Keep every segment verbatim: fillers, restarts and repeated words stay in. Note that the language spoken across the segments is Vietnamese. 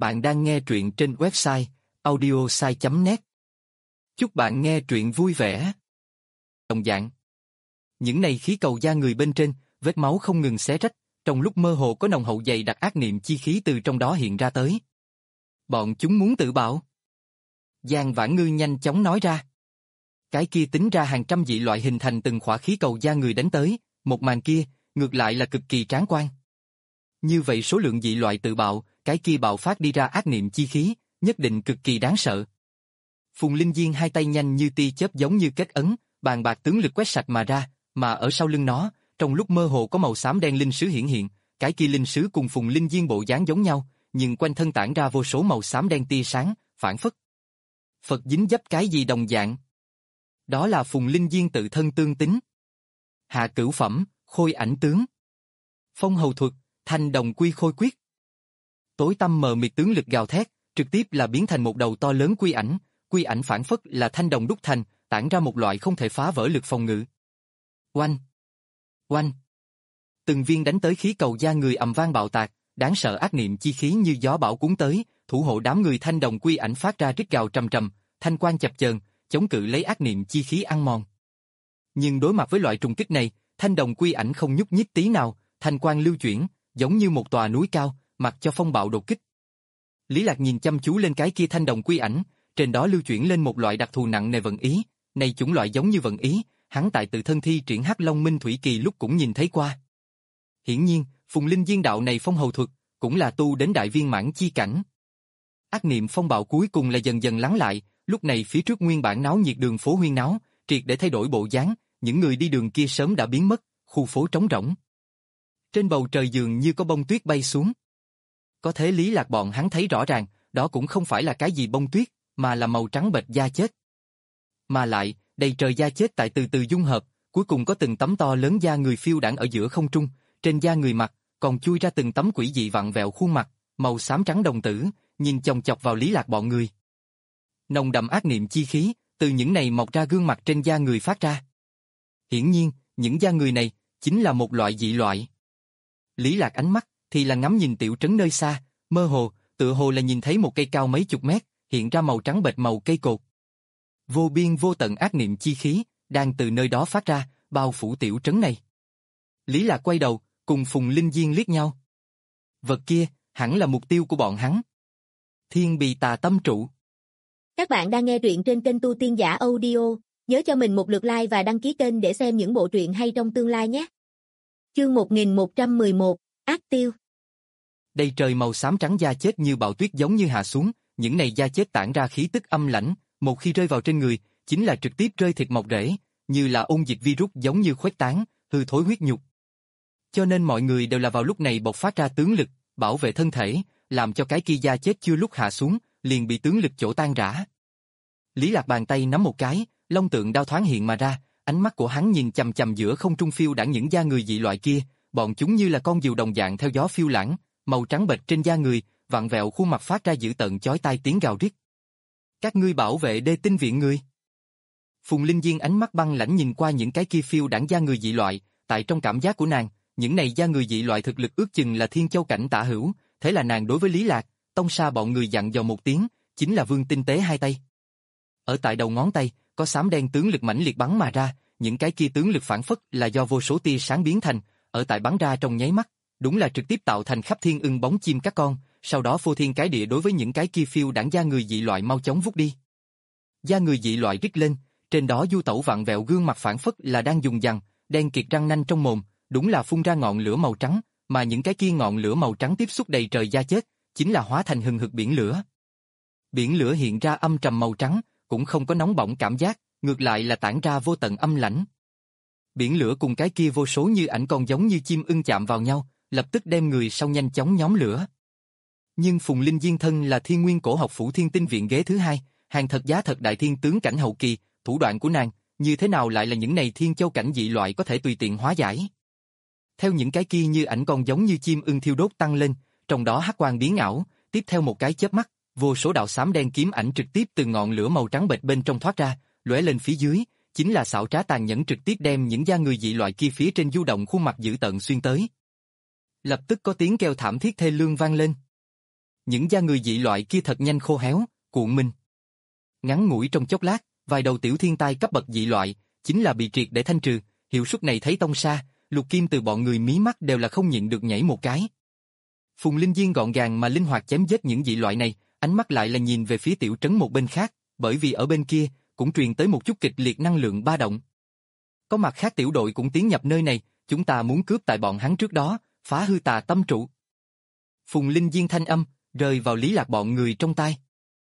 Bạn đang nghe truyện trên website audiosai chấm net. Chúc bạn nghe truyện vui vẻ. Đồng dạng. Những này khí cầu da người bên trên, vết máu không ngừng xé rách, trong lúc mơ hồ có nồng hậu dày đặc ác niệm chi khí từ trong đó hiện ra tới. Bọn chúng muốn tự bạo. Giang Vãn Ngư nhanh chóng nói ra. Cái kia tính ra hàng trăm dị loại hình thành từng khỏa khí cầu da người đánh tới, một màn kia, ngược lại là cực kỳ tráng quan. Như vậy số lượng dị loại tự bạo, cái kia bạo phát đi ra ác niệm chi khí, nhất định cực kỳ đáng sợ. Phùng Linh Diên hai tay nhanh như tia chớp giống như kết ấn, bàn bạc tướng lực quét sạch mà ra, mà ở sau lưng nó, trong lúc mơ hồ có màu xám đen linh sứ hiển hiện, cái kia linh sứ cùng Phùng Linh Diên bộ dáng giống nhau, nhưng quanh thân tản ra vô số màu xám đen tia sáng, phản phất. Phật dính dấp cái gì đồng dạng? Đó là Phùng Linh Diên tự thân tương tính. Hạ cửu phẩm, khôi ảnh tướng. Phong hầu thuật, thanh đồng quy khôi quyết. Tối tăm mờ mịt tướng lực gào thét, trực tiếp là biến thành một đầu to lớn quy ảnh, quy ảnh phản phất là thanh đồng đúc thành, tản ra một loại không thể phá vỡ lực phòng ngự. Oanh! Oanh! Từng viên đánh tới khí cầu da người ầm vang bạo tạc, đáng sợ ác niệm chi khí như gió bão cuốn tới, thủ hộ đám người thanh đồng quy ảnh phát ra rít gào trầm trầm, thanh quang chập chờn, chống cự lấy ác niệm chi khí ăn mòn. Nhưng đối mặt với loại trùng kích này, thanh đồng quy ảnh không nhúc nhích tí nào, thanh quang lưu chuyển, giống như một tòa núi cao, mặc cho phong bạo đột kích. Lý Lạc nhìn chăm chú lên cái kia thanh đồng quy ảnh, trên đó lưu chuyển lên một loại đặc thù nặng nề vận ý, này chủng loại giống như vận ý, hắn tại tự thân thi triển Hắc Long Minh Thủy Kỳ lúc cũng nhìn thấy qua. Hiển nhiên, Phùng Linh Diên đạo này phong hầu thuật, cũng là tu đến đại viên mãn chi cảnh. Ác niệm phong bạo cuối cùng là dần dần lắng lại, lúc này phía trước nguyên bản náo nhiệt đường phố huyên náo, triệt để thay đổi bộ dáng, những người đi đường kia sớm đã biến mất, khu phố trống rỗng. Trên bầu trời dường như có bông tuyết bay xuống. Có thế Lý Lạc bọn hắn thấy rõ ràng, đó cũng không phải là cái gì bông tuyết, mà là màu trắng bệch da chết. Mà lại, đầy trời da chết tại từ từ dung hợp, cuối cùng có từng tấm to lớn da người phiêu đãng ở giữa không trung, trên da người mặt, còn chui ra từng tấm quỷ dị vặn vẹo khuôn mặt, màu xám trắng đồng tử, nhìn chòng chọc vào Lý Lạc bọn người. Nồng đậm ác niệm chi khí, từ những này mọc ra gương mặt trên da người phát ra. Hiển nhiên, những da người này, chính là một loại dị loại. Lý Lạc ánh mắt, thì là ngắm nhìn tiểu trấn nơi xa, mơ hồ, tựa hồ là nhìn thấy một cây cao mấy chục mét, hiện ra màu trắng bệch màu cây cột. Vô biên vô tận ác niệm chi khí, đang từ nơi đó phát ra, bao phủ tiểu trấn này. Lý Lạc quay đầu, cùng Phùng Linh Diên liếc nhau. Vật kia, hẳn là mục tiêu của bọn hắn. Thiên Bì Tà Tâm Trụ. Các bạn đang nghe truyện trên kênh Tu Tiên Giả Audio, nhớ cho mình một lượt like và đăng ký kênh để xem những bộ truyện hay trong tương lai nhé. Chương một nghìn một trăm mười một, Ác Tiêu. Đầy trời màu xám trắng da chết như bão tuyết giống như hạ xuống, những này da chết tản ra khí tức âm lãnh, một khi rơi vào trên người, chính là trực tiếp rơi thịt mọc rễ, như là ôn dịch virus giống như khuếch tán, hư thối huyết nhục. Cho nên mọi người đều là vào lúc này bộc phát ra tướng lực, bảo vệ thân thể, làm cho cái kia da chết chưa lúc hạ xuống, liền bị tướng lực chỗ tan rã. Lý Lạc bàn tay nắm một cái, long tượng đao thoáng hiện mà ra, ánh mắt của hắn nhìn chằm chằm giữa không trung phiêu đãng những da người dị loại kia, bọn chúng như là con diều đồng dạng theo gió phiêu lãng, màu trắng bệch trên da người, vặn vẹo khuôn mặt phát ra dữ tợn chói tai tiếng gào rít. Các ngươi bảo vệ đê tinh viện người. Phùng Linh Diên ánh mắt băng lãnh nhìn qua những cái kia phiêu đãng da người dị loại, tại trong cảm giác của nàng, những này da người dị loại thực lực ước chừng là thiên châu cảnh tả hữu, thế là nàng đối với Lý Lạc, Tông Sa bọn người dặn dò một tiếng, chính là vương tinh tế hai tay. Ở tại đầu ngón tay, có xám đen tướng lực mãnh liệt bắn mà ra, những cái kia tướng lực phản phất là do vô số tia sáng biến thành, ở tại bắn ra trong nháy mắt, đúng là trực tiếp tạo thành khắp thiên ưng bóng chim các con, sau đó phô thiên cái địa đối với những cái kia phiêu đãng da người dị loại mau chóng vút đi. Da người dị loại rít lên, trên đó du tẩu vặn vẹo gương mặt phản phất là đang dùng dằn, đen kịt răng nanh trong mồm, đúng là phun ra ngọn lửa màu trắng, mà những cái kia ngọn lửa màu trắng tiếp xúc đầy trời da chết, chính là hóa thành hừng hực biển lửa. Biển lửa hiện ra âm trầm màu trắng, cũng không có nóng bỏng cảm giác, ngược lại là tản ra vô tận âm lãnh. Biển lửa cùng cái kia vô số như ảnh còn giống như chim ưng chạm vào nhau, lập tức đem người sau nhanh chóng nhóm lửa. Nhưng Phùng Linh Diên thân là Thiên Nguyên Cổ Học Phủ Thiên Tinh Viện ghế thứ hai, hàng thật giá thật đại thiên tướng cảnh hậu kỳ, thủ đoạn của nàng, như thế nào lại là những này thiên châu cảnh dị loại có thể tùy tiện hóa giải. Theo những cái kia như ảnh còn giống như chim ưng thiêu đốt tăng lên, trong đó hắc quang biến ảo, tiếp theo một cái chớp mắt, vô số đạo xám đen kiếm ảnh trực tiếp từ ngọn lửa màu trắng bệch bên trong thoát ra, lóe lên phía dưới, chính là xảo trá tàn nhẫn trực tiếp đem những da người dị loại kia phía trên du động khuôn mặt dữ tợn xuyên tới. Lập tức có tiếng kêu thảm thiết thê lương vang lên. Những da người dị loại kia thật nhanh khô héo, cuộn mình. Ngắn ngủi trong chốc lát, vài đầu tiểu thiên tai cấp bậc dị loại, chính là bị triệt để thanh trừ, hiệu suất này thấy Tông Sa, Lục Kim từ bọn người mí mắt đều là không nhịn được nhảy một cái. Phùng Linh Diên gọn gàng mà linh hoạt chém giết những dị loại này, ánh mắt lại là nhìn về phía tiểu trấn một bên khác, bởi vì ở bên kia cũng truyền tới một chút kịch liệt năng lượng ba động. Có mặt khác tiểu đội cũng tiến nhập nơi này, chúng ta muốn cướp tại bọn hắn trước đó, phá hư Tà Tâm trụ. Phùng Linh Diên thanh âm rơi vào Lý Lạc bọn người trong tai.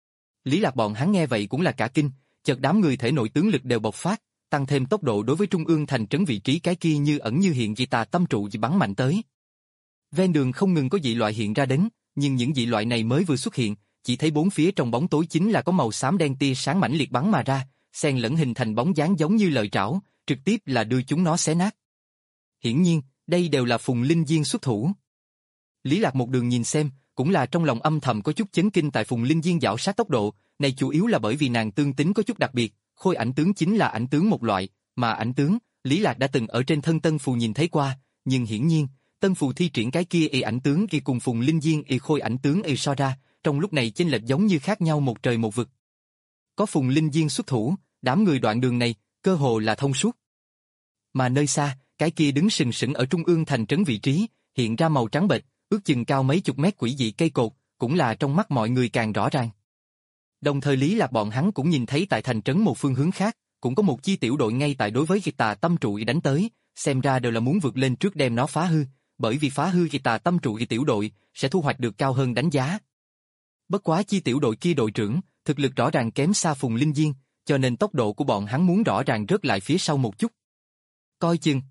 Lý Lạc bọn hắn nghe vậy cũng là cả kinh, chợt đám người thể nội tướng lực đều bộc phát, tăng thêm tốc độ đối với trung ương thành trấn vị trí cái kia như ẩn như hiện dị Tà Tâm trụ chỉ bắn mạnh tới. Ven đường không ngừng có dị loại hiện ra đến, nhưng những dị loại này mới vừa xuất hiện, chỉ thấy bốn phía trong bóng tối chính là có màu xám đen tia sáng mãnh liệt bắn mà ra, xen lẫn hình thành bóng dáng giống như lợi trảo, trực tiếp là đưa chúng nó xé nát. Hiển nhiên, đây đều là Phùng Linh Diên xuất thủ. Lý Lạc một đường nhìn xem, cũng là trong lòng âm thầm có chút chấn kinh tại Phùng Linh Diên dạo sát tốc độ, này chủ yếu là bởi vì nàng tương tính có chút đặc biệt, khôi ảnh tướng chính là ảnh tướng một loại, mà ảnh tướng, Lý Lạc đã từng ở trên thân Tân Phù nhìn thấy qua, nhưng hiển nhiên, Tân Phù thi triển cái kia y ảnh tướng y cùng Phùng Linh Diên y khôi ảnh tướng y so ra, trong lúc này chênh lệch giống như khác nhau một trời một vực. Có Phùng Linh Diên xuất thủ, đám người đoạn đường này, cơ hồ là thông suốt. Mà nơi xa, cái kia đứng sừng sững ở trung ương thành trấn vị trí, hiện ra màu trắng bệch, ước chừng cao mấy chục mét quỷ dị cây cột, cũng là trong mắt mọi người càng rõ ràng. Đồng thời Lý Lạc bọn hắn cũng nhìn thấy tại thành trấn một phương hướng khác, cũng có một chi tiểu đội ngay tại đối với Tà Tâm trụ đánh tới, xem ra đều là muốn vượt lên trước đem nó phá hư, bởi vì phá hư Tà Tâm trụ tiểu đội sẽ thu hoạch được cao hơn đánh giá. Bất quá chi tiểu đội kia đội trưởng, thực lực rõ ràng kém xa Phùng Linh Diên, cho nên tốc độ của bọn hắn muốn rõ ràng rớt lại phía sau một chút. Coi chừng.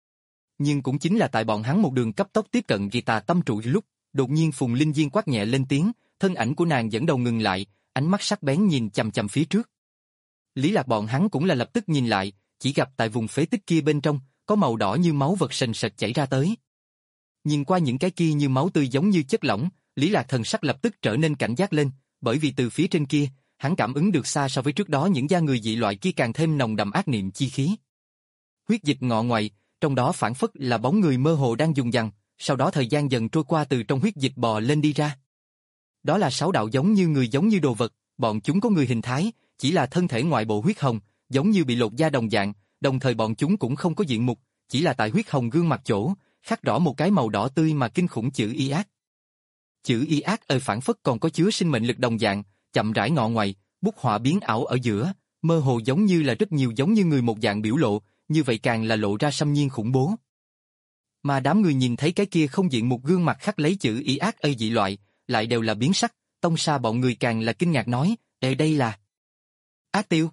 Nhưng cũng chính là tại bọn hắn một đường cấp tốc tiếp cận Tà Tâm trụ lúc, đột nhiên Phùng Linh Diên quát nhẹ lên tiếng, thân ảnh của nàng dẫn đầu ngừng lại, ánh mắt sắc bén nhìn chằm chằm phía trước. Lý Lạc bọn hắn cũng là lập tức nhìn lại, chỉ gặp tại vùng phế tích kia bên trong, có màu đỏ như máu vật sền sệt chảy ra tới. Nhìn qua những cái kia như máu tươi giống như chất lỏng, Lý Lạc thần sắc lập tức trở nên cảnh giác lên, bởi vì từ phía trên kia, hắn cảm ứng được xa so với trước đó những da người dị loại kia càng thêm nồng đậm ác niệm chi khí. Huyết dịch ngọ ngoại, trong đó phản phất là bóng người mơ hồ đang dùng dằng, sau đó thời gian dần trôi qua từ trong huyết dịch bò lên đi ra. Đó là sáu đạo giống như người giống như đồ vật, bọn chúng có người hình thái, chỉ là thân thể ngoại bộ huyết hồng, giống như bị lột da đồng dạng, đồng thời bọn chúng cũng không có diện mục, chỉ là tại huyết hồng gương mặt chỗ, khắc rõ một cái màu đỏ tươi mà kinh khủng chữ y ác. Chữ y ác ở phản phất còn có chứa sinh mệnh lực đồng dạng, chậm rãi ngọ ngoại, bút họa biến ảo ở giữa, mơ hồ giống như là rất nhiều giống như người một dạng biểu lộ, như vậy càng là lộ ra xâm nhiên khủng bố. Mà đám người nhìn thấy cái kia không diện một gương mặt khắc lấy chữ y ác ơi dị loại, lại đều là biến sắc, Tông Sa bọn người càng là kinh ngạc nói, "Ê đây là ác tiêu."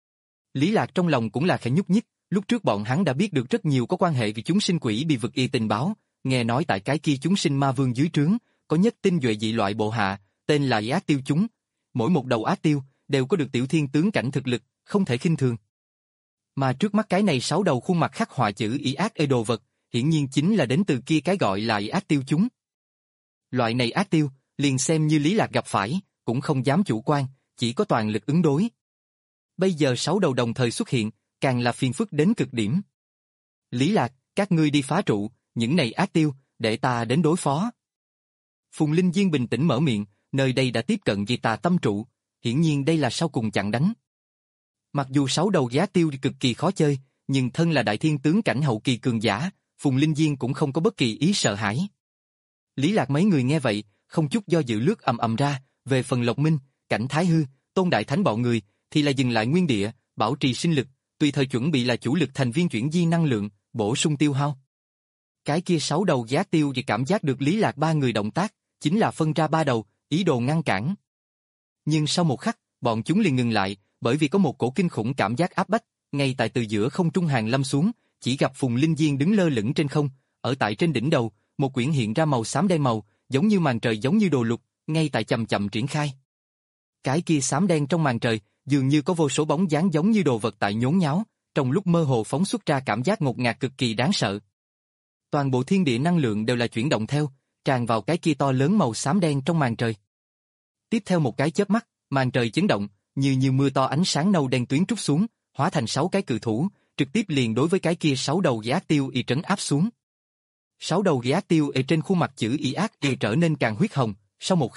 Lý Lạc trong lòng cũng là khẽ nhúc nhích, lúc trước bọn hắn đã biết được rất nhiều có quan hệ với chúng sinh quỷ bị vực y tình báo, nghe nói tại cái kia chúng sinh ma vương dưới trướng, có nhất tinh duệ dị loại bộ hạ, tên là ác tiêu chúng, mỗi một đầu ác tiêu đều có được tiểu thiên tướng cảnh thực lực, không thể khinh thường. Mà trước mắt cái này sáu đầu khuôn mặt khắc họa chữ y ác ê đồ vật, hiển nhiên chính là đến từ kia cái gọi là ác tiêu chúng. Loại này ác tiêu, liền xem như Lý Lạc gặp phải, cũng không dám chủ quan, chỉ có toàn lực ứng đối. Bây giờ sáu đầu đồng thời xuất hiện, càng là phiền phức đến cực điểm. Lý Lạc, các ngươi đi phá trụ, những này ác tiêu, để ta đến đối phó. Phùng Linh Diên bình tĩnh mở miệng, nơi đây đã tiếp cận Tà Tâm trụ, hiển nhiên đây là sau cùng chặn đánh. Mặc dù sáu đầu ác tiêu cực kỳ khó chơi, nhưng thân là đại thiên tướng cảnh hậu kỳ cường giả, Phùng Linh Diên cũng không có bất kỳ ý sợ hãi. Lý Lạc mấy người nghe vậy, không chút do dự lướt ầm ầm ra, về phần Lộc Minh, Cảnh Thái Hư, Tôn Đại Thánh bọn người, thì là dừng lại nguyên địa, bảo trì sinh lực, tùy thời chuẩn bị là chủ lực thành viên chuyển di năng lượng, bổ sung tiêu hao. Cái kia sáu đầu ác tiêu thì cảm giác được Lý Lạc ba người động tác, chính là phân ra ba đầu, ý đồ ngăn cản. Nhưng sau một khắc, bọn chúng liền ngừng lại, bởi vì có một cổ kinh khủng cảm giác áp bách, ngay tại từ giữa không trung hàng lâm xuống, chỉ gặp Phùng Linh Diên đứng lơ lửng trên không, ở tại trên đỉnh đầu, một quyển hiện ra màu xám đen màu, giống như màn trời giống như đồ lục, ngay tại chậm chậm triển khai. Cái kia xám đen trong màn trời, dường như có vô số bóng dáng giống như đồ vật tại nhốn nháo, trong lúc mơ hồ phóng xuất ra cảm giác ngột ngạt cực kỳ đáng sợ. Toàn bộ thiên địa năng lượng đều là chuyển động theo, tràn vào cái kia to lớn màu xám đen trong màn trời. Tiếp theo một cái chớp mắt, màn trời chấn động, như như mưa to ánh sáng nâu đen tuyến trút xuống, hóa thành sáu cái cự thủ, trực tiếp liền đối với cái kia sáu đầu ác tiêu y trấn áp xuống. Sáu đầu ác tiêu y trên khuôn mặt chữ y ác y trở nên càng huyết hồng, sau một khắc,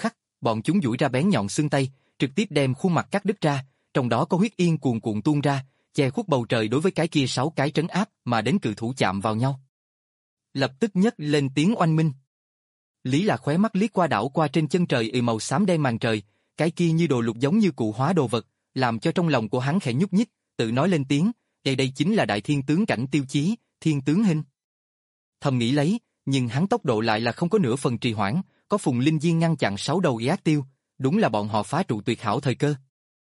bọn chúng duỗi ra bén nhọn xương tay, trực tiếp đem khuôn mặt cắt đứt ra, trong đó có huyết yên cuồn cuộn tuôn ra, che khuất bầu trời đối với cái kia sáu cái trấn áp mà đến cự thủ chạm vào nhau. Lập tức nhấc lên tiếng oanh minh. Lý Lạc khóe mắt liếc qua đảo qua trên chân trời ì màu xám đen màn trời, cái kia như đồ lục giống như cụ hóa đồ vật, làm cho trong lòng của hắn khẽ nhúc nhích, tự nói lên tiếng, đây đây chính là đại thiên tướng cảnh Tiêu Chí, thiên tướng hình. Thầm nghĩ lấy, nhưng hắn tốc độ lại là không có nửa phần trì hoãn, có Phùng Linh Diên ngăn chặn sáu đầu y ác tiêu, đúng là bọn họ phá trụ tuyệt hảo thời cơ.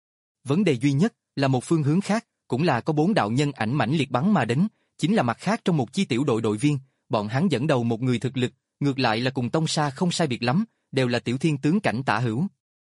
Vấn đề duy nhất là một phương hướng khác, cũng là có bốn đạo nhân ảnh mãnh liệt bắn mà đến, chính là mặt khác trong một chi tiểu đội đội viên, bọn hắn dẫn đầu một người thực lực, ngược lại là cùng Tông Sa không sai biệt lắm, đều là tiểu thiên tướng cảnh tả hữu.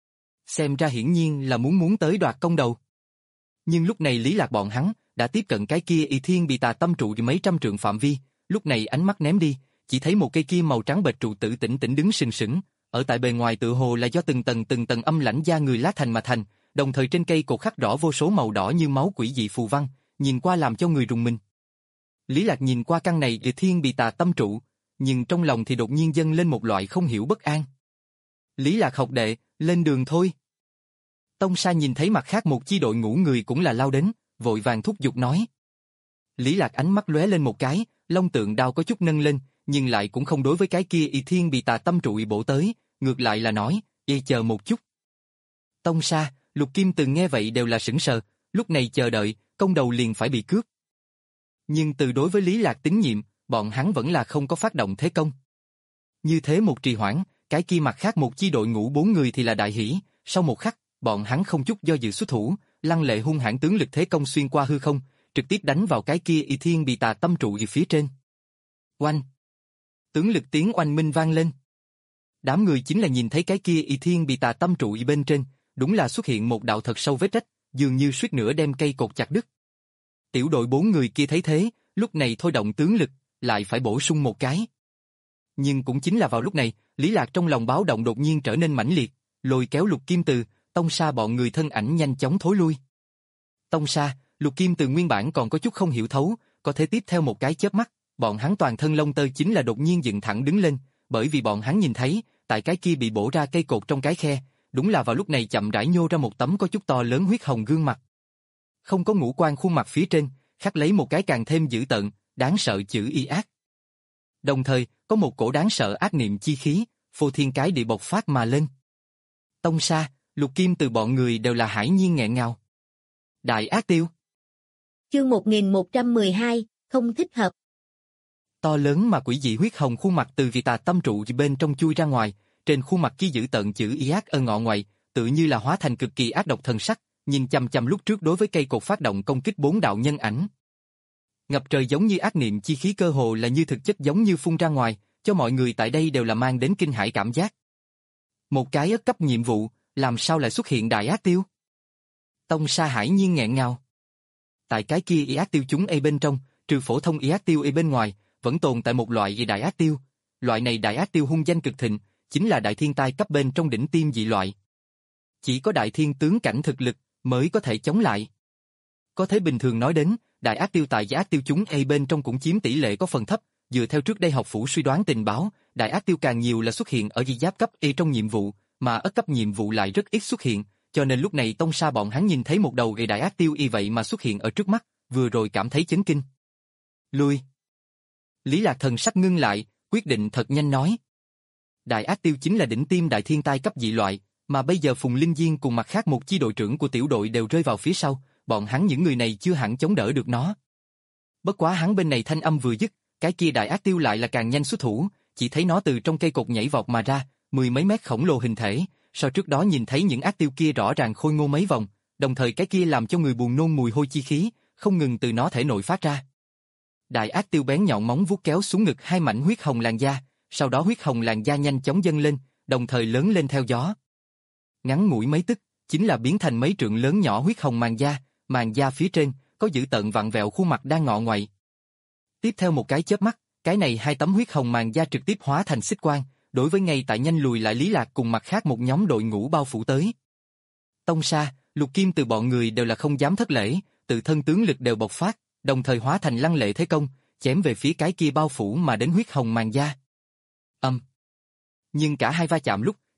Xem ra hiển nhiên là muốn muốn tới đoạt công đầu. Nhưng lúc này Lý Lạc bọn hắn đã tiếp cận cái kia y thiên bị tà tâm trụ mấy trăm trượng phạm vi, lúc này ánh mắt ném đi, chỉ thấy một cây kim màu trắng bệch trụ tử tĩnh tĩnh đứng sừng sững, ở tại bề ngoài tựa hồ là do từng tầng từng tầng âm lãnh da người lát thành mà thành, đồng thời trên cây cột khắc rõ vô số màu đỏ như máu quỷ dị phù văn, nhìn qua làm cho người rùng mình. Lý Lạc nhìn qua căn này y thiên bị tà tâm trụ, nhưng trong lòng thì đột nhiên dâng lên một loại không hiểu bất an. Lý Lạc học đệ, lên đường thôi. Tông Sa nhìn thấy mặt khác một chi đội ngũ người cũng là lao đến, vội vàng thúc giục nói. Lý Lạc ánh mắt lóe lên một cái, long tượng đao có chút nâng lên, nhưng lại cũng không đối với cái kia y thiên bị tà tâm trụ bổ tới, ngược lại là nói, y chờ một chút. Tông Sa, Lục Kim từng nghe vậy đều là sững sờ, lúc này chờ đợi, công đầu liền phải bị cướp. Nhưng từ đối với Lý Lạc tín nhiệm, bọn hắn vẫn là không có phát động thế công. Như thế một trì hoãn, cái kia mặt khác một chi đội ngũ bốn người thì là đại hỉ, sau một khắc, bọn hắn không chút do dự xuất thủ, lăng lệ hung hãn tướng lực thế công xuyên qua hư không, trực tiếp đánh vào cái kia y thiên bị tà tâm trụ ở phía trên. Oanh! Tướng lực tiếng oanh minh vang lên. Đám người chính là nhìn thấy cái kia y thiên bị tà tâm trụ bên trên, đúng là xuất hiện một đạo thật sâu vết rách, dường như suýt nữa đem cây cột chặt đứt. Tiểu đội bốn người kia thấy thế, lúc này thôi động tướng lực, lại phải bổ sung một cái. Nhưng cũng chính là vào lúc này, Lý Lạc trong lòng báo động đột nhiên trở nên mãnh liệt, lôi kéo Lục Kim Từ, Tông Sa bọn người thân ảnh nhanh chóng thối lui. Tông Sa, Lục Kim Từ nguyên bản còn có chút không hiểu thấu, có thể tiếp theo một cái chớp mắt, bọn hắn toàn thân lông tơ chính là đột nhiên dựng thẳng đứng lên, bởi vì bọn hắn nhìn thấy, tại cái kia bị bổ ra cây cột trong cái khe, đúng là vào lúc này chậm rãi nhô ra một tấm có chút to lớn huyết hồng gương mặt. Không có ngũ quan khuôn mặt phía trên, khắc lấy một cái càng thêm dữ tợn, đáng sợ chữ y ác. Đồng thời, có một cổ đáng sợ ác niệm chi khí, phô thiên cái địa bộc phát mà lên. Tông Sa, Lục Kim Từ bọn người đều là hải nhiên nghẹn ngào. Đại ác tiêu. Chương một nghìn một trăm mười hai, không thích hợp. To lớn mà quỷ dị huyết hồng khuôn mặt từ vị tà tâm trụ bên trong chui ra ngoài, trên khuôn mặt kia dữ tợn chữ y ác ở ngọ ngoài, tự như là hóa thành cực kỳ ác độc thần sắc, nhìn chằm chằm lúc trước đối với cây cột phát động công kích bốn đạo nhân ảnh. Ngập trời giống như ác niệm chi khí cơ hồ là như thực chất giống như phun ra ngoài, cho mọi người tại đây đều là mang đến kinh hãi cảm giác. Một cái ất cấp nhiệm vụ, làm sao lại xuất hiện đại ác tiêu? Tông Sa hải nhiên nghẹn ngào. Tại cái kia y ác tiêu chúng A bên trong, trừ phổ thông y ác tiêu A bên ngoài, vẫn tồn tại một loại dị đại ác tiêu. Loại này đại ác tiêu hung danh cực thịnh, chính là đại thiên tai cấp bên trong đỉnh tiêm dị loại. Chỉ có đại thiên tướng cảnh thực lực mới có thể chống lại. Có thể bình thường nói đến, đại ác tiêu tại dị ác tiêu chúng A bên trong cũng chiếm tỷ lệ có phần thấp, dựa theo trước đây học phủ suy đoán tình báo, đại ác tiêu càng nhiều là xuất hiện ở dị giáp cấp A trong nhiệm vụ, mà ất cấp nhiệm vụ lại rất ít xuất hiện, cho nên lúc này Tông Sa bọn hắn nhìn thấy một đầu gầy đại ác tiêu y vậy mà xuất hiện ở trước mắt, vừa rồi cảm thấy chấn kinh. Lui. Lý Lạc thần sắc ngưng lại, quyết định thật nhanh nói. Đại ác tiêu chính là đỉnh tiêm đại thiên tai cấp dị loại, mà bây giờ Phùng Linh Diên cùng mặt khác một chi đội trưởng của tiểu đội đều rơi vào phía sau, bọn hắn những người này chưa hẳn chống đỡ được nó. Bất quá hắn bên này thanh âm vừa dứt, cái kia đại ác tiêu lại là càng nhanh xuất thủ, chỉ thấy nó từ trong cây cột nhảy vọt mà ra, mười mấy mét khổng lồ hình thể, so trước đó nhìn thấy những ác tiêu kia rõ ràng khôi ngô mấy vòng, đồng thời cái kia làm cho người buồn nôn mùi hôi chi khí, không ngừng từ nó thể nội phát ra. Đại ác tiêu bén nhọn móng vuốt kéo xuống ngực hai mảnh huyết hồng làn da, sau đó huyết hồng làn da nhanh chóng dâng lên, đồng thời lớn lên theo gió. Ngắn ngủi mấy tức, chính là biến thành mấy trượng lớn nhỏ huyết hồng màn da, màn da phía trên có dữ tợn vặn vẹo khuôn mặt đang ngọ ngoại. Tiếp theo một cái chớp mắt, cái này hai tấm huyết hồng màn da trực tiếp hóa thành xích quang, đối với ngay tại nhanh lùi lại Lý Lạc cùng mặt khác một nhóm đội ngũ bao phủ tới. Tông Sa, Lục Kim Từ bọn người đều là không dám thất lễ, tự thân tướng lực đều bộc phát, đồng thời hóa thành lăng lệ thế công, chém về phía cái kia bao phủ mà đến huyết hồng màn da. Âm. Nhưng cả hai va chạm lúc,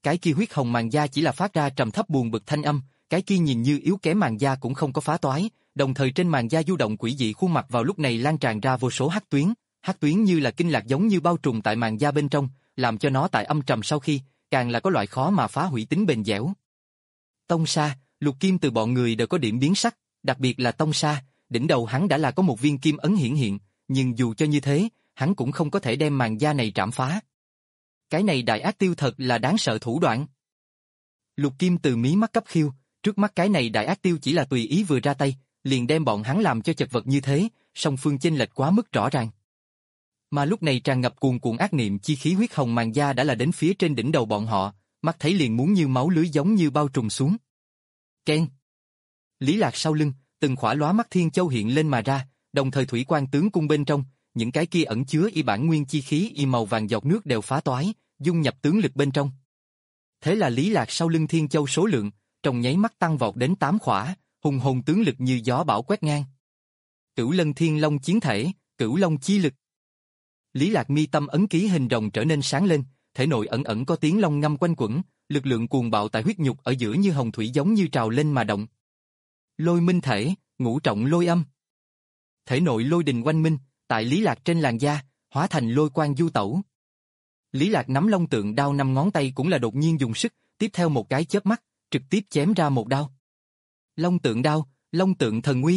cái kia huyết hồng màn da chỉ là phát ra trầm thấp buồn bực thanh âm, cái kia nhìn như yếu kém màn da cũng không có phá toái, đồng thời trên màn da du động quỷ dị khuôn mặt vào lúc này lan tràn ra vô số hắc tuyến, hắc tuyến như là kinh lạc giống như bao trùm tại màn da bên trong, làm cho nó tại âm trầm sau khi, càng là có loại khó mà phá hủy tính bền dẻo. Tông Sa, Lục Kim từ bọn người đều có điểm biến sắc, đặc biệt là Tông Sa, đỉnh đầu hắn đã là có một viên kim ấn hiển hiện, nhưng dù cho như thế, hắn cũng không có thể đem màn da này trảm phá. Cái này đại ác tiêu thật là đáng sợ thủ đoạn. Lục Kim từ mí mắt cấp khiêu, trước mắt cái này đại ác tiêu chỉ là tùy ý vừa ra tay, liền đem bọn hắn làm cho chật vật như thế, song phương chênh lệch quá mức rõ ràng. Mà lúc này tràn ngập cuồn cuộn ác niệm chi khí huyết hồng màn da đã là đến phía trên đỉnh đầu bọn họ, mắt thấy liền muốn như máu lưới giống như bao trùm xuống. Keng. Lý Lạc sau lưng, từng khỏa lóa mắt thiên châu hiện lên mà ra, đồng thời thủy quan tướng cung bên trong, những cái kia ẩn chứa y bản nguyên chi khí y màu vàng giọt nước đều phá toái, dung nhập tướng lực bên trong. Thế là Lý Lạc sau lưng thiên châu số lượng, trong nháy mắt tăng vọt đến tám khỏa, hùng hồn tướng lực như gió bão quét ngang. Cửu Lân Thiên Long chiến thể, Cửu Long chi lực. Lý Lạc mi tâm ấn ký hình rồng trở nên sáng lên, thể nội ẩn ẩn có tiếng long ngâm quanh quẩn, lực lượng cuồng bạo tại huyết nhục ở giữa như hồng thủy giống như trào lên mà động. Lôi minh thể, ngũ trọng lôi âm. Thể nội lôi đình oanh minh, tại Lý Lạc trên làn da, hóa thành lôi quang du tẩu. Lý Lạc nắm long tượng đao năm ngón tay cũng là đột nhiên dùng sức, tiếp theo một cái chớp mắt, trực tiếp chém ra một đao. Long tượng đao, long tượng thần uy.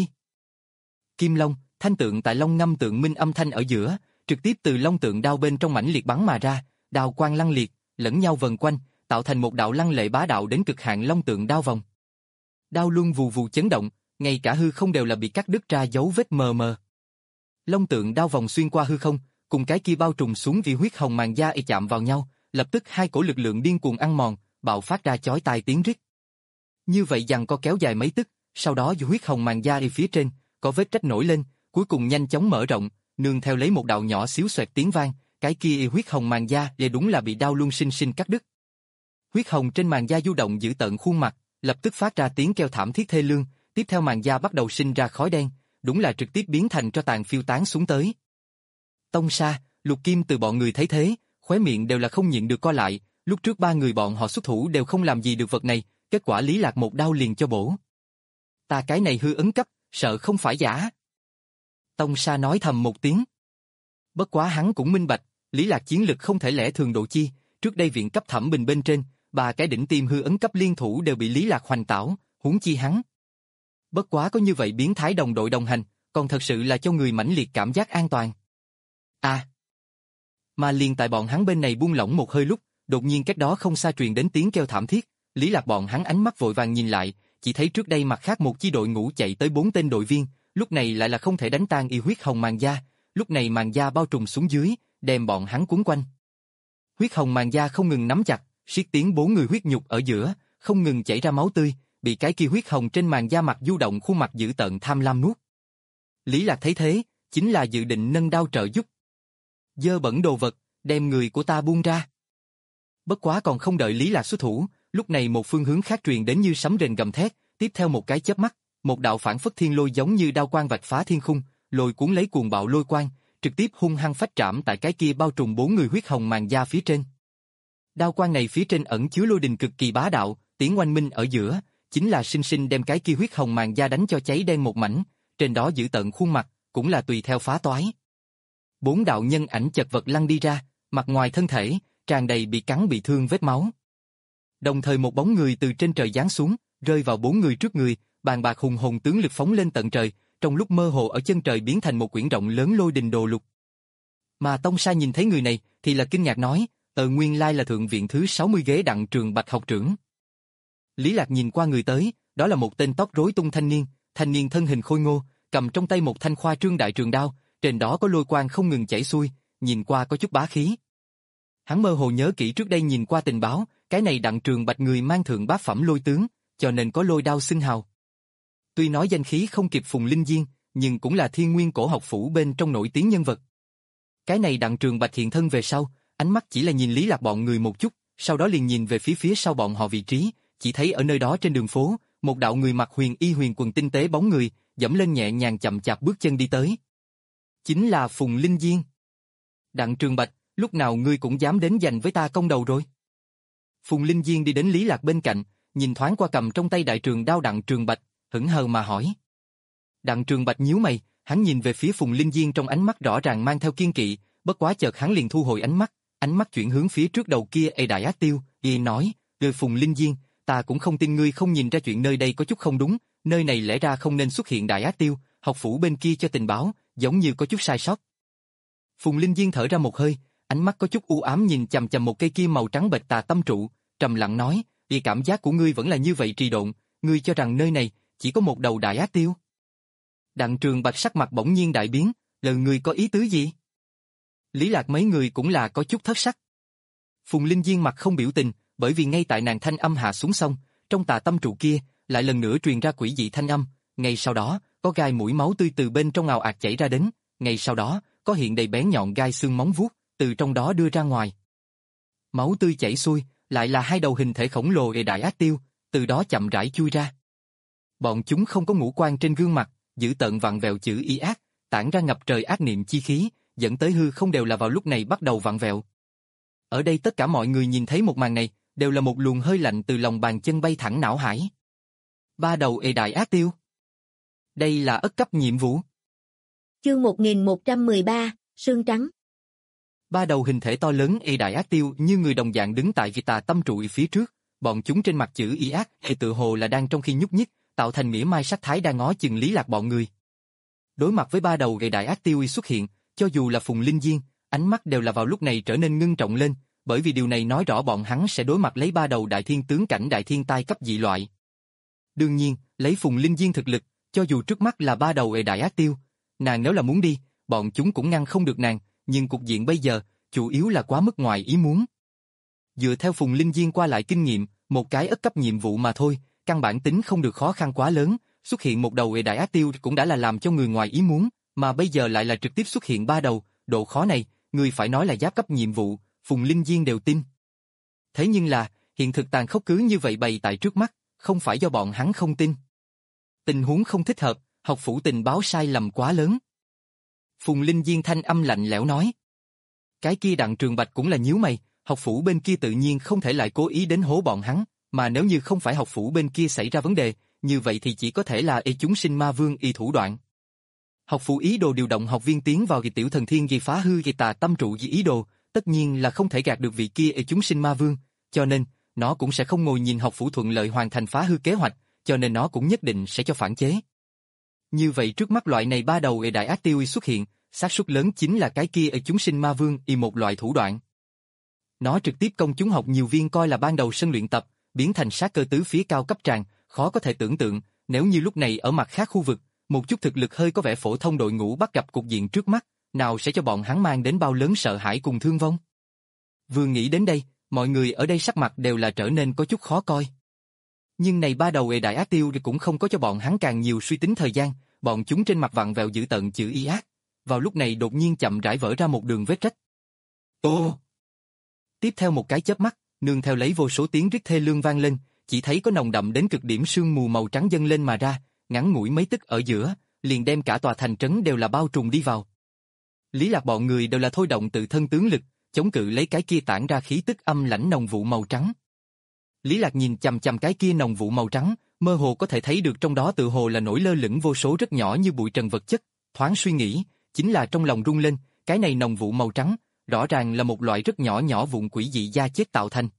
Kim long, thanh tượng tại long ngâm tượng minh âm thanh ở giữa, trực tiếp từ long tượng đao bên trong mãnh liệt bắn mà ra, đao quang lăng liệt, lẫn nhau vần quanh, tạo thành một đạo lăng lệ bá đạo đến cực hạn long tượng đao vòng. Đao luân vù vù chấn động, ngay cả hư không đều là bị cắt đứt ra dấu vết mờ mờ. Long tượng đao vòng xuyên qua hư không, cùng cái kia bao trùm xuống vì huyết hồng màn da y chạm vào nhau, lập tức hai cổ lực lượng điên cuồng ăn mòn, bạo phát ra chói tai tiếng rít. Như vậy giằng co kéo dài mấy tức, sau đó dù huyết hồng màn da y phía trên, có vết rách nổi lên, cuối cùng nhanh chóng mở rộng, nương theo lấy một đạo nhỏ xíu xoẹt tiếng vang, cái kia y huyết hồng màn da y đúng là bị đao luân sinh sinh cắt đứt. Huyết hồng trên màn da du động giữ tợn khuôn mặt, lập tức phát ra tiếng kêu thảm thiết thê lương, tiếp theo màn da bắt đầu sinh ra khói đen, đúng là trực tiếp biến thành tro tàn phiêu tán xuống tới. Tông Sa, Lục Kim từ bọn người thấy thế, khóe miệng đều là không nhịn được co lại, lúc trước ba người bọn họ xuất thủ đều không làm gì được vật này, kết quả Lý Lạc một đao liền cho bổ. Ta cái này hư ấn cấp, sợ không phải giả. Tông Sa nói thầm một tiếng. Bất quá hắn cũng minh bạch, Lý Lạc chiến lực không thể lẽ thường độ chi, trước đây viện cấp thẩm bình bên trên, ba cái đỉnh tiêm hư ấn cấp liên thủ đều bị Lý Lạc hoành tảo, huống chi hắn. Bất quá có như vậy biến thái đồng đội đồng hành, còn thật sự là cho người mãnh liệt cảm giác an toàn. À! Mà liền tại bọn hắn bên này buông lỏng một hơi lúc, đột nhiên cách đó không xa truyền đến tiếng kêu thảm thiết, Lý Lạc bọn hắn ánh mắt vội vàng nhìn lại, chỉ thấy trước đây mặt khác một chi đội ngũ chạy tới bốn tên đội viên, lúc này lại là không thể đánh tan y huyết hồng màn da, lúc này màn da bao trùm xuống dưới, đem bọn hắn cuốn quanh. Huyết hồng màn da không ngừng nắm chặt, siết tiến bốn người huyết nhục ở giữa, không ngừng chảy ra máu tươi, bị cái kia huyết hồng trên màn da mặt du động khuôn mặt dữ tợn tham lam nuốt. Lý Lạc thấy thế, chính là dự định nâng đao trợ giúp. Dơ bẩn đồ vật, đem người của ta buông ra. Bất quá còn không đợi Lý Lạc xuất thủ, lúc này một phương hướng khác truyền đến như sấm rền gầm thét, tiếp theo một cái chớp mắt, một đạo phản phất thiên lôi giống như đao quang vạch phá thiên khung, lôi cuốn lấy cuồng bạo lôi quang, trực tiếp hung hăng phách trảm tại cái kia bao trùm bốn người huyết hồng màn da phía trên. Đao quang này phía trên ẩn chứa lôi đình cực kỳ bá đạo, tiếng oanh minh ở giữa, chính là sinh sinh đem cái kia huyết hồng màn da đánh cho cháy đen một mảnh, trên đó giữ tận khuôn mặt, cũng là tùy theo phá toái. Bốn đạo nhân ảnh chật vật lăn đi ra, mặt ngoài thân thể, tràn đầy bị cắn bị thương vết máu. Đồng thời một bóng người từ trên trời giáng xuống, rơi vào bốn người trước người, bàn bạc hùng hồn tướng lực phóng lên tận trời, trong lúc mơ hồ ở chân trời biến thành một quyển rộng lớn lôi đình đồ lục. Mà Tông Sa nhìn thấy người này, thì là kinh ngạc nói, ờ nguyên lai là thượng viện thứ sáu mươi ghế Đặng Trường Bạch học trưởng. Lý Lạc nhìn qua người tới, đó là một tên tóc rối tung thanh niên, thanh niên thân hình khôi ngô, cầm trong tay một thanh khoa trương đại trường đao, trên đó có lôi quang không ngừng chảy xuôi, nhìn qua có chút bá khí. Hắn mơ hồ nhớ kỹ trước đây nhìn qua tình báo, cái này Đặng Trường Bạch người mang thượng bá phẩm lôi tướng, cho nên có lôi đao xưng hào. Tuy nói danh khí không kịp Phùng Linh Diên, nhưng cũng là thiên nguyên cổ học phủ bên trong nổi tiếng nhân vật. Cái này Đặng Trường Bạch hiện thân về sau, ánh mắt chỉ là nhìn Lý Lạc bọn người một chút, sau đó liền nhìn về phía phía sau bọn họ vị trí, chỉ thấy ở nơi đó trên đường phố, một đạo người mặc huyền y huyền quần tinh tế bóng người, dẫm lên nhẹ nhàng chậm chạp bước chân đi tới. Chính là Phùng Linh Diên. Đặng Trường Bạch, lúc nào ngươi cũng dám đến giành với ta công đầu rồi? Phùng Linh Diên đi đến Lý Lạc bên cạnh, nhìn thoáng qua cầm trong tay đại trường đao Đặng Trường Bạch, hững hờ mà hỏi. Đặng Trường Bạch nhíu mày, hắn nhìn về phía Phùng Linh Diên trong ánh mắt rõ ràng mang theo kiên kỵ, bất quá chợt hắn liền thu hồi ánh mắt, ánh mắt chuyển hướng phía trước đầu kia Ê Đại Ác Tiêu, y nói, "Lời Phùng Linh Diên, ta cũng không tin ngươi không nhìn ra chuyện nơi đây có chút không đúng, nơi này lẽ ra không nên xuất hiện Đại Ác Tiêu, học phủ bên kia cho tình báo, giống như có chút sai sót." Phùng Linh Diên thở ra một hơi, ánh mắt có chút u ám nhìn chằm chằm một cây kim màu trắng bệch tà tâm trụ, trầm lặng nói, "Y cảm giác của ngươi vẫn là như vậy trì độn, ngươi cho rằng nơi này chỉ có một đầu Đại Ác Tiêu?" Đặng Trường Bạch sắc mặt bỗng nhiên đại biến, "Lời ngươi có ý tứ gì?" Lý Lạc mấy người cũng là có chút thất sắc. Phùng Linh Diên mặt không biểu tình, bởi vì ngay tại nàng thanh âm hạ xuống xong, trong tà tâm trụ kia lại lần nữa truyền ra quỷ dị thanh âm, ngay sau đó, có gai mũi máu tươi từ bên trong ào ạt chảy ra đến, ngay sau đó, có hiện đầy bén nhọn gai xương móng vuốt từ trong đó đưa ra ngoài. Máu tươi chảy xuôi, lại là hai đầu hình thể khổng lồ Ê Đại Ác Tiêu, từ đó chậm rãi chui ra. Bọn chúng không có ngũ quan trên gương mặt, giữ tợn vặn vẹo chữ y ác, tản ra ngập trời ác niệm chi khí, dẫn tới hư không đều là vào lúc này bắt đầu vặn vẹo. Ở đây tất cả mọi người nhìn thấy một màn này, đều là một luồng hơi lạnh từ lòng bàn chân bay thẳng não hải. Ba đầu Ê Đại Ác Tiêu. Đây là ất cấp nhiệm vụ. Chương một nghìn một trăm mười ba, Sương Trắng. Ba đầu hình thể to lớn Ê Đại Ác Tiêu như người đồng dạng đứng tại vị tà tâm trụ phía trước, bọn chúng trên mặt chữ y ác, hệ tự hồ là đang trong khi nhúc nhích, tạo thành mỉa mai sắc thái đang ngó chừng Lý Lạc bọn người. Đối mặt với ba đầu Ê Đại Ác Tiêu xuất hiện, cho dù là Phùng Linh Diên, ánh mắt đều là vào lúc này trở nên ngưng trọng lên, bởi vì điều này nói rõ bọn hắn sẽ đối mặt lấy ba đầu đại thiên tướng cảnh đại thiên tai cấp dị loại. Đương nhiên, lấy Phùng Linh Diên thực lực, cho dù trước mắt là ba đầu Ê Đại Ác Tiêu, nàng nếu là muốn đi, bọn chúng cũng ngăn không được nàng, nhưng cục diện bây giờ, chủ yếu là quá mức ngoài ý muốn. Dựa theo Phùng Linh Diên qua lại kinh nghiệm, một cái ất cấp nhiệm vụ mà thôi, căn bản tính không được khó khăn quá lớn, xuất hiện một đầu Ê Đại Ác Tiêu cũng đã là làm cho người ngoài ý muốn, mà bây giờ lại là trực tiếp xuất hiện ba đầu, độ khó này, người phải nói là giáp cấp nhiệm vụ, Phùng Linh Diên đều tin. Thế nhưng là, hiện thực tàn khốc cứ như vậy bày tại trước mắt, không phải do bọn hắn không tin. Tình huống không thích hợp, học phủ tình báo sai lầm quá lớn. Phùng Linh Diên thanh âm lạnh lẽo nói. Cái kia Đặng Trường Bạch cũng là nhíu mày, học phủ bên kia tự nhiên không thể lại cố ý đến hố bọn hắn, mà nếu như không phải học phủ bên kia xảy ra vấn đề, như vậy thì chỉ có thể là y chúng sinh ma vương y thủ đoạn. Học phủ ý đồ điều động học viên tiến vào kỳ tiểu thần thiên gây phá hư gây tà tâm trụ gì ý đồ, tất nhiên là không thể gạt được vị kia y chúng sinh ma vương, cho nên, nó cũng sẽ không ngồi nhìn học phủ thuận lợi hoàn thành phá hư kế hoạch, cho nên nó cũng nhất định sẽ cho phản chế. Như vậy trước mắt loại này ba đầu Ê Đại Ác Tiêu xuất hiện, xác suất lớn chính là cái kia y chúng sinh ma vương y một loại thủ đoạn. Nó trực tiếp công chúng học nhiều viên coi là ban đầu sân luyện tập, biến thành sát cơ tứ phía cao cấp tràng, khó có thể tưởng tượng, nếu như lúc này ở mặt khác khu vực, một chút thực lực hơi có vẻ phổ thông đội ngũ bắt gặp cục diện trước mắt, nào sẽ cho bọn hắn mang đến bao lớn sợ hãi cùng thương vong. Vừa nghĩ đến đây, mọi người ở đây sắc mặt đều là trở nên có chút khó coi. Nhưng này ba đầu Ê Đại Ác Tiêu cũng không có cho bọn hắn càng nhiều suy tính thời gian, bọn chúng trên mặt vặn vẹo dữ tợn chữ y ác, vào lúc này đột nhiên chậm rãi vỡ ra một đường vết rách. Ô! Tiếp theo một cái chớp mắt, nương theo lấy vô số tiếng rít thê lương vang lên, chỉ thấy có nồng đậm đến cực điểm sương mù màu trắng dâng lên mà ra, ngắn ngủi mấy tức ở giữa, liền đem cả tòa thành trấn đều là bao trùm đi vào. Lý Lạc bọn người đều là thôi động tự thân tướng lực, chống cự lấy cái kia tản ra khí tức âm lãnh nồng vụ màu trắng. Lý Lạc nhìn chằm chằm cái kia nồng vụ màu trắng, mơ hồ có thể thấy được trong đó tự hồ là nổi lơ lửng vô số rất nhỏ như bụi trần vật chất, thoáng suy nghĩ, chính là trong lòng rung lên, cái này nồng vụ màu trắng, rõ ràng là một loại rất nhỏ nhỏ vụn quỷ dị da chết tạo thành.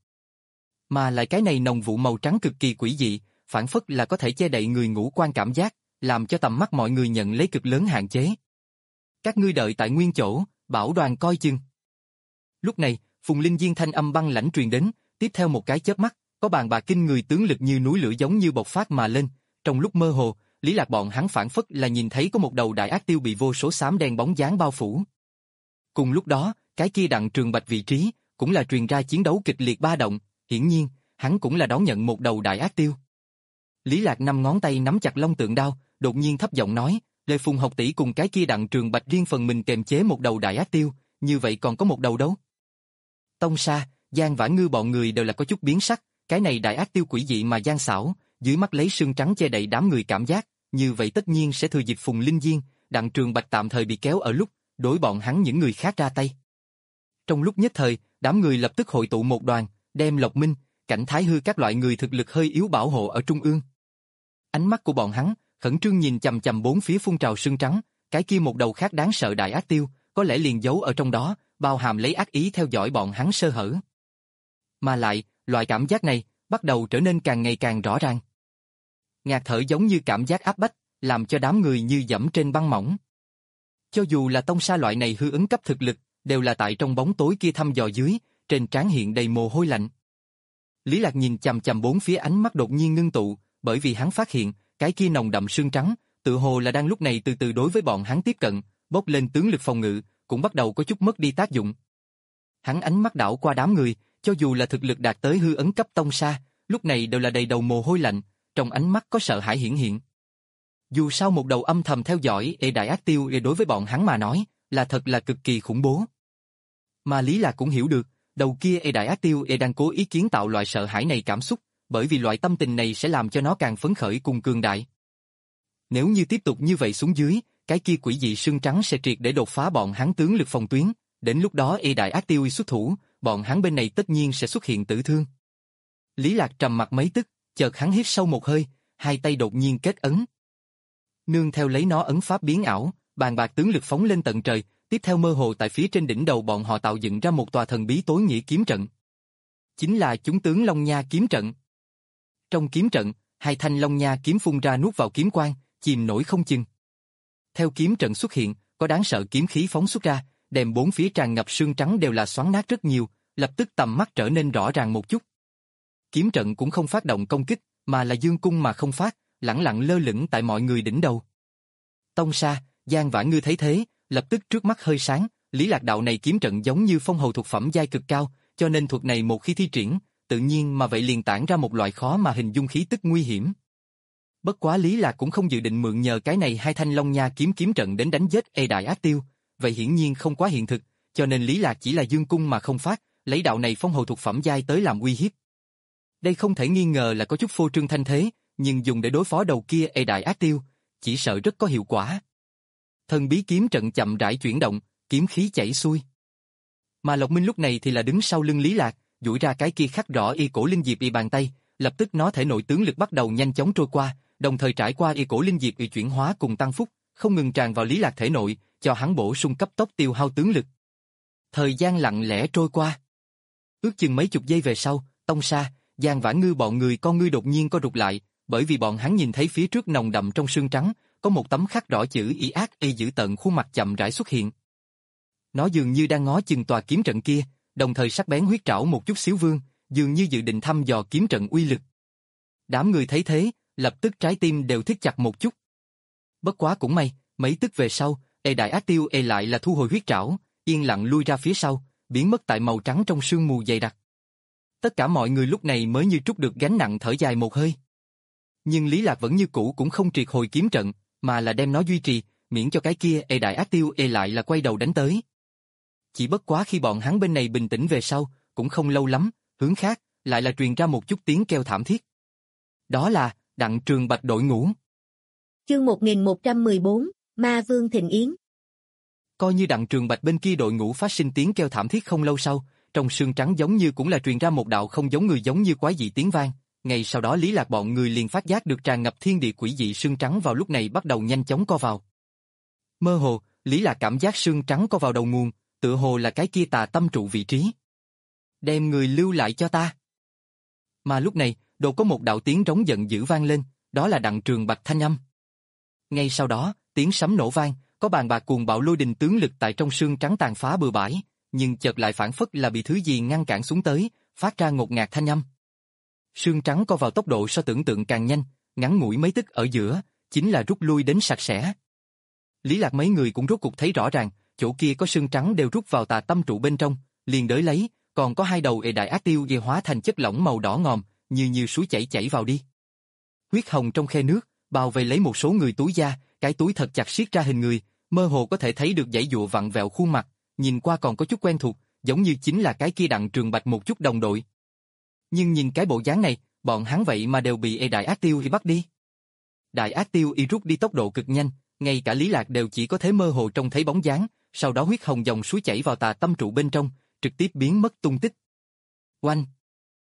Mà lại cái này nồng vụ màu trắng cực kỳ quỷ dị, phản phất là có thể che đậy người ngũ quan cảm giác, làm cho tầm mắt mọi người nhận lấy cực lớn hạn chế. Các ngươi đợi tại nguyên chỗ, bảo đoàn coi chừng. Lúc này, Phùng Linh Diên thanh âm băng lãnh truyền đến, tiếp theo một cái chớp mắt, có bàn bạc kinh người tướng lực như núi lửa giống như bộc phát mà lên, trong lúc mơ hồ, Lý Lạc bọn hắn phản phất là nhìn thấy có một đầu Đại Ác Tiêu bị vô số xám đen bóng dáng bao phủ. Cùng lúc đó, cái kia Đặng Trường Bạch vị trí, cũng là truyền ra chiến đấu kịch liệt ba động, hiển nhiên, hắn cũng là đón nhận một đầu Đại Ác Tiêu. Lý Lạc năm ngón tay nắm chặt long tượng đao, đột nhiên thấp giọng nói, Lê Phùng học tỷ cùng cái kia Đặng Trường Bạch riêng phần mình kềm chế một đầu Đại Ác Tiêu, như vậy còn có một đầu đâu? Tông Sa, Giang Vãn Ngư bọn người đều là có chút biến sắc, cái này Đại Ác Tiêu quỷ dị mà gian xảo, dưới mắt lấy sương trắng che đậy đám người cảm giác, như vậy tất nhiên sẽ thừa dịp Phùng Linh Diên, Đặng Trường Bạch tạm thời bị kéo ở lúc, đối bọn hắn những người khác ra tay. Trong lúc nhất thời, đám người lập tức hội tụ một đoàn, đem Lộc Minh, Cảnh Thái Hư các loại người thực lực hơi yếu bảo hộ ở trung ương. Ánh mắt của bọn hắn khẩn trương nhìn chằm chằm bốn phía phun trào sương trắng, cái kia một đầu khác đáng sợ đại ác tiêu, có lẽ liền giấu ở trong đó, bao hàm lấy ác ý theo dõi bọn hắn sơ hở. Mà lại, loại cảm giác này bắt đầu trở nên càng ngày càng rõ ràng. Ngạt thở giống như cảm giác áp bách, làm cho đám người như dẫm trên băng mỏng. Cho dù là tông sa loại này hư ứng cấp thực lực, đều là tại trong bóng tối kia thăm dò dưới, trên trán hiện đầy mồ hôi lạnh. Lý Lạc nhìn chằm chằm bốn phía, ánh mắt đột nhiên ngưng tụ, bởi vì hắn phát hiện, cái kia nồng đậm sương trắng, tự hồ là đang lúc này từ từ đối với bọn hắn tiếp cận, bốc lên tướng lực phòng ngự, cũng bắt đầu có chút mất đi tác dụng. Hắn ánh mắt đảo qua đám người, cho dù là thực lực đạt tới hư ấn cấp tông sa, lúc này đều là đầy đầu mồ hôi lạnh, trong ánh mắt có sợ hãi hiển hiện. Dù sao một đầu âm thầm theo dõi ê đại ác tiêu ê đối với bọn hắn mà nói, là thật là cực kỳ khủng bố. Mà Lý Lạc cũng hiểu được, đầu kia ê đại ác tiêu ê đang cố ý kiến tạo loại sợ hãi này cảm xúc, bởi vì loại tâm tình này sẽ làm cho nó càng phấn khởi cùng cường đại. Nếu như tiếp tục như vậy xuống dưới, cái kia quỷ dị sương trắng sẽ triệt để đột phá bọn hắn tướng lực phòng tuyến, đến lúc đó ê đại ác tiêu xuất thủ, bọn hắn bên này tất nhiên sẽ xuất hiện tử thương. Lý Lạc trầm mặt mấy tức, chợt hắn hít sâu một hơi, hai tay đột nhiên kết ấn. Nương theo lấy nó ấn pháp biến ảo, bàn bạc tướng lực phóng lên tận trời, tiếp theo mơ hồ tại phía trên đỉnh đầu bọn họ tạo dựng ra một tòa thần bí tối nghĩa kiếm trận. Chính là chúng tướng Long Nha kiếm trận. Trong kiếm trận, hai thanh Long Nha kiếm phun ra nuốt vào kiếm quang, chìm nổi không chừng. Theo kiếm trận xuất hiện, có đáng sợ kiếm khí phóng xuất ra, đem bốn phía tràn ngập sương trắng đều là xoắn nát rất nhiều, lập tức tầm mắt trở nên rõ ràng một chút. Kiếm trận cũng không phát động công kích, mà là dương cung mà không phát, lẳng lặng lơ lửng tại mọi người đỉnh đầu. Tông Sa, Giang Vãn Ngư thấy thế, lập tức trước mắt hơi sáng, Lý Lạc đạo này kiếm trận giống như phong hầu thuộc phẩm giai cực cao, cho nên thuật này một khi thi triển, tự nhiên mà vậy liền tản ra một loại khó mà hình dung khí tức nguy hiểm. Bất quá Lý Lạc cũng không dự định mượn nhờ cái này hai thanh Long Nha kiếm kiếm trận đến đánh giết ê đại ác tiêu, vậy hiển nhiên không quá hiện thực, cho nên Lý Lạc chỉ là dương cung mà không phát, lấy đạo này phong hầu thuộc phẩm giai tới làm uy hiếp. Đây không thể nghi ngờ là có chút phô trương thanh thế, nhưng dùng để đối phó đầu kia ê đại ác tiêu, chỉ sợ rất có hiệu quả. Thần bí kiếm trận chậm rãi chuyển động, kiếm khí chảy xuôi. Mà Lộc Minh lúc này thì là đứng sau lưng Lý Lạc, duỗi ra cái kia khắc rõ y cổ linh diệp y bàn tay, lập tức nó thể nội tướng lực bắt đầu nhanh chóng trôi qua, đồng thời trải qua y cổ linh diệp y chuyển hóa cùng tăng phúc, không ngừng tràn vào Lý Lạc thể nội, cho hắn bổ sung cấp tốc tiêu hao tướng lực. Thời gian lặng lẽ trôi qua. Ước chừng mấy chục giây về sau, Tông Sa, Giang Vãn Ngư bọn người con ngươi đột nhiên co rụt lại, bởi vì bọn hắn nhìn thấy phía trước nồng đậm trong sương trắng, có một tấm khắc rõ chữ y ác y dữ tợn khuôn mặt chậm rãi xuất hiện. Nó dường như đang ngó chừng tòa kiếm trận kia, đồng thời sắc bén huyết trảo một chút xíu vương, dường như dự định thăm dò kiếm trận uy lực. Đám người thấy thế, lập tức trái tim đều thít chặt một chút. Bất quá cũng may, mấy tức về sau, ê đại ác tiêu ê lại là thu hồi huyết trảo, yên lặng lui ra phía sau, biến mất tại màu trắng trong sương mù dày đặc. Tất cả mọi người lúc này mới như trút được gánh nặng thở dài một hơi. Nhưng Lý Lạc vẫn như cũ cũng không triệt hồi kiếm trận, mà là đem nó duy trì, miễn cho cái kia ê đại ác tiêu ê lại là quay đầu đánh tới. Chỉ bất quá khi bọn hắn bên này bình tĩnh về sau, cũng không lâu lắm, hướng khác, lại là truyền ra một chút tiếng kêu thảm thiết. Đó là, Đặng Trường Bạch đội ngũ. Chương một nghìn một trăm mười bốn, Ma Vương Thịnh Yến. Coi như Đặng Trường Bạch bên kia đội ngũ phát sinh tiếng kêu thảm thiết không lâu sau, trong sương trắng giống như cũng là truyền ra một đạo không giống người giống như quái dị tiếng vang. Ngay sau đó Lý Lạc bọn người liền phát giác được tràn ngập thiên địa quỷ dị sương trắng vào lúc này bắt đầu nhanh chóng co vào. Mơ hồ, Lý Lạc cảm giác sương trắng co vào đầu nguồn, tựa hồ là cái kia tà tâm trụ vị trí. Đem người lưu lại cho ta. Mà lúc này, đột có một đạo tiếng trống giận dữ vang lên, đó là Đặng Trường Bạch thanh âm. Ngay sau đó, tiếng sấm nổ vang, có bàn bạc cuồng bạo lôi đình tướng lực tại trong sương trắng tàn phá bừa bãi, nhưng chợt lại phản phất là bị thứ gì ngăn cản xuống tới, phát ra ngột ngạt thanh âm. Sương trắng co vào tốc độ so tưởng tượng càng nhanh, ngắn ngủi mấy tức ở giữa, chính là rút lui đến sạch sẽ. Lý Lạc mấy người cũng rốt cục thấy rõ ràng, chỗ kia có sương trắng đều rút vào tà tâm trụ bên trong, liền đới lấy, còn có hai đầu ê đại ác tiêu dây hóa thành chất lỏng màu đỏ ngòm, như như suối chảy chảy vào đi. Huyết hồng trong khe nước, bao vây lấy một số người túi da, cái túi thật chặt siết ra hình người, mơ hồ có thể thấy được dãy dụa vặn vẹo khuôn mặt, nhìn qua còn có chút quen thuộc, giống như chính là cái kia Đặng Trường Bạch một chút đồng đội. Nhưng nhìn cái bộ dáng này, bọn hắn vậy mà đều bị ê đại ác tiêu y bắt đi. Đại ác tiêu y rút đi tốc độ cực nhanh, ngay cả Lý Lạc đều chỉ có thể mơ hồ trông thấy bóng dáng, sau đó huyết hồng dòng suối chảy vào tà tâm trụ bên trong, trực tiếp biến mất tung tích. Oanh!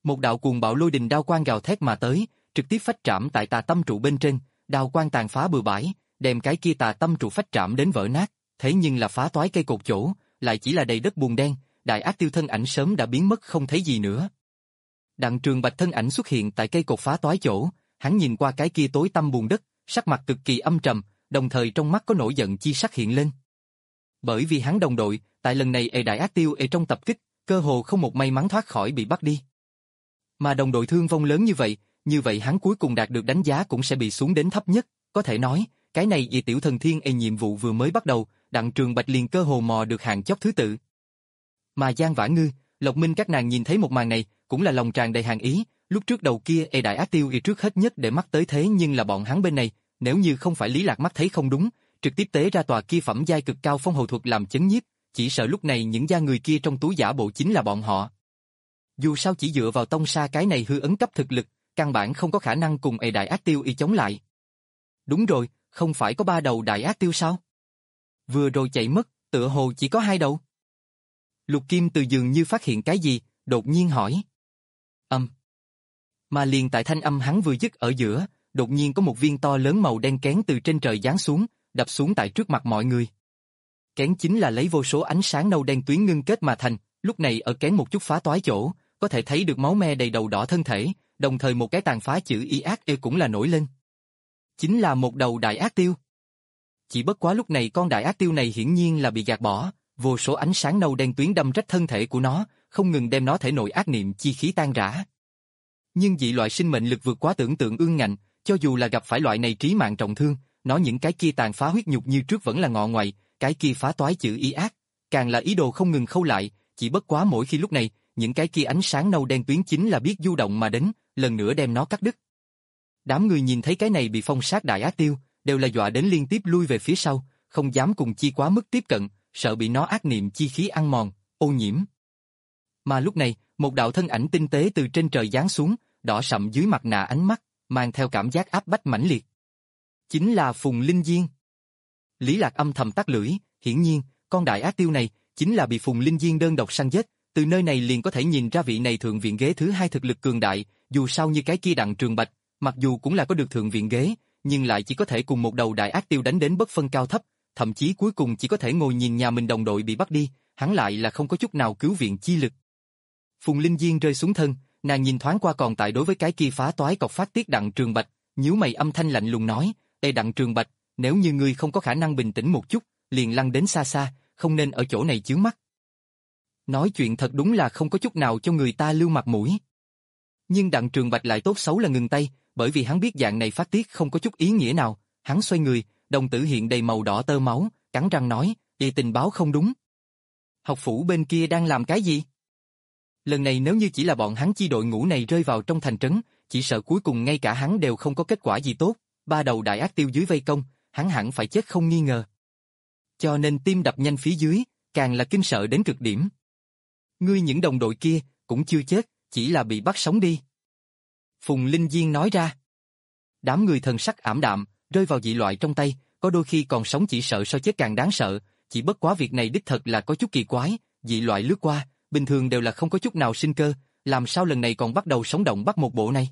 Một đạo cuồng bạo lôi đình đao quang gào thét mà tới, trực tiếp phách trảm tại tà tâm trụ bên trên, đao quang tàn phá bừa bãi, đem cái kia tà tâm trụ phách trảm đến vỡ nát, thế nhưng là phá toái cây cột chỗ, lại chỉ là đầy đất bùn đen, Đại Ác Tiêu thân ảnh sớm đã biến mất không thấy gì nữa. Đặng Trường Bạch thân ảnh xuất hiện tại cây cột phá toái chỗ, hắn nhìn qua cái kia tối tăm bùn đất, sắc mặt cực kỳ âm trầm, đồng thời trong mắt có nổi giận chi sắc hiện lên. Bởi vì hắn đồng đội, tại lần này ê Đại Ác Tiêu ê trong tập kích, cơ hồ không một may mắn thoát khỏi bị bắt đi. Mà đồng đội thương vong lớn như vậy, như vậy hắn cuối cùng đạt được đánh giá cũng sẽ bị xuống đến thấp nhất, có thể nói, cái này vì tiểu thần thiên ê nhiệm vụ vừa mới bắt đầu, Đặng Trường Bạch liền cơ hồ mò được hàng chót thứ tự. Mà Giang Vã Ngư, Lộc Minh các nàng nhìn thấy một màn này, cũng là lòng tràn đầy hàng ý, lúc trước đầu kia ê Đại Ác Tiêu ê trước hết nhất để mắt tới thế nhưng là bọn hắn bên này, nếu như không phải Lý Lạc mắt thấy không đúng, trực tiếp tế ra tòa kia phẩm giai cực cao phong hầu thuật làm chấn nhiếp, chỉ sợ lúc này những gia người kia trong túi giả bộ chính là bọn họ. Dù sao chỉ dựa vào tông sa cái này hư ấn cấp thực lực, căn bản không có khả năng cùng ê Đại Ác Tiêu y chống lại. Đúng rồi, không phải có ba đầu Đại Ác Tiêu sao? Vừa rồi chạy mất, tựa hồ chỉ có hai đầu. Lục Kim từ dường như phát hiện cái gì, đột nhiên hỏi. Âm. Mà liền tại thanh âm hắn vừa dứt ở giữa, đột nhiên có một viên to lớn màu đen kén từ trên trời giáng xuống, đập xuống tại trước mặt mọi người. Kén chính là lấy vô số ánh sáng nâu đen tuyến ngưng kết mà thành, lúc này ở kén một chút phá toái chỗ, có thể thấy được máu me đầy đầu đỏ thân thể, đồng thời một cái tàn phá chữ y ác e cũng là nổi lên. Chính là một đầu Đại Ác Tiêu. Chỉ bất quá lúc này con Đại Ác Tiêu này hiển nhiên là bị gạt bỏ, vô số ánh sáng nâu đen tuyến đâm rách thân thể của nó, không ngừng đem nó thể nội ác niệm chi khí tan rã. Nhưng dị loại sinh mệnh lực vượt quá tưởng tượng ương ngạnh, cho dù là gặp phải loại này trí mạng trọng thương, nó những cái kia tàn phá huyết nhục như trước vẫn là ngọ ngoại, cái kia phá toái chữ y ác, càng là ý đồ không ngừng khâu lại, chỉ bất quá mỗi khi lúc này, những cái kia ánh sáng nâu đen tuyến chính là biết du động mà đến, lần nữa đem nó cắt đứt. Đám người nhìn thấy cái này bị phong sát Đại Ác Tiêu, đều là dọa đến liên tiếp lui về phía sau, không dám cùng chi quá mức tiếp cận, sợ bị nó ác niệm chi khí ăn mòn, ô nhiễm. Mà lúc này, một đạo thân ảnh tinh tế từ trên trời giáng xuống, đỏ sậm dưới mặt nạ ánh mắt, mang theo cảm giác áp bách mãnh liệt. Chính là Phùng Linh Diên. Lý Lạc âm thầm tắt lưỡi, hiển nhiên, con Đại Ác Tiêu này chính là bị Phùng Linh Diên đơn độc săn giết, từ nơi này liền có thể nhìn ra vị này thượng viện ghế thứ hai thực lực cường đại, dù sao như cái kia Đặng Trường Bạch, mặc dù cũng là có được thượng viện ghế, nhưng lại chỉ có thể cùng một đầu Đại Ác Tiêu đánh đến bất phân cao thấp, thậm chí cuối cùng chỉ có thể ngồi nhìn nhà mình đồng đội bị bắt đi, hắn lại là không có chút nào cứu viện chi lực. Phùng Linh Diên rơi xuống thân, nàng nhìn thoáng qua còn tại đối với cái kia phá toái cọc phát tiết Đặng Trường Bạch, nhíu mày âm thanh lạnh lùng nói, "Ê Đặng Trường Bạch, nếu như ngươi không có khả năng bình tĩnh một chút, liền lăn đến xa xa, không nên ở chỗ này chướng mắt." Nói chuyện thật đúng là không có chút nào cho người ta lưu mặt mũi. Nhưng Đặng Trường Bạch lại tốt xấu là ngừng tay, bởi vì hắn biết dạng này phát tiết không có chút ý nghĩa nào, hắn xoay người, đồng tử hiện đầy màu đỏ tơ máu, cắn răng nói, "Ê tình báo không đúng. Học phủ bên kia đang làm cái gì?" Lần này nếu như chỉ là bọn hắn chi đội ngũ này rơi vào trong thành trấn, chỉ sợ cuối cùng ngay cả hắn đều không có kết quả gì tốt, ba đầu Đại Ác Tiêu dưới vây công, hắn hẳn phải chết không nghi ngờ. Cho nên tim đập nhanh phía dưới, càng là kinh sợ đến cực điểm. Ngươi những đồng đội kia, cũng chưa chết, chỉ là bị bắt sống đi. Phùng Linh Diên nói ra. Đám người thần sắc ảm đạm, rơi vào dị loại trong tay, có đôi khi còn sống chỉ sợ so chết càng đáng sợ, chỉ bất quá việc này đích thật là có chút kỳ quái, dị loại lướt qua, bình thường đều là không có chút nào sinh cơ, làm sao lần này còn bắt đầu sống động bắt một bộ này?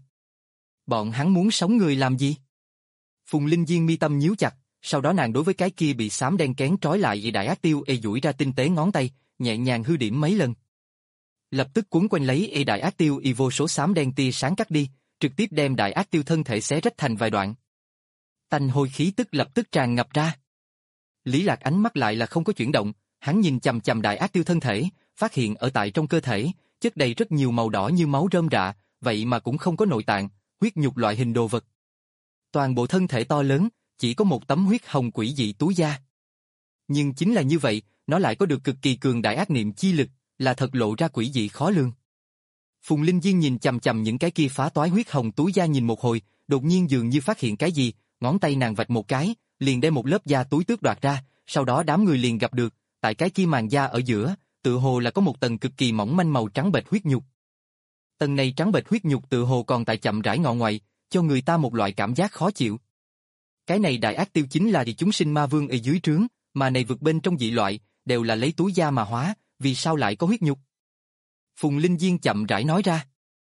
Bọn hắn muốn sống người làm gì? Phùng Linh Diên mi tâm nhíu chặt, sau đó nàng đối với cái kia bị xám đen kén trói lại vì Đại Ác Tiêu ê duỗi ra tinh tế ngón tay, nhẹ nhàng hư điểm mấy lần. Lập tức cuốn quanh lấy ê Đại Ác Tiêu y vô số xám đen tia sáng cắt đi, trực tiếp đem Đại Ác Tiêu thân thể xé rách thành vài đoạn. Tanh hôi khí tức lập tức tràn ngập ra. Lý Lạc ánh mắt lại là không có chuyển động, hắn nhìn chằm chằm Đại Ác Tiêu thân thể, phát hiện ở tại trong cơ thể, chất đầy rất nhiều màu đỏ như máu rơm rạ, vậy mà cũng không có nội tạng, huyết nhục loại hình đồ vật. Toàn bộ thân thể to lớn, chỉ có một tấm huyết hồng quỷ dị túi da. Nhưng chính là như vậy, nó lại có được cực kỳ cường đại ác niệm chi lực, là thật lộ ra quỷ dị khó lường. Phùng Linh Diên nhìn chằm chằm những cái kia phá toái huyết hồng túi da nhìn một hồi, đột nhiên dường như phát hiện cái gì, ngón tay nàng vạch một cái, liền đem một lớp da túi tước đoạt ra, sau đó đám người liền gặp được, tại cái kia màn da ở giữa, tự hồ là có một tầng cực kỳ mỏng manh màu trắng bệch huyết nhục. Tầng này trắng bệch huyết nhục tự hồ còn tại chậm rãi ngọ ngoại, cho người ta một loại cảm giác khó chịu. Cái này Đại Ác Tiêu chính là địa chúng sinh ma vương ở dưới trướng, mà này vượt bên trong dị loại, đều là lấy túi da mà hóa, vì sao lại có huyết nhục? Phùng Linh Diên chậm rãi nói ra.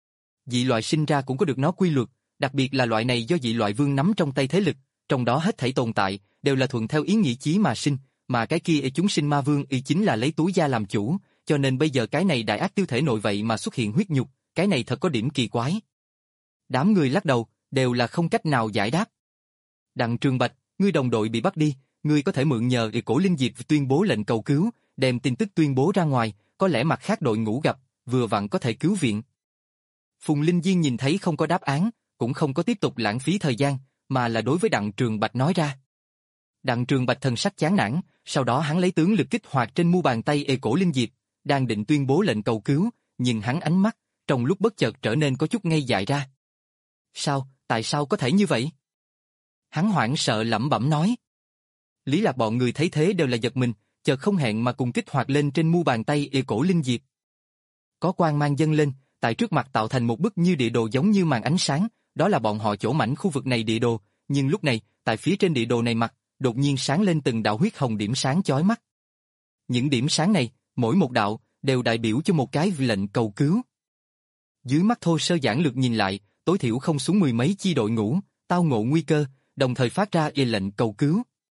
Dị loại sinh ra cũng có được nó quy luật, đặc biệt là loại này do dị loại vương nắm trong tay thế lực, trong đó hết thảy tồn tại đều là thuận theo ý nghĩ chí mà sinh, mà cái kia chúng sinh ma vương y chính là lấy túi da làm chủ, cho nên bây giờ cái này đại ác tiêu thể nội vậy mà xuất hiện huyết nhục, cái này thật có điểm kỳ quái. Đám người lắc đầu, đều là không cách nào giải đáp. Đặng Trường Bạch, ngươi đồng đội bị bắt đi, ngươi có thể mượn nhờ để cổ linh diệp tuyên bố lệnh cầu cứu, đem tin tức tuyên bố ra ngoài, có lẽ mặt khác đội ngũ gặp, vừa vặn có thể cứu viện. Phùng Linh Diên nhìn thấy không có đáp án, cũng không có tiếp tục lãng phí thời gian, mà là đối với Đặng Trường Bạch nói ra. Đặng Trường Bạch thần sắc chán nản, sau đó hắn lấy tướng lực kích hoạt trên mu bàn tay ê cổ linh diệp, đang định tuyên bố lệnh cầu cứu, nhưng hắn ánh mắt, trong lúc bất chợt trở nên có chút ngây dại ra. Sao, tại sao có thể như vậy? Hắn hoảng sợ lẩm bẩm nói. Lý Lạc bọn người thấy thế đều là giật mình, chợt không hẹn mà cùng kích hoạt lên trên mu bàn tay ê cổ linh diệp. Có quang mang dâng lên, tại trước mặt tạo thành một bức như địa đồ giống như màn ánh sáng, đó là bọn họ chỗ mảnh khu vực này địa đồ, nhưng lúc này, tại phía trên địa đồ này mặt, đột nhiên sáng lên từng đạo huyết hồng điểm sáng chói mắt. Những điểm sáng này, mỗi một đạo, đều đại biểu cho một cái lệnh cầu cứu. Dưới mắt thô sơ giản lược nhìn lại, tối thiểu không xuống mười mấy chi đội ngũ, tao ngộ nguy cơ, đồng thời phát ra y lệnh cầu cứu.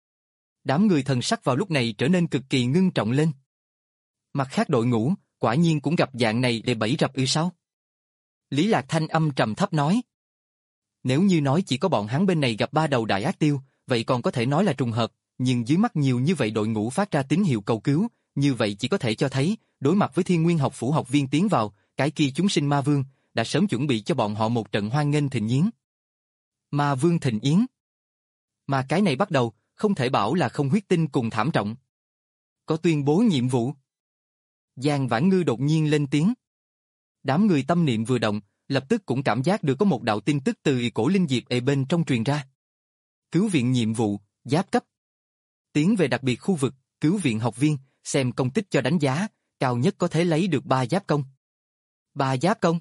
Đám người thần sắc vào lúc này trở nên cực kỳ ngưng trọng lên. Mặt khác đội ngũ, quả nhiên cũng gặp dạng này để bẫy rập ư sao? Lý Lạc thanh âm trầm thấp nói. Nếu như nói chỉ có bọn hắn bên này gặp ba đầu đại ác tiêu, vậy còn có thể nói là trùng hợp, nhưng dưới mắt nhiều như vậy đội ngũ phát ra tín hiệu cầu cứu, như vậy chỉ có thể cho thấy, đối mặt với Thiên Nguyên học phủ học viên tiến vào, cái kia chúng sinh ma vương, đã sớm chuẩn bị cho bọn họ một trận hoan nghênh thịnh yến. Ma vương thịnh yến. Mà cái này bắt đầu, không thể bảo là không huyết tinh cùng thảm trọng. Có tuyên bố nhiệm vụ. Giang Vãn Ngư đột nhiên lên tiếng. Đám người tâm niệm vừa động, lập tức cũng cảm giác được có một đạo tin tức từ cổ linh diệp ở bên trong truyền ra. Cứu viện nhiệm vụ, giáp cấp. Tiến về đặc biệt khu vực, cứu viện học viên, xem công tích cho đánh giá, cao nhất có thể lấy được ba giáp công. Ba giáp công.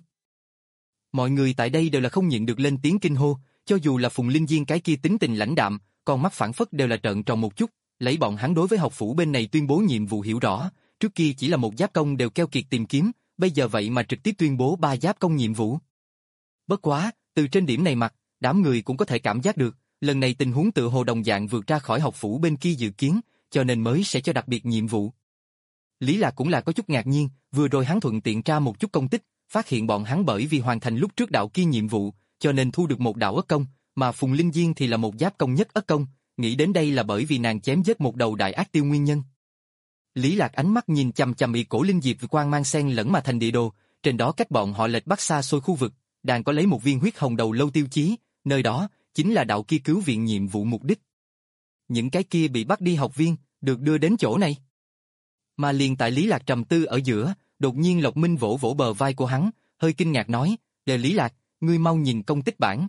Mọi người tại đây đều là không nhịn được lên tiếng kinh hô, cho dù là Phùng Linh Diên cái kia tính tình lãnh đạm, con mắt phản phất đều là trợn tròn một chút, lấy bọn hắn đối với học phủ bên này tuyên bố nhiệm vụ hiểu rõ, trước kia chỉ là một giáp công đều keo kiệt tìm kiếm, bây giờ vậy mà trực tiếp tuyên bố ba giáp công nhiệm vụ. Bất quá, từ trên điểm này mặt, đám người cũng có thể cảm giác được, lần này tình huống tự hồ đồng dạng vượt ra khỏi học phủ bên kia dự kiến, cho nên mới sẽ cho đặc biệt nhiệm vụ. Lý Lạc cũng là có chút ngạc nhiên, vừa rồi hắn thuận tiện tra một chút công tích, phát hiện bọn hắn bởi vì hoàn thành lúc trước đạo kia nhiệm vụ, cho nên thu được một đạo ất công, mà Phùng Linh Diên thì là một giáp công nhất ất công, nghĩ đến đây là bởi vì nàng chém giết một đầu đại ác tiêu nguyên nhân. Lý Lạc ánh mắt nhìn chằm chằm y cổ linh diệp quang mang xen lẫn mà thành địa đồ, trên đó cách bọn họ lệch bắc xa xôi khu vực, đang có lấy một viên huyết hồng đầu lâu tiêu chí, nơi đó chính là đạo kia cứu viện nhiệm vụ mục đích. Những cái kia bị bắt đi học viên được đưa đến chỗ này. Mà liền tại Lý Lạc trầm tư ở giữa, đột nhiên Lộc Minh vỗ vỗ bờ vai của hắn, hơi kinh ngạc nói: "Đề Lý Lạc, ngươi mau nhìn công tích bảng."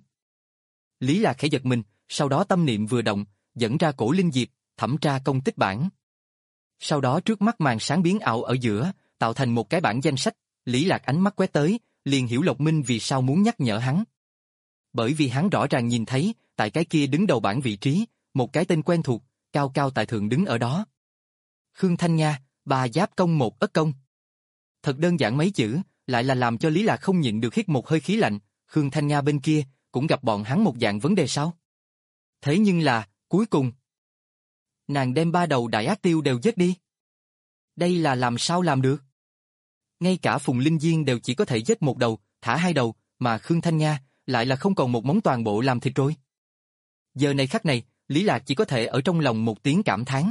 Lý Lạc khẽ giật mình, sau đó tâm niệm vừa động, dẫn ra cổ linh diệp, thẩm tra công tích bảng. Sau đó trước mắt màn sáng biến ảo ở giữa, tạo thành một cái bảng danh sách, Lý Lạc ánh mắt quét tới, liền hiểu Lộc Minh vì sao muốn nhắc nhở hắn. Bởi vì hắn rõ ràng nhìn thấy, tại cái kia đứng đầu bảng vị trí, một cái tên quen thuộc, cao cao tại thượng đứng ở đó. Khương Thanh Nha, ba giáp công một ất công. Thật đơn giản mấy chữ, lại là làm cho Lý Lạc không nhịn được hít một hơi khí lạnh, Khương Thanh Nha bên kia, cũng gặp bọn hắn một dạng vấn đề sao? Thế nhưng là, cuối cùng, nàng đem ba đầu đại ác tiêu đều giết đi. Đây là làm sao làm được? Ngay cả Phùng Linh Diên đều chỉ có thể giết một đầu, thả hai đầu, mà Khương Thanh Nha lại là không còn một móng toàn bộ làm thịt rồi. Giờ này khắc này, Lý Lạc chỉ có thể ở trong lòng một tiếng cảm thán.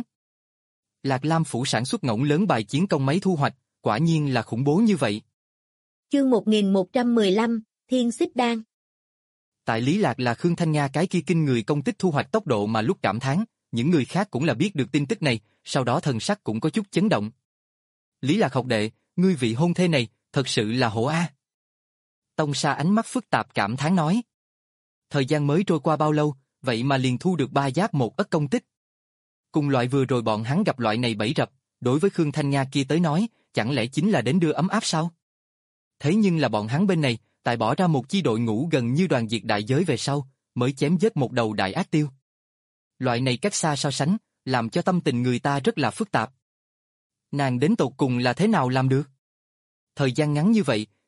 Lạc Lam phủ sản xuất ngỗng lớn bài chiến công mấy thu hoạch, quả nhiên là khủng bố như vậy. Chương một nghìn một trăm mười lăm, Thiên Xích Đan. Tại Lý Lạc là Khương Thanh Nha cái kia kinh người công tích thu hoạch tốc độ mà lúc cảm thán, những người khác cũng là biết được tin tức này, sau đó thần sắc cũng có chút chấn động. Lý Lạc học đệ, ngươi vị hôn thê này, thật sự là hổ a. Tông Sa ánh mắt phức tạp cảm thán nói. Thời gian mới trôi qua bao lâu, vậy mà liền thu được ba giáp một ất công tích. Cùng loại vừa rồi bọn hắn gặp loại này bẫy rập, đối với Khương Thanh Nha kia tới nói, chẳng lẽ chính là đến đưa ấm áp sao? Thế nhưng là bọn hắn bên này, tại bỏ ra một chi đội ngũ gần như đoàn diệt đại giới về sau, mới chém giết một đầu đại ác tiêu. Loại này cách xa so sánh, làm cho tâm tình người ta rất là phức tạp. Nàng đến tột cùng là thế nào làm được? Thời gian ngắn như vậy,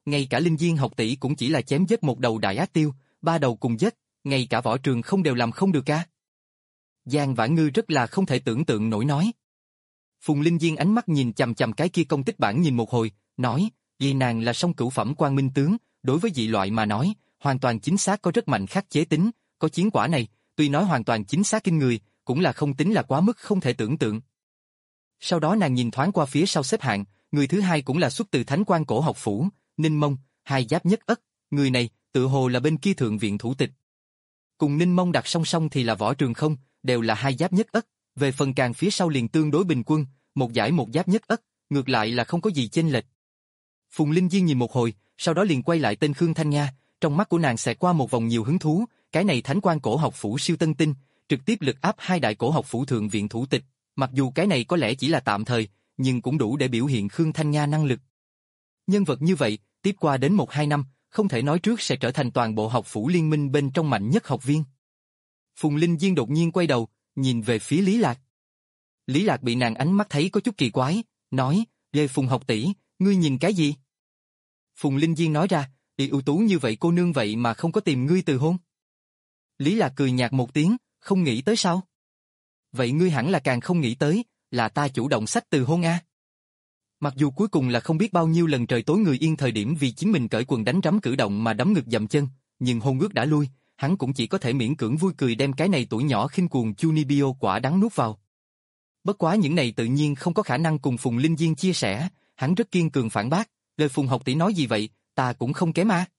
ngay cả linh viên học tỷ cũng chỉ là chém giết một đầu đại ác tiêu, ba đầu cùng giết, ngay cả võ trường không đều làm không được à? Giang Vãn Ngư rất là không thể tưởng tượng nổi nói. Phùng Linh Diên ánh mắt nhìn chằm chằm cái kia công tích bản nhìn một hồi, nói, vì nàng là song cửu phẩm quan minh tướng, đối với dị loại mà nói, hoàn toàn chính xác có rất mạnh khắc chế tính, có chiến quả này, tuy nói hoàn toàn chính xác kinh người, cũng là không tính là quá mức không thể tưởng tượng. Sau đó nàng nhìn thoáng qua phía sau xếp hạng, người thứ hai cũng là xuất từ Thánh Quan Cổ Học Phủ, Ninh Mông, hai giáp nhất ất, người này, tự hồ là bên kia thượng viện thủ tịch. Cùng Ninh Mông đặt song song thì là Võ Trường Không, đều là hai giáp nhất ất, về phần càng phía sau liền tương đối bình quân, một giải một giáp nhất ất, ngược lại là không có gì chênh lệch. Phùng Linh Diên nhìn một hồi, sau đó liền quay lại tên Khương Thanh Nga, trong mắt của nàng xẹt qua một vòng nhiều hứng thú, cái này Thánh Quan Cổ Học Phủ siêu tân tinh, trực tiếp lực áp hai đại cổ học phủ thượng viện thủ tịch, mặc dù cái này có lẽ chỉ là tạm thời, nhưng cũng đủ để biểu hiện Khương Thanh Nga năng lực. Nhân vật như vậy, tiếp qua đến một hai năm, không thể nói trước sẽ trở thành toàn bộ học phủ liên minh bên trong mạnh nhất học viên. Phùng Linh Diên đột nhiên quay đầu, nhìn về phía Lý Lạc. Lý Lạc bị nàng ánh mắt thấy có chút kỳ quái, nói, "Ghê Phùng học tỷ, ngươi nhìn cái gì?" Phùng Linh Diên nói ra, "Đi ưu tú như vậy cô nương vậy mà không có tìm ngươi từ hôn." Lý Lạc cười nhạt một tiếng, "Không nghĩ tới sao? Vậy ngươi hẳn là càng không nghĩ tới, là ta chủ động xách từ hôn a." Mặc dù cuối cùng là không biết bao nhiêu lần trời tối người yên thời điểm vì chính mình cởi quần đánh rắm cử động mà đấm ngực dậm chân, nhưng hôn ước đã lui, hắn cũng chỉ có thể miễn cưỡng vui cười đem cái này tuổi nhỏ khinh cuồng Junibio quả đắng nuốt vào. Bất quá những này tự nhiên không có khả năng cùng Phùng Linh Diên chia sẻ, hắn rất kiên cường phản bác, lời Phùng học tỷ nói gì vậy, ta cũng không kém a.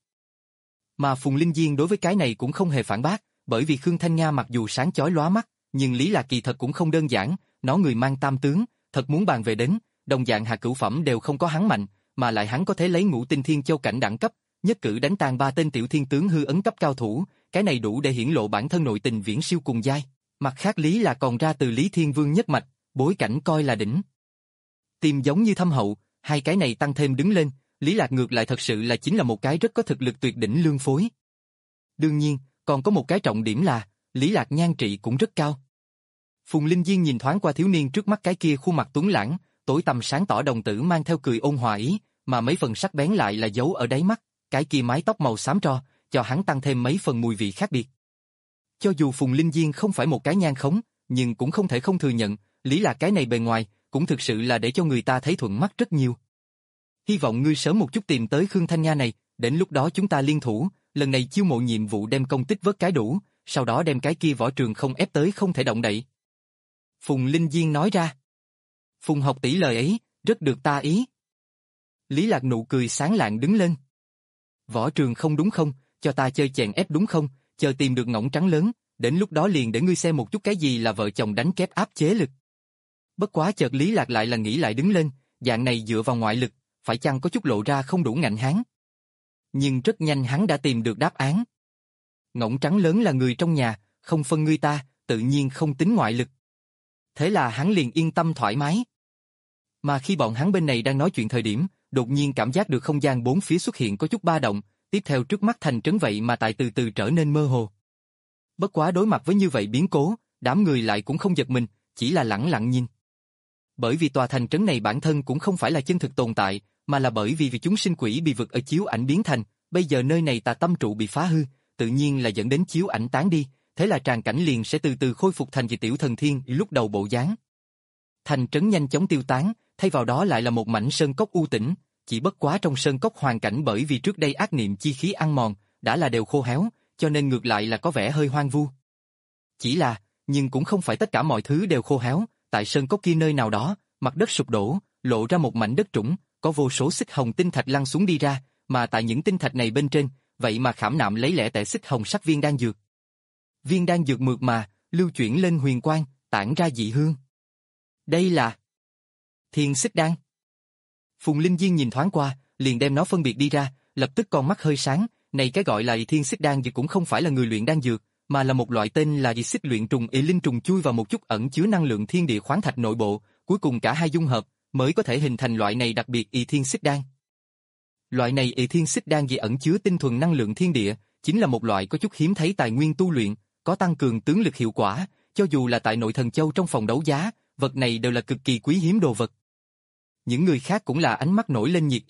Mà Phùng Linh Diên đối với cái này cũng không hề phản bác, bởi vì Khương Thanh Nga mặc dù sáng chói lóa mắt, nhưng Lý Lạc kỳ thật cũng không đơn giản, nó người mang tam tướng, thật muốn bàn về đến, đồng dạng hạ cửu phẩm đều không có hắn mạnh, mà lại hắn có thể lấy ngũ tinh thiên châu cảnh đẳng cấp, nhất cử đánh tan ba tên tiểu thiên tướng hư ấn cấp cao thủ, cái này đủ để hiển lộ bản thân nội tình viễn siêu cùng giai. Mặt khác Lý là còn ra từ Lý Thiên Vương nhất mạch, bối cảnh coi là đỉnh. Tìm giống như thâm hậu, hai cái này tăng thêm đứng lên, Lý Lạc ngược lại thật sự là chính là một cái rất có thực lực tuyệt đỉnh lương phối. Đương nhiên, còn có một cái trọng điểm là, Lý Lạc nhan trị cũng rất cao. Phùng Linh Diên nhìn thoáng qua thiếu niên trước mắt cái kia khuôn mặt tuấn lãng, tối tăm sáng tỏ đồng tử mang theo cười ôn hòa ý, mà mấy phần sắc bén lại là giấu ở đáy mắt, cái kia mái tóc màu xám tro, cho hắn tăng thêm mấy phần mùi vị khác biệt. Cho dù Phùng Linh Diên không phải một cái nhan khống, nhưng cũng không thể không thừa nhận, Lý Lạc cái này bề ngoài, cũng thực sự là để cho người ta thấy thuận mắt rất nhiều. Hy vọng ngươi sớm một chút tìm tới Khương Thanh Nga này, đến lúc đó chúng ta liên thủ, lần này chiêu mộ nhiệm vụ đem công tích vớt cái đủ, sau đó đem cái kia Võ Trường Không ép tới không thể động đậy. Phùng Linh Diên nói ra. Phùng học tỷ lời ấy, rất được ta ý. Lý Lạc nụ cười sáng lạng đứng lên. Võ Trường Không đúng không, cho ta chơi chèn ép đúng không, chờ tìm được ngỗng trắng lớn, đến lúc đó liền để ngươi xem một chút cái gì là vợ chồng đánh kép áp chế lực. Bất quá chợt Lý Lạc lại là nghĩ lại đứng lên, dạng này dựa vào ngoại lực, phải chăng có chút lộ ra không đủ ngạnh hán. Nhưng rất nhanh hắn đã tìm được đáp án. Ngỗng trắng lớn là người trong nhà, không phân ngươi ta, tự nhiên không tính ngoại lực. Thế là hắn liền yên tâm thoải mái. Mà khi bọn hắn bên này đang nói chuyện thời điểm, đột nhiên cảm giác được không gian bốn phía xuất hiện có chút ba động, tiếp theo trước mắt thành trấn vậy mà tại từ từ trở nên mơ hồ. Bất quá đối mặt với như vậy biến cố, đám người lại cũng không giật mình, chỉ là lẳng lặng nhìn. Bởi vì tòa thành trấn này bản thân cũng không phải là chân thực tồn tại, mà là bởi vì vì chúng sinh quỷ bị vực ở chiếu ảnh biến thành, bây giờ nơi này tà tâm trụ bị phá hư, tự nhiên là dẫn đến chiếu ảnh tán đi, thế là tràng cảnh liền sẽ từ từ khôi phục thành dị tiểu thần thiên lúc đầu bộ dáng. Thành trấn nhanh chóng tiêu tán, thay vào đó lại là một mảnh sơn cốc u tĩnh, chỉ bất quá trong sơn cốc hoàn cảnh bởi vì trước đây ác niệm chi khí ăn mòn, đã là đều khô héo, cho nên ngược lại là có vẻ hơi hoang vu. Chỉ là, nhưng cũng không phải tất cả mọi thứ đều khô héo, tại sơn cốc kia nơi nào đó, mặt đất sụp đổ, lộ ra một mảnh đất trũng, có vô số xích hồng tinh thạch lăn xuống đi ra, mà tại những tinh thạch này bên trên, vậy mà khảm nạm lấy lẻ tẻ xích hồng sắc viên đan dược. Viên đan dược mượt mà, lưu chuyển lên huyền quang, tản ra dị hương. Đây là Thiên Xích Đan. Phùng Linh Diên nhìn thoáng qua, liền đem nó phân biệt đi ra, lập tức con mắt hơi sáng, này cái gọi là Thiên Xích Đan thì cũng không phải là người luyện đan dược, mà là một loại tên là xích luyện trùng ỷ linh trùng chui vào một chút ẩn chứa năng lượng thiên địa khoáng thạch nội bộ, cuối cùng cả hai dung hợp, mới có thể hình thành loại này đặc biệt ỷ Thiên Xích Đan. Loại này ỷ Thiên Xích Đan vì ẩn chứa tinh thuần năng lượng thiên địa, chính là một loại có chút hiếm thấy tài nguyên tu luyện, có tăng cường tướng lực hiệu quả, cho dù là tại Nội Thần Châu trong phòng đấu giá, vật này đều là cực kỳ quý hiếm đồ vật. Những người khác cũng là ánh mắt nổi lên nhiệt ý,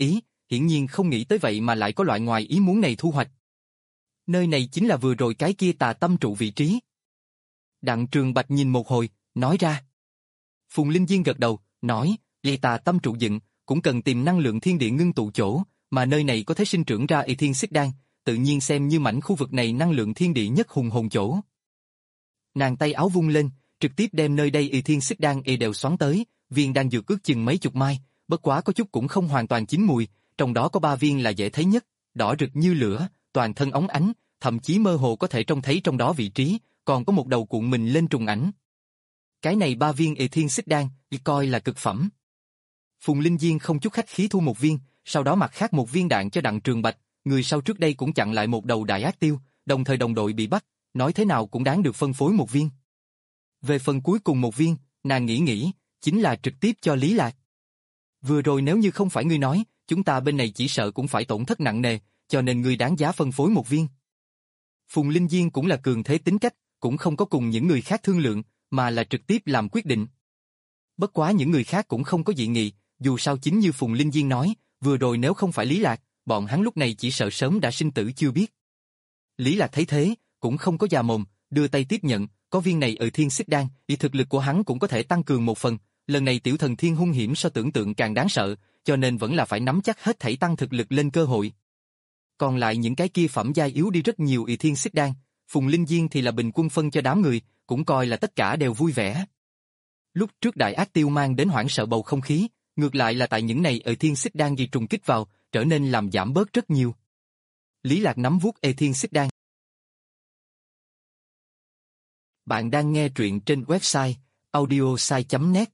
hiển nhiên không nghĩ tới vậy mà lại có loại ngoài ý muốn này thu hoạch. Nơi này chính là vừa rồi cái kia tà tâm trụ vị trí. Đặng Trường Bạch nhìn một hồi, nói ra. Phùng Linh Diên gật đầu, nói, vì tà tâm trụ dựng, cũng cần tìm năng lượng thiên địa ngưng tụ chỗ, mà nơi này có thể sinh trưởng ra Y Thiên Xích Đan, tự nhiên xem như mảnh khu vực này năng lượng thiên địa nhất hùng hồn chỗ. Nàng tay áo vung lên, trực tiếp đem nơi đây Y Thiên Xích Đan y đều xoắn tới, viên đan dược ước chừng mấy chục mai, bất quá có chút cũng không hoàn toàn chín mùi, trong đó có ba viên là dễ thấy nhất, đỏ rực như lửa, toàn thân óng ánh, thậm chí mơ hồ có thể trông thấy trong đó vị trí, còn có một đầu cuộn mình lên trùng ảnh. Cái này ba viên Y Thiên Xích Đan, coi là cực phẩm. Phùng Linh Diên không chút khách khí thu một viên, sau đó mặt khác một viên đạn cho Đặng Trường Bạch, người sau trước đây cũng chặn lại một đầu đại ác tiêu, đồng thời đồng đội bị bắt, nói thế nào cũng đáng được phân phối một viên. Về phần cuối cùng một viên, nàng nghĩ nghĩ, chính là trực tiếp cho Lý Lạc. Vừa rồi nếu như không phải ngươi nói, chúng ta bên này chỉ sợ cũng phải tổn thất nặng nề, cho nên ngươi đáng giá phân phối một viên. Phùng Linh Diên cũng là cường thế tính cách, cũng không có cùng những người khác thương lượng, mà là trực tiếp làm quyết định. Bất quá những người khác cũng không có dị nghị, dù sao chính như Phùng Linh Diên nói, vừa rồi nếu không phải Lý Lạc, bọn hắn lúc này chỉ sợ sớm đã sinh tử chưa biết. Lý Lạc thấy thế, cũng không có già mồm, đưa tay tiếp nhận, có viên này ở Thiên Xích Đan, thì thực lực của hắn cũng có thể tăng cường một phần, lần này tiểu thần thiên hung hiểm so tưởng tượng càng đáng sợ, cho nên vẫn là phải nắm chắc hết thảy tăng thực lực lên cơ hội. Còn lại những cái kia phẩm giai yếu đi rất nhiều Y Thiên Xích Đan, Phùng Linh Diên thì là bình quân phân cho đám người, cũng coi là tất cả đều vui vẻ. Lúc trước đại ác tiêu mang đến hoảng sợ bầu không khí, ngược lại là tại những này ở Thiên Xích Đan gì trùng kích vào, trở nên làm giảm bớt rất nhiều. Lý Lạc nắm vuốt E Thiên Xích Đan. Bạn đang nghe truyện trên website audiosai chấm net.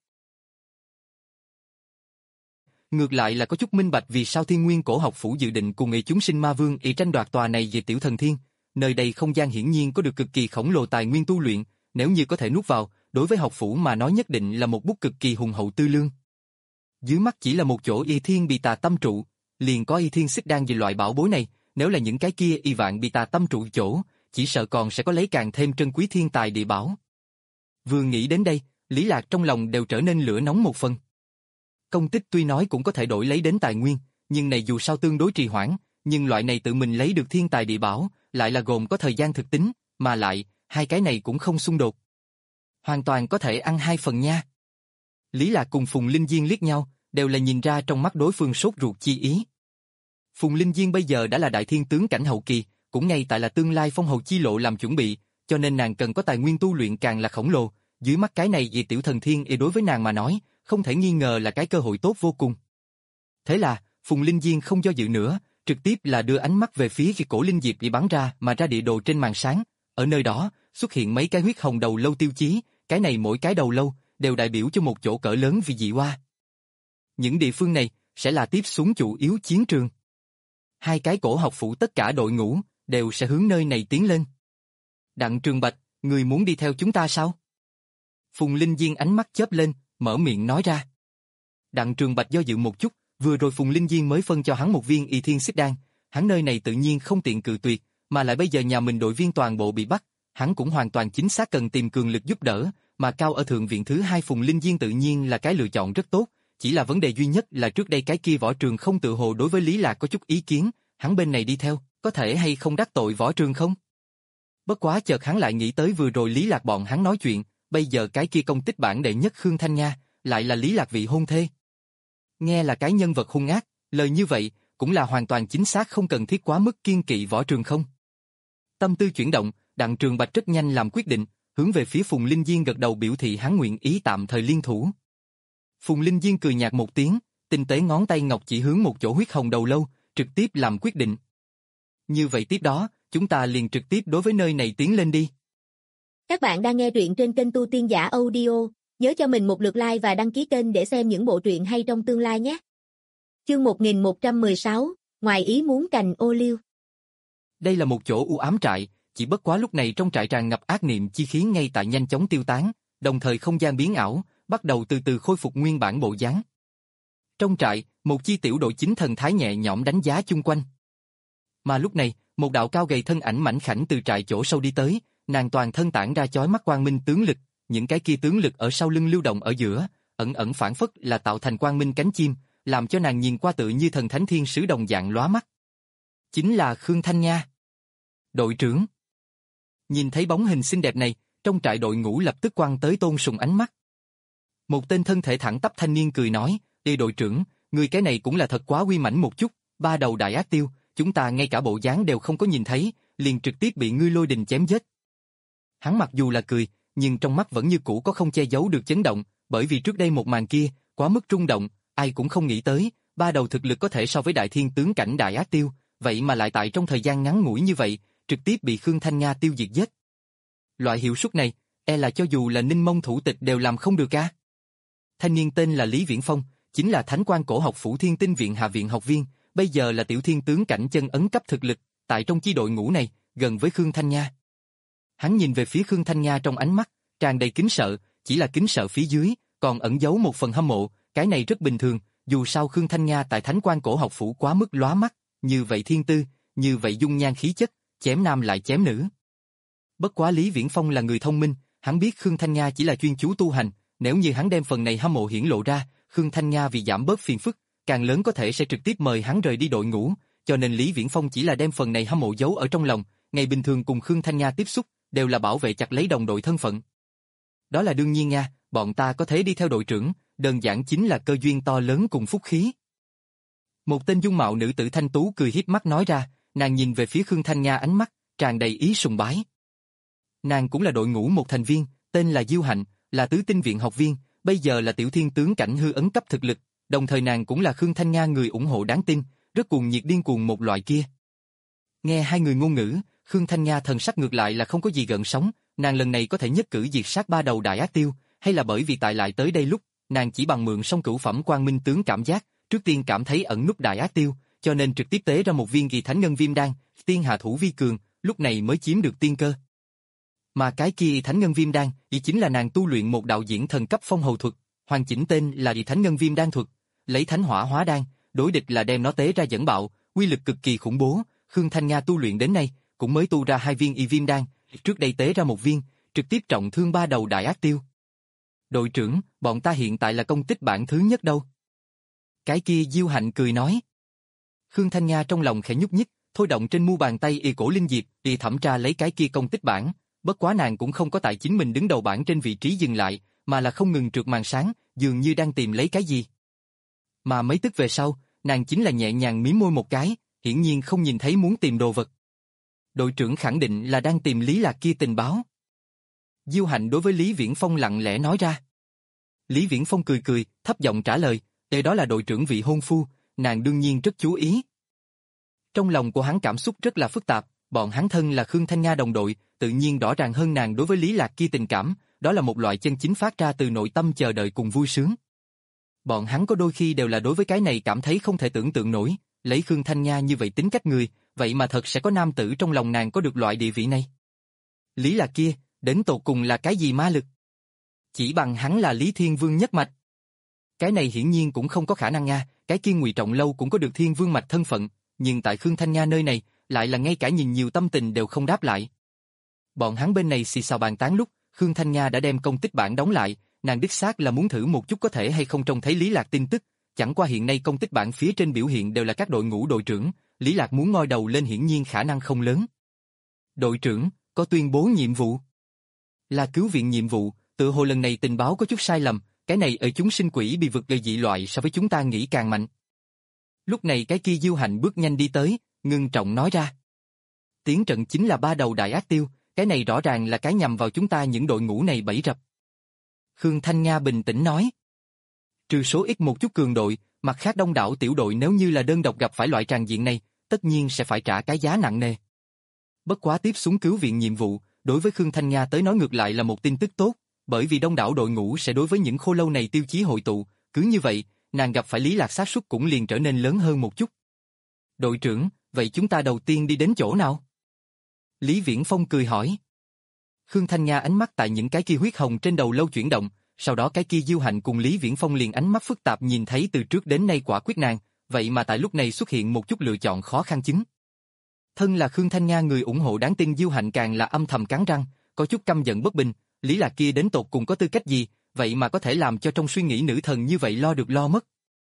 Ngược lại là có chút minh bạch vì sao Thiên Nguyên Cổ Học Phủ dự định cùng nghị chúng sinh ma vương y tranh đoạt tòa này về tiểu thần thiên. Nơi đây không gian hiển nhiên có được cực kỳ khổng lồ tài nguyên tu luyện, nếu như có thể nuốt vào, đối với học phủ mà nói nhất định là một bút cực kỳ hùng hậu tư lương. Dưới mắt chỉ là một chỗ y thiên bị tà tâm trụ, liền có Y Thiên Xích Đan về loại bảo bối này, nếu là những cái kia y vạn bị tà tâm trụ chỗ, chỉ sợ còn sẽ có lấy càng thêm trân quý thiên tài địa bảo. Vừa nghĩ đến đây, Lý Lạc trong lòng đều trở nên lửa nóng một phần. Công tích tuy nói cũng có thể đổi lấy đến tài nguyên, nhưng này dù sao tương đối trì hoãn, nhưng loại này tự mình lấy được thiên tài địa bảo, lại là gồm có thời gian thực tính, mà lại, hai cái này cũng không xung đột. Hoàn toàn có thể ăn hai phần nha. Lý Lạc cùng Phùng Linh Diên liếc nhau, đều là nhìn ra trong mắt đối phương sốt ruột chi ý. Phùng Linh Diên bây giờ đã là đại thiên tướng cảnh hậu kỳ, cũng ngay tại là tương lai phong hầu chi lộ làm chuẩn bị, cho nên nàng cần có tài nguyên tu luyện càng là khổng lồ, dưới mắt cái này vì tiểu thần thiên y đối với nàng mà nói, không thể nghi ngờ là cái cơ hội tốt vô cùng. Thế là, Phùng Linh Diên không do dự nữa, trực tiếp là đưa ánh mắt về phía khi cổ linh diệp bị bắn ra mà ra địa đồ trên màn sáng, ở nơi đó, xuất hiện mấy cái huyết hồng đầu lâu tiêu chí, cái này mỗi cái đầu lâu, đều đại biểu cho một chỗ cỡ lớn vì dị oa. Những địa phương này, sẽ là tiếp xuống chủ yếu chiến trường. Hai cái cổ học phủ tất cả đội ngũ, đều sẽ hướng nơi này tiến lên. Đặng Trường Bạch, người muốn đi theo chúng ta sao? Phùng Linh Diên ánh mắt chớp lên, mở miệng nói ra. Đặng Trường Bạch do dự một chút, vừa rồi Phùng Linh Diên mới phân cho hắn một viên Y Thiên Xích Đan, hắn nơi này tự nhiên không tiện cự tuyệt, mà lại bây giờ nhà mình đội viên toàn bộ bị bắt, hắn cũng hoàn toàn chính xác cần tìm cường lực giúp đỡ, mà cao ở thượng viện thứ hai Phùng Linh Diên tự nhiên là cái lựa chọn rất tốt, chỉ là vấn đề duy nhất là trước đây cái kia Võ Trường không tự hồ đối với Lý Lạc có chút ý kiến, hắn bên này đi theo, có thể hay không đắc tội Võ Trường không? Bất quá chợt hắn lại nghĩ tới vừa rồi Lý Lạc bọn hắn nói chuyện, bây giờ cái kia công tích bản đệ nhất Khương Thanh Nha, lại là Lý Lạc vị hôn thê. Nghe là cái nhân vật hung ác, lời như vậy, cũng là hoàn toàn chính xác không cần thiết quá mức kiên kỵ Võ Trường không. Tâm tư chuyển động, Đặng Trường Bạch rất nhanh làm quyết định, hướng về phía Phùng Linh Diên gật đầu biểu thị hắn nguyện ý tạm thời liên thủ. Phùng Linh Diên cười nhạt một tiếng, tinh tế ngón tay ngọc chỉ hướng một chỗ huyết hồng đầu lâu, trực tiếp làm quyết định. Như vậy tiếp đó, chúng ta liền trực tiếp đối với nơi này tiến lên đi. Các bạn đang nghe truyện trên kênh Tu Tiên Giả Audio, nhớ cho mình một lượt like và đăng ký kênh để xem những bộ truyện hay trong tương lai nhé. Chương một nghìn một trăm mười sáu, ngoài ý muốn cành ô liu. Đây là một chỗ u ám trại, chỉ bất quá lúc này trong trại tràn ngập ác niệm chi khí ngay tại nhanh chóng tiêu tán, đồng thời không gian biến ảo, bắt đầu từ từ khôi phục nguyên bản bộ dáng. Trong trại, một chi tiểu đội chính thần thái nhẹ nhõm đánh giá chung quanh. Mà lúc này, một đạo cao gầy thân ảnh mảnh khảnh từ trại chỗ sâu đi tới, nàng toàn thân tản ra chói mắt quang minh tướng lực, những cái kia tướng lực ở sau lưng lưu động ở giữa, ẩn ẩn phản phất là tạo thành quang minh cánh chim, làm cho nàng nhìn qua tự như thần thánh thiên sứ đồng dạng lóa mắt. Chính là Khương Thanh Nha. Đội trưởng. Nhìn thấy bóng hình xinh đẹp này, trong trại đội ngũ lập tức quăng tới tôn sùng ánh mắt. Một tên thân thể thẳng tắp thanh niên cười nói, Ê đội trưởng, người cái này cũng là thật quá uy mãnh một chút, ba đầu đại ác tiêu, chúng ta ngay cả bộ dáng đều không có nhìn thấy, liền trực tiếp bị ngươi lôi đình chém giết. Hắn mặc dù là cười, nhưng trong mắt vẫn như cũ có không che giấu được chấn động, bởi vì trước đây một màn kia, quá mức rung động, ai cũng không nghĩ tới, ba đầu thực lực có thể so với đại thiên tướng cảnh đại ác tiêu, vậy mà lại tại trong thời gian ngắn ngủi như vậy, trực tiếp bị Khương Thanh Nha tiêu diệt giết. Loại hiệu suất này, e là cho dù là Ninh Mông thủ tịch đều làm không được a. Thanh niên tên là Lý Viễn Phong, chính là Thánh Quan Cổ Học Phủ Thiên Tinh Viện Hạ Viện học viên, bây giờ là tiểu thiên tướng cảnh chân ấn cấp thực lực, tại trong chi đội ngũ này, gần với Khương Thanh Nha. Hắn nhìn về phía Khương Thanh Nha trong ánh mắt, tràn đầy kính sợ, chỉ là kính sợ phía dưới, còn ẩn giấu một phần hâm mộ, cái này rất bình thường, dù sao Khương Thanh Nha tại Thánh Quan Cổ Học Phủ quá mức lóa mắt, như vậy thiên tư, như vậy dung nhan khí chất, chém nam lại chém nữ. Bất quá Lý Viễn Phong là người thông minh, hắn biết Khương Thanh Nha chỉ là chuyên chú tu hành, nếu như hắn đem phần này hâm mộ hiển lộ ra, Khương Thanh Nha vì giảm bớt phiền phức, càng lớn có thể sẽ trực tiếp mời hắn rời đi đội ngũ, cho nên Lý Viễn Phong chỉ là đem phần này hâm mộ giấu ở trong lòng, ngày bình thường cùng Khương Thanh Nha tiếp xúc, đều là bảo vệ chặt lấy đồng đội thân phận. Đó là đương nhiên nha, bọn ta có thể đi theo đội trưởng, đơn giản chính là cơ duyên to lớn cùng phúc khí. Một tên dung mạo nữ tử thanh tú cười hiếp mắt nói ra, nàng nhìn về phía Khương Thanh Nha ánh mắt, tràn đầy ý sùng bái. Nàng cũng là đội ngũ một thành viên, tên là Diêu Hạnh, là tứ tinh viện học viên, bây giờ là tiểu thiên tướng cảnh hư ấn cấp thực lực, đồng thời nàng cũng là Khương Thanh Nha người ủng hộ đáng tin, rất cuồng nhiệt điên cuồng một loại kia. Nghe hai người ngôn ngữ, Khương Thanh Nha thần sắc ngược lại là không có gì gợn sóng, nàng lần này có thể nhất cử diệt sát ba đầu đại ác tiêu, hay là bởi vì tại lại tới đây lúc, nàng chỉ bằng mượn song cửu phẩm quang minh tướng cảm giác, trước tiên cảm thấy ẩn núp đại ác tiêu, cho nên trực tiếp tế ra một viên kỳ thánh ngân viêm đan, tiên hạ thủ vi cường, lúc này mới chiếm được tiên cơ. Mà cái kia thánh ngân viêm đan, ý chính là nàng tu luyện một đạo diễn thần cấp phong hầu thuật, hoàn chỉnh tên là Địa Thánh Ngân Viêm Đan thuật, lấy thánh hỏa hóa đan, đối địch là đem nó tế ra dẫn bạo, uy lực cực kỳ khủng bố. Khương Thanh Nha tu luyện đến nay, cũng mới tu ra hai viên y viêm đan, trước đây tế ra một viên, trực tiếp trọng thương ba đầu đại ác tiêu. Đội trưởng, bọn ta hiện tại là công tích bảng thứ nhất đâu. Cái kia Diêu Hạnh cười nói. Khương Thanh Nha trong lòng khẽ nhúc nhích, thôi động trên mu bàn tay y cổ linh diệp, y thẩm tra lấy cái kia công tích bảng. Bất quá nàng cũng không có tại chính mình đứng đầu bảng trên vị trí dừng lại, mà là không ngừng trượt màn sáng, dường như đang tìm lấy cái gì. Mà mấy tức về sau, nàng chính là nhẹ nhàng mím môi một cái, hiển nhiên không nhìn thấy muốn tìm đồ vật. Đội trưởng khẳng định là đang tìm Lý Lạc kia tình báo. Diêu Hạnh đối với Lý Viễn Phong lặng lẽ nói ra. Lý Viễn Phong cười cười, thấp giọng trả lời, đây đó là đội trưởng vị hôn phu, nàng đương nhiên rất chú ý. Trong lòng của hắn cảm xúc rất là phức tạp, bọn hắn thân là Khương Thanh Nha đồng đội, tự nhiên rõ ràng hơn nàng đối với Lý Lạc kia tình cảm, đó là một loại chân chính phát ra từ nội tâm chờ đợi cùng vui sướng. Bọn hắn có đôi khi đều là đối với cái này cảm thấy không thể tưởng tượng nổi, lấy Khương Thanh Nha như vậy tính cách người, vậy mà thật sẽ có nam tử trong lòng nàng có được loại địa vị này. Lý Lạc kia, đến tột cùng là cái gì ma lực? Chỉ bằng hắn là Lý Thiên Vương nhất mạch. Cái này hiển nhiên cũng không có khả năng nha, cái kia Ngụy Trọng Lâu cũng có được Thiên Vương mạch thân phận, nhưng tại Khương Thanh Nha nơi này, lại là ngay cả nhìn nhiều tâm tình đều không đáp lại. Bọn hắn bên này xì xào bàn tán lúc, Khương Thanh Nha đã đem công tích bảng đóng lại, nàng đích xác là muốn thử một chút có thể hay không trông thấy Lý Lạc tin tức, chẳng qua hiện nay công tích bảng phía trên biểu hiện đều là các đội ngũ đội trưởng, Lý Lạc muốn ngoi đầu lên hiển nhiên khả năng không lớn. Đội trưởng, có tuyên bố nhiệm vụ. Là cứu viện nhiệm vụ, tự hồ lần này tình báo có chút sai lầm, cái này ở chúng sinh quỷ bị vực gây dị loại so với chúng ta nghĩ càng mạnh. Lúc này cái kia Diêu Hạnh bước nhanh đi tới, ngưng trọng nói ra. Tiến trận chính là ba đầu đại ác tiêu, cái này rõ ràng là cái nhằm vào chúng ta những đội ngũ này bẫy rập. Khương Thanh Nha bình tĩnh nói. Trừ số ít một chút cường đội, mặt khác đông đảo tiểu đội nếu như là đơn độc gặp phải loại tràng diện này, tất nhiên sẽ phải trả cái giá nặng nề. Bất quá tiếp xuống cứu viện nhiệm vụ, đối với Khương Thanh Nha tới nói ngược lại là một tin tức tốt, bởi vì đông đảo đội ngũ sẽ đối với những khô lâu này tiêu chí hội tụ, cứ như vậy, nàng gặp phải Lý Lạc xác suất cũng liền trở nên lớn hơn một chút. Đội trưởng, vậy chúng ta đầu tiên đi đến chỗ nào? Lý Viễn Phong cười hỏi. Khương Thanh Nha ánh mắt tại những cái kia huyết hồng trên đầu lâu chuyển động, sau đó cái kia Diêu Hạnh cùng Lý Viễn Phong liền ánh mắt phức tạp nhìn thấy từ trước đến nay quả quyết nàng, vậy mà tại lúc này xuất hiện một chút lựa chọn khó khăn chứng. Thân là Khương Thanh Nha người ủng hộ đáng tin, Diêu Hạnh càng là âm thầm cắn răng, có chút căm giận bất bình, Lý Lạc kia đến tột cùng có tư cách gì, vậy mà có thể làm cho trong suy nghĩ nữ thần như vậy lo được lo mất.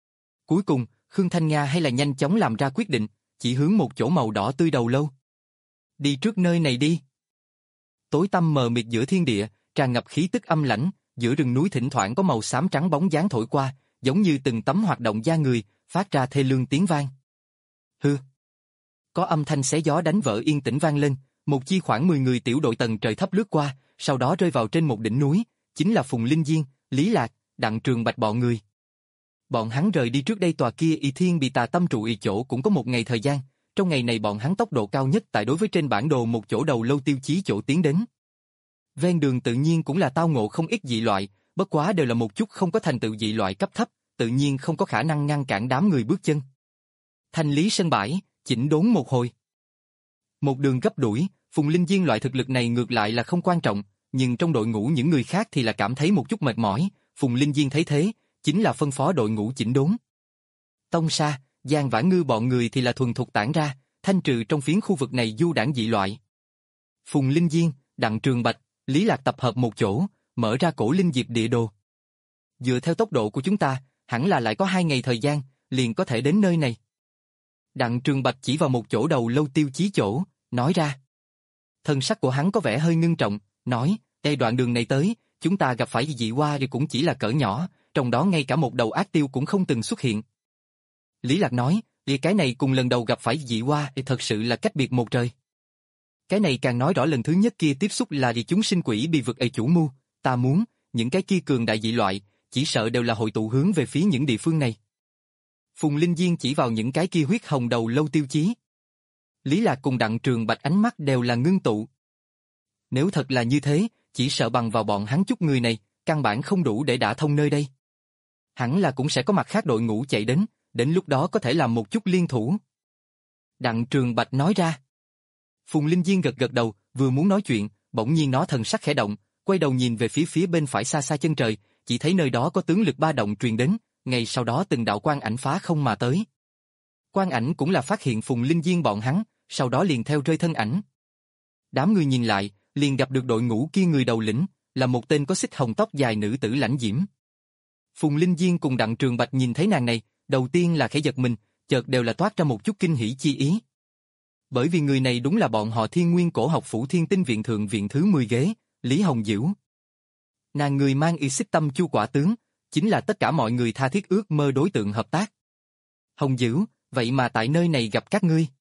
Cuối cùng, Khương Thanh Nga hay là nhanh chóng làm ra quyết định, chỉ hướng một chỗ màu đỏ tươi đầu lâu. Đi trước nơi này đi. Tối tăm mờ mịt giữa thiên địa, tràn ngập khí tức âm lãnh, giữa rừng núi thỉnh thoảng có màu xám trắng bóng dáng thổi qua, giống như từng tấm hoạt động da người, phát ra thê lương tiếng vang. Hư. Có âm thanh xé gió đánh vỡ yên tĩnh vang lên, một chi khoảng mười người tiểu đội tầng trời thấp lướt qua, sau đó rơi vào trên một đỉnh núi, chính là Phùng Linh Diên, Lý Lạc, Đặng Trường Bạch bọn người. Bọn hắn rời đi trước đây tòa kia Y Thiên bị tà tâm trụ y chỗ cũng có một ngày thời gian, trong ngày này bọn hắn tốc độ cao nhất tại đối với trên bản đồ một chỗ đầu lâu tiêu chí chỗ tiến đến. Ven đường tự nhiên cũng là tao ngộ không ít dị loại, bất quá đều là một chút không có thành tựu dị loại cấp thấp, tự nhiên không có khả năng ngăn cản đám người bước chân. Thanh lý sân bãi, chỉnh đốn một hồi. Một đường gấp đuổi, Phùng Linh Diên loại thực lực này ngược lại là không quan trọng, nhưng trong đội ngũ những người khác thì là cảm thấy một chút mệt mỏi, Phùng Linh Diên thấy thế, chính là phân phó đội ngũ chỉnh đốn. Tông Sa, Giang Vãn Ngư bọn người thì là thuần thục tản ra, thanh trừ trong phiến khu vực này du đảng dị loại. Phùng Linh Diên, Đặng Trường Bạch, Lý Lạc tập hợp một chỗ, mở ra cổ linh diệp địa đồ. Dựa theo tốc độ của chúng ta, hẳn là lại có hai ngày thời gian, liền có thể đến nơi này. Đặng Trường Bạch chỉ vào một chỗ đầu lâu tiêu chí chỗ, nói ra. Thân sắc của hắn có vẻ hơi ngưng trọng, nói, đây đoạn đường này tới, chúng ta gặp phải dị oa thì cũng chỉ là cỡ nhỏ, trong đó ngay cả một đầu ác tiêu cũng không từng xuất hiện. Lý Lạc nói, vì cái này cùng lần đầu gặp phải dị oa thì thật sự là cách biệt một trời. Cái này càng nói rõ lần thứ nhất kia tiếp xúc là vì chúng sinh quỷ bị vực ấy chủ mưu, ta muốn, những cái kia cường đại dị loại, chỉ sợ đều là hội tụ hướng về phía những địa phương này. Phùng Linh Diên chỉ vào những cái kia huyết hồng đầu lâu tiêu chí. Lý Lạc cùng Đặng Trường Bạch ánh mắt đều là ngưng tụ. Nếu thật là như thế, chỉ sợ bằng vào bọn hắn chút người này, căn bản không đủ để đả thông nơi đây. Hẳn là cũng sẽ có mặt khác đội ngũ chạy đến, đến lúc đó có thể làm một chút liên thủ. Đặng Trường Bạch nói ra. Phùng Linh Diên gật gật đầu, vừa muốn nói chuyện, bỗng nhiên nó thần sắc khẽ động, quay đầu nhìn về phía phía bên phải xa xa chân trời, chỉ thấy nơi đó có tướng lực ba động truyền đến, ngay sau đó từng đạo quang ảnh phá không mà tới. Quang ảnh cũng là phát hiện Phùng Linh Diên bọn hắn, sau đó liền theo rơi thân ảnh. Đám người nhìn lại, liền gặp được đội ngũ kia người đầu lĩnh, là một tên có xích hồng tóc dài nữ tử lãnh diễm. Phùng Linh Diên cùng Đặng Trường Bạch nhìn thấy nàng này, đầu tiên là khẽ giật mình, chợt đều là toát ra một chút kinh hỉ chi ý. Bởi vì người này đúng là bọn họ Thiên Nguyên Cổ Học Phủ Thiên Tinh Viện Thượng Viện thứ mười ghế, Lý Hồng Diễu. Nàng người mang y xích tâm chu quả tướng, chính là tất cả mọi người tha thiết ước mơ đối tượng hợp tác. Hồng Diễu, vậy mà tại nơi này gặp các ngươi.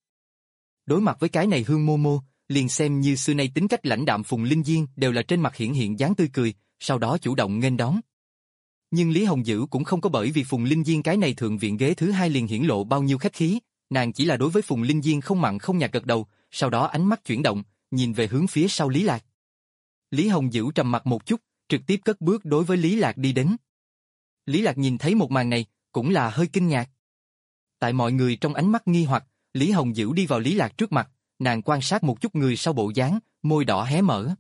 Đối mặt với cái này Hương Mô Mô, liền xem như xưa nay tính cách lãnh đạm Phùng Linh Diên đều là trên mặt hiển hiện dáng tươi cười, sau đó chủ động nghênh đón. Nhưng Lý Hồng Diễu cũng không có bởi vì Phùng Linh Diên cái này thượng viện ghế thứ hai liền hiển lộ bao nhiêu khách khí, nàng chỉ là đối với Phùng Linh Diên không mặn không nhạt gật đầu, sau đó ánh mắt chuyển động, nhìn về hướng phía sau Lý Lạc. Lý Hồng Diễu trầm mặt một chút, trực tiếp cất bước đối với Lý Lạc đi đến. Lý Lạc nhìn thấy một màn này, cũng là hơi kinh ngạc. Tại mọi người trong ánh mắt nghi hoặc, Lý Hồng Diễu đi vào Lý Lạc trước mặt, nàng quan sát một chút người sau bộ dáng, môi đỏ hé mở.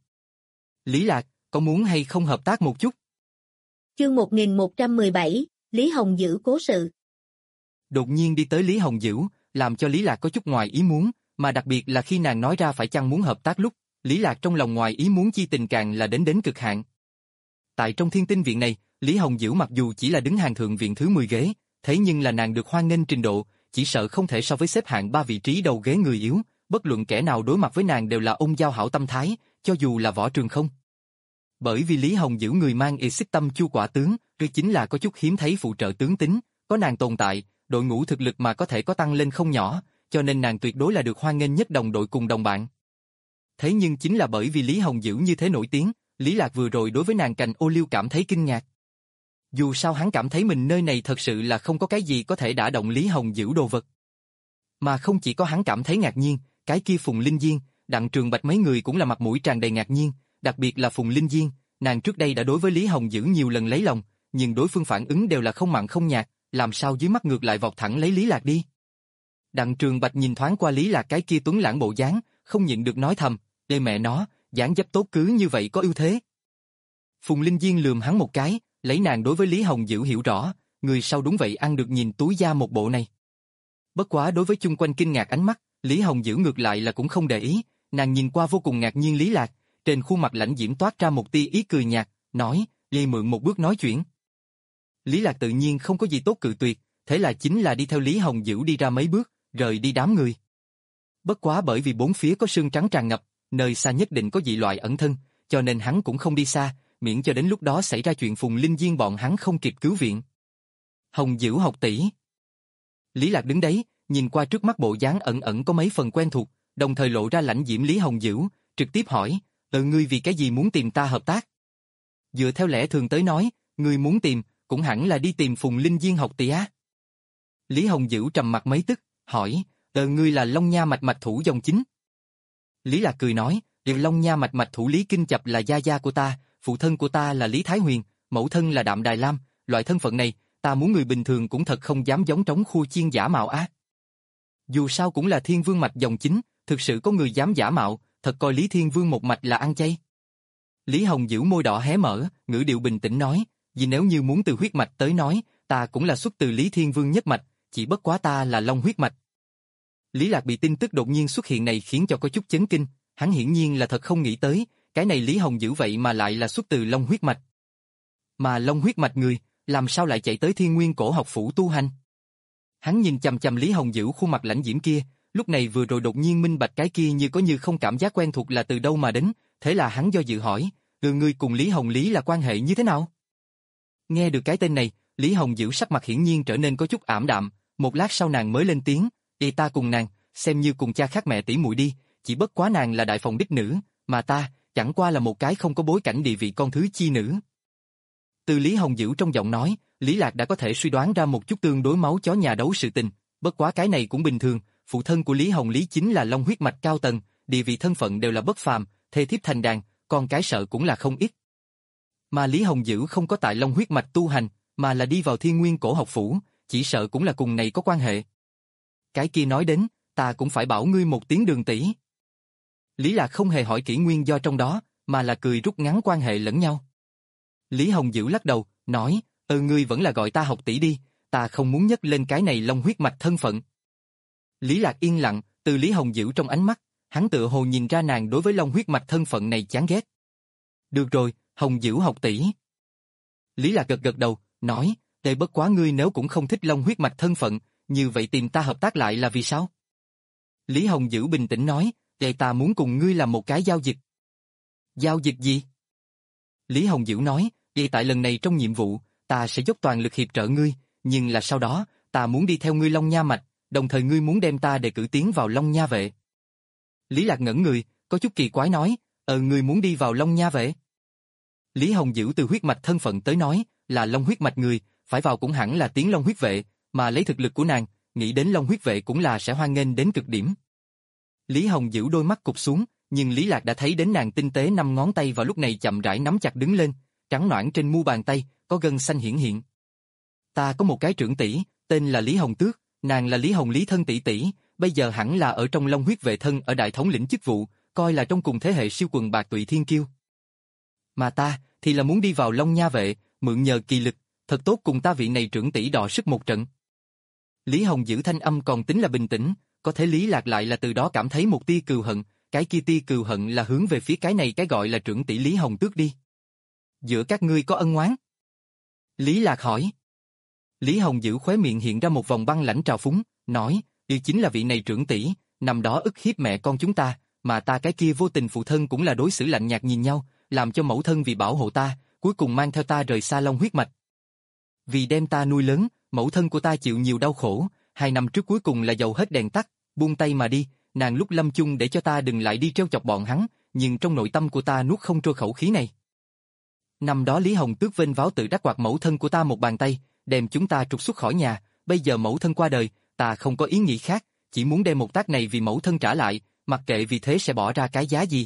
Lý Lạc, có muốn hay không hợp tác một chút? Chương một nghìn một trăm mười bảy, Lý Hồng Diễu cố sự. Đột nhiên đi tới Lý Hồng Diễu, làm cho Lý Lạc có chút ngoài ý muốn, mà đặc biệt là khi nàng nói ra phải chăng muốn hợp tác lúc, Lý Lạc trong lòng ngoài ý muốn chi tình càng là đến đến cực hạn. Tại trong Thiên Tinh Viện này, Lý Hồng Diễu mặc dù chỉ là đứng hàng thượng viện thứ mười ghế, thế nhưng là nàng được hoan nghênh trình độ, chỉ sợ không thể so với xếp hạng ba vị trí đầu ghế người yếu, bất luận kẻ nào đối mặt với nàng đều là ôn giao hảo tâm thái, cho dù là Võ Trường Không. Bởi vì Lý Hồng Diễu người mang y xích tâm chu quả tướng, cứ chính là có chút hiếm thấy phụ trợ tướng tính, có nàng tồn tại, đội ngũ thực lực mà có thể có tăng lên không nhỏ, cho nên nàng tuyệt đối là được hoan nghênh nhất đồng đội cùng đồng bạn. Thế nhưng chính là bởi vì Lý Hồng Diễu như thế nổi tiếng, Lý Lạc vừa rồi đối với nàng cành ô liu cảm thấy kinh ngạc. Dù sao hắn cảm thấy mình nơi này thật sự là không có cái gì có thể đả động Lý Hồng Diễu đồ vật. Mà không chỉ có hắn cảm thấy ngạc nhiên, cái kia Phùng Linh Diên, Đặng Trường Bạch mấy người cũng là mặt mũi tràn đầy ngạc nhiên, đặc biệt là Phùng Linh Diên, nàng trước đây đã đối với Lý Hồng Diễu nhiều lần lấy lòng, nhưng đối phương phản ứng đều là không mặn không nhạt, làm sao dưới mắt ngược lại vọt thẳng lấy Lý Lạc đi. Đặng Trường Bạch nhìn thoáng qua Lý Lạc cái kia tuấn lãng bộ dáng, không nhịn được nói thầm, "Ê mẹ nó, dáng dấp tốt cứ như vậy có ưu thế." Phùng Linh Diên lườm hắn một cái, lấy nàng đối với Lý Hồng Diễu hiểu rõ, người sau đúng vậy ăn được nhìn túi da một bộ này. Bất quá đối với chung quanh kinh ngạc ánh mắt, Lý Hồng Diễu ngược lại là cũng không để ý, nàng nhìn qua vô cùng ngạc nhiên Lý Lạc, trên khuôn mặt lãnh diễm toát ra một tia ý cười nhạt, nói, "Lê mượn một bước nói chuyện." Lý Lạc tự nhiên không có gì tốt cự tuyệt, thế là chính là đi theo Lý Hồng Dữ đi ra mấy bước, rời đi đám người. Bất quá bởi vì bốn phía có sương trắng tràn ngập, nơi xa nhất định có dị loại ẩn thân, cho nên hắn cũng không đi xa, miễn cho đến lúc đó xảy ra chuyện Phùng Linh Diên bọn hắn không kịp cứu viện. Hồng Dữ học tỷ. Lý Lạc đứng đấy, nhìn qua trước mắt bộ dáng ẩn ẩn có mấy phần quen thuộc, đồng thời lộ ra lãnh diễm Lý Hồng Dữ, trực tiếp hỏi, "Ờ ngươi vì cái gì muốn tìm ta hợp tác?" Dựa theo lẽ thường tới nói, ngươi muốn tìm, cũng hẳn là đi tìm Phùng Linh Diên học tỷ á. Lý Hồng Dữ trầm mặt mấy tức, hỏi, "Ờ ngươi là Long Nha mạch mạch thủ dòng chính?" Lý Lạc cười nói, "Điều Long Nha mạch mạch thủ Lý Kinh Chập là gia gia của ta, phụ thân của ta là Lý Thái Huyền, mẫu thân là Đạm Đài Lam, loại thân phận này, ta muốn người bình thường cũng thật không dám giống trống khu chiên giả mạo á. Dù sao cũng là Thiên Vương mạch dòng chính, thực sự có người dám giả mạo, thật coi Lý Thiên Vương một mạch là ăn chay." Lý Hồng Dữ môi đỏ hé mở, ngữ điệu bình tĩnh nói, "Vì nếu như muốn từ huyết mạch tới nói, ta cũng là xuất từ Lý Thiên Vương nhất mạch, chỉ bất quá ta là Long huyết mạch." Lý Lạc bị tin tức đột nhiên xuất hiện này khiến cho có chút chấn kinh, hắn hiển nhiên là thật không nghĩ tới, cái này Lý Hồng Dữ vậy mà lại là xuất từ Long huyết mạch. Mà Long huyết mạch người, làm sao lại chạy tới Thiên Nguyên Cổ học phủ tu hành? Hắn nhìn chằm chằm Lý Hồng Dữ khuôn mặt lãnh diễm kia, lúc này vừa rồi đột nhiên minh bạch cái kia như có như không cảm giác quen thuộc là từ đâu mà đến, thế là hắn do dự hỏi, "Ừ ngươi cùng Lý Hồng Lý là quan hệ như thế nào?" Nghe được cái tên này, Lý Hồng Dữ sắc mặt hiển nhiên trở nên có chút ảm đạm, một lát sau nàng mới lên tiếng, "Ê ta cùng nàng, xem như cùng cha khác mẹ tỷ muội đi, chỉ bất quá nàng là đại phòng đích nữ, mà ta, chẳng qua là một cái không có bối cảnh địa vị con thứ chi nữ." Từ Lý Hồng Dữ trong giọng nói, Lý Lạc đã có thể suy đoán ra một chút tương đối máu chó nhà đấu sự tình, bất quá cái này cũng bình thường, phụ thân của Lý Hồng Lý chính là Long huyết mạch cao tầng, địa vị thân phận đều là bất phàm, thê thiếp thành đàn, con cái sợ cũng là không ít. Mà Lý Hồng Dữ không có tại Long huyết mạch tu hành, mà là đi vào Thiên Nguyên Cổ học phủ, chỉ sợ cũng là cùng này có quan hệ. Cái kia nói đến, ta cũng phải bảo ngươi một tiếng Đường tỷ. Lý Lạc không hề hỏi kỹ nguyên do trong đó, mà là cười rút ngắn quan hệ lẫn nhau. Lý Hồng Dữ lắc đầu, nói, "Ừ ngươi vẫn là gọi ta học tỷ đi, ta không muốn nhắc lên cái này Long huyết mạch thân phận." Lý Lạc yên lặng, từ Lý Hồng Dữ trong ánh mắt, hắn tựa hồ nhìn ra nàng đối với Long huyết mạch thân phận này chán ghét. "Được rồi, Hồng Dữ học tỷ." Lý Lạc gật gật đầu, nói, "Tệ bất quá ngươi nếu cũng không thích Long huyết mạch thân phận, như vậy tìm ta hợp tác lại là vì sao?" Lý Hồng Dữ bình tĩnh nói, "Tệ ta muốn cùng ngươi làm một cái giao dịch." "Giao dịch gì?" Lý Hồng Dữ nói, "Vậy tại lần này trong nhiệm vụ, ta sẽ dốc toàn lực hiệp trợ ngươi, nhưng là sau đó, ta muốn đi theo ngươi Long Nha mạch, đồng thời ngươi muốn đem ta đề cử tiến vào Long Nha vệ." Lý Lạc ngẩn người, có chút kỳ quái nói, "Ờ ngươi muốn đi vào Long Nha vệ?" Lý Hồng Dữ từ huyết mạch thân phận tới nói, là Long huyết mạch người, phải vào cũng hẳn là tiến Long huyết vệ, mà lấy thực lực của nàng, nghĩ đến Long huyết vệ cũng là sẽ hoan nghênh đến cực điểm. Lý Hồng Dữ đôi mắt cụp xuống, nhưng Lý Lạc đã thấy đến nàng tinh tế năm ngón tay vào lúc này chậm rãi nắm chặt đứng lên, trắng nõn trên mu bàn tay, có gân xanh hiển hiện. "Ta có một cái trưởng tỷ, tên là Lý Hồng Tước, nàng là Lý Hồng Lý thân tỷ tỷ, bây giờ hẳn là ở trong Long huyết vệ thân ở đại thống lĩnh chức vụ, coi là trong cùng thế hệ siêu quần bạc tụy thiên kiêu. Mà ta, thì là muốn đi vào Long Nha vệ, mượn nhờ kỳ lực, thật tốt cùng ta vị này trưởng tỷ đọ sức một trận." Lý Hồng Dữ thanh âm còn tính là bình tĩnh, có thể Lý Lạc lại là từ đó cảm thấy một tia cừu hận, cái kia tia cừu hận là hướng về phía cái này cái gọi là trưởng tỷ Lý Hồng Tước đi. "Giữa các ngươi có ân oán?" Lý Lạc hỏi. Lý Hồng Dữ khóe miệng hiện ra một vòng băng lãnh trào phúng, nói, "Yêu chính là vị này trưởng tỷ, năm đó ức hiếp mẹ con chúng ta, mà ta cái kia vô tình phụ thân cũng là đối xử lạnh nhạt nhìn nhau, làm cho mẫu thân vì bảo hộ ta, cuối cùng mang theo ta rời xa Long huyết mạch. Vì đem ta nuôi lớn, mẫu thân của ta chịu nhiều đau khổ, hai năm trước cuối cùng là dầu hết đèn tắt, buông tay mà đi, nàng lúc lâm chung để cho ta đừng lại đi trêu chọc bọn hắn, nhưng trong nội tâm của ta nuốt không trôi khẩu khí này. Năm đó Lý Hồng Tước vênh váo tự đắc quạt mẫu thân của ta một bàn tay, đem chúng ta trục xuất khỏi nhà, bây giờ mẫu thân qua đời, ta không có ý nghĩ khác, chỉ muốn đem một tác này vì mẫu thân trả lại, mặc kệ vì thế sẽ bỏ ra cái giá gì."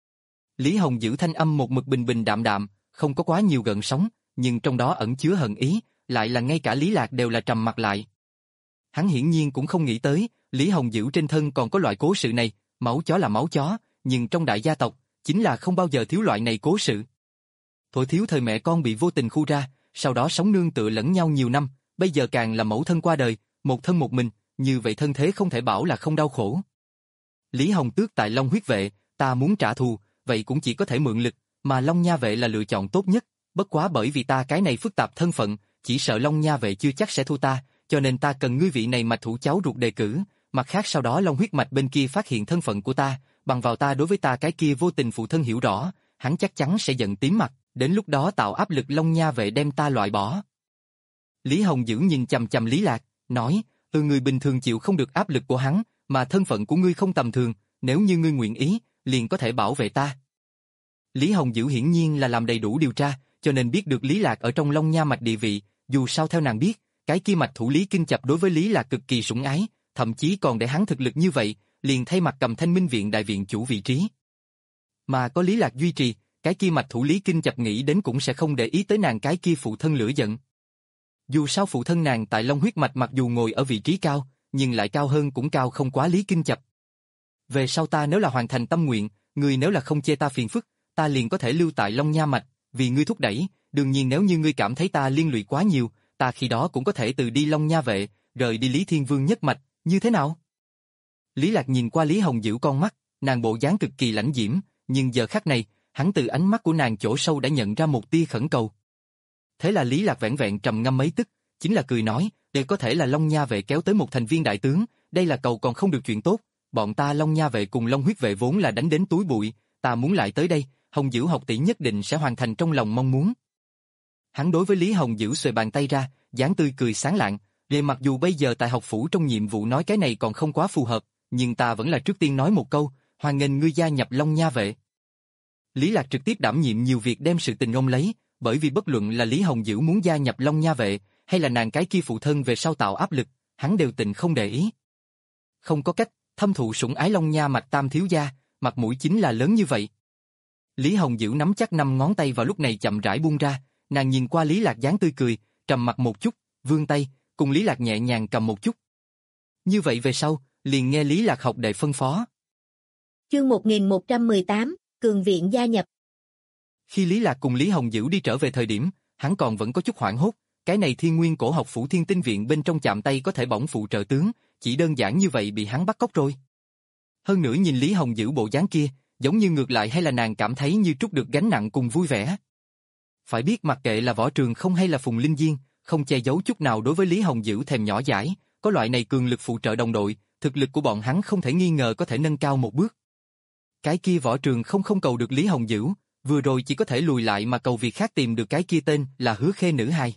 Lý Hồng Dữ thanh âm một mực bình bình đạm đạm, không có quá nhiều gợn sóng, nhưng trong đó ẩn chứa hận ý, lại là ngay cả Lý Lạc đều là trầm mặt lại. Hắn hiển nhiên cũng không nghĩ tới, Lý Hồng Dữ trên thân còn có loại cố sự này, máu chó là máu chó, nhưng trong đại gia tộc, chính là không bao giờ thiếu loại này cố sự. Thổi thiếu thời mẹ con bị vô tình khu ra, sau đó sống nương tựa lẫn nhau nhiều năm, bây giờ càng là mẫu thân qua đời, một thân một mình, như vậy thân thế không thể bảo là không đau khổ. Lý Hồng Tước tại Long huyết vệ, ta muốn trả thù, vậy cũng chỉ có thể mượn lực, mà Long Nha vệ là lựa chọn tốt nhất, bất quá bởi vì ta cái này phức tạp thân phận, chỉ sợ Long Nha vệ chưa chắc sẽ thua ta, cho nên ta cần ngươi vị này mạch thủ cháu ruột đề cử, mặt khác sau đó Long huyết mạch bên kia phát hiện thân phận của ta, bằng vào ta đối với ta cái kia vô tình phụ thân hiểu rõ, hắn chắc chắn sẽ giận tím mặt, đến lúc đó tạo áp lực Long Nha vệ đem ta loại bỏ. Lý Hồng Dữ nhìn chằm chằm Lý Lạc, nói, từ người bình thường chịu không được áp lực của hắn, mà thân phận của ngươi không tầm thường, nếu như ngươi nguyện ý, liền có thể bảo vệ ta. Lý Hồng Dữ hiển nhiên là làm đầy đủ điều tra, cho nên biết được Lý Lạc ở trong Long Nha mạch địa vị, dù sao theo nàng biết, cái kia mạch thủ Lý Kinh Chập đối với Lý Lạc cực kỳ sủng ái, thậm chí còn để hắn thực lực như vậy, liền thay mặt cầm Thanh Minh viện đại viện chủ vị trí. Mà có Lý Lạc duy trì, cái kia mạch thủ Lý Kinh Chập nghĩ đến cũng sẽ không để ý tới nàng cái kia phụ thân lửa giận. Dù sao phụ thân nàng tại Long huyết mạch mặc dù ngồi ở vị trí cao, nhưng lại cao hơn cũng cao không quá Lý Kinh Chập. Về sau ta nếu là hoàn thành tâm nguyện, ngươi nếu là không chê ta phiền phức, ta liền có thể lưu tại Long Nha mạch, vì ngươi thúc đẩy, đương nhiên nếu như ngươi cảm thấy ta liên lụy quá nhiều, ta khi đó cũng có thể từ đi Long Nha vệ, rời đi Lý Thiên Vương nhất mạch, như thế nào? Lý Lạc nhìn qua Lý Hồng Dữ con mắt, nàng bộ dáng cực kỳ lãnh diễm, nhưng giờ khắc này, hắn từ ánh mắt của nàng chỗ sâu đã nhận ra một tia khẩn cầu. Thế là Lý Lạc vẻn vẹn trầm ngâm mấy tức, chính là cười nói, đây có thể là Long Nha vệ kéo tới một thành viên đại tướng, đây là cầu còn không được chuyện tốt, bọn ta Long Nha vệ cùng Long huyết vệ vốn là đánh đến túi bụi, ta muốn lại tới đây, Hồng Dữ học tỷ nhất định sẽ hoàn thành trong lòng mong muốn. Hắn đối với Lý Hồng Dữ xuề bàn tay ra, dáng tươi cười sáng lạng, về mặc dù bây giờ tại học phủ trong nhiệm vụ nói cái này còn không quá phù hợp, nhưng ta vẫn là trước tiên nói một câu, hoan nghênh ngươi gia nhập Long Nha vệ. Lý Lạc trực tiếp đảm nhiệm nhiều việc đem sự tình ôm lấy, bởi vì bất luận là Lý Hồng Dữ muốn gia nhập Long Nha vệ, hay là nàng cái kia phụ thân về sau tạo áp lực, hắn đều tình không để ý. Không có cách, thâm thụ sủng ái Long Nha mạch tam thiếu gia, mặt mũi chính là lớn như vậy. Lý Hồng Dữ nắm chắc năm ngón tay vào lúc này chậm rãi buông ra, nàng nhìn qua Lý Lạc dáng tươi cười, trầm mặt một chút, vươn tay, cùng Lý Lạc nhẹ nhàng cầm một chút. Như vậy về sau, liền nghe Lý Lạc học đệ phân phó. Chương một nghìn một trăm mười tám, Cường viện gia nhập. Khi Lý Lạc cùng Lý Hồng Dữ đi trở về thời điểm, hắn còn vẫn có chút hoảng hốt, cái này Thiên Nguyên Cổ học phủ Thiên Tinh viện bên trong chạm tay có thể bổng phụ trợ tướng, chỉ đơn giản như vậy bị hắn bắt cóc rồi. Hơn nữa nhìn Lý Hồng Dữ bộ dáng kia, giống như ngược lại hay là nàng cảm thấy như trút được gánh nặng cùng vui vẻ. Phải biết mặc kệ là Võ Trường Không hay là Phùng Linh Diên, không che giấu chút nào đối với Lý Hồng Dữ thèm nhỏ dãi, có loại này cường lực phụ trợ đồng đội, thực lực của bọn hắn không thể nghi ngờ có thể nâng cao một bước. Cái kia Võ Trường Không không cầu được Lý Hồng Dữ, vừa rồi chỉ có thể lùi lại mà cầu việc khác tìm được cái kia tên là Hứa Khê nữ hài.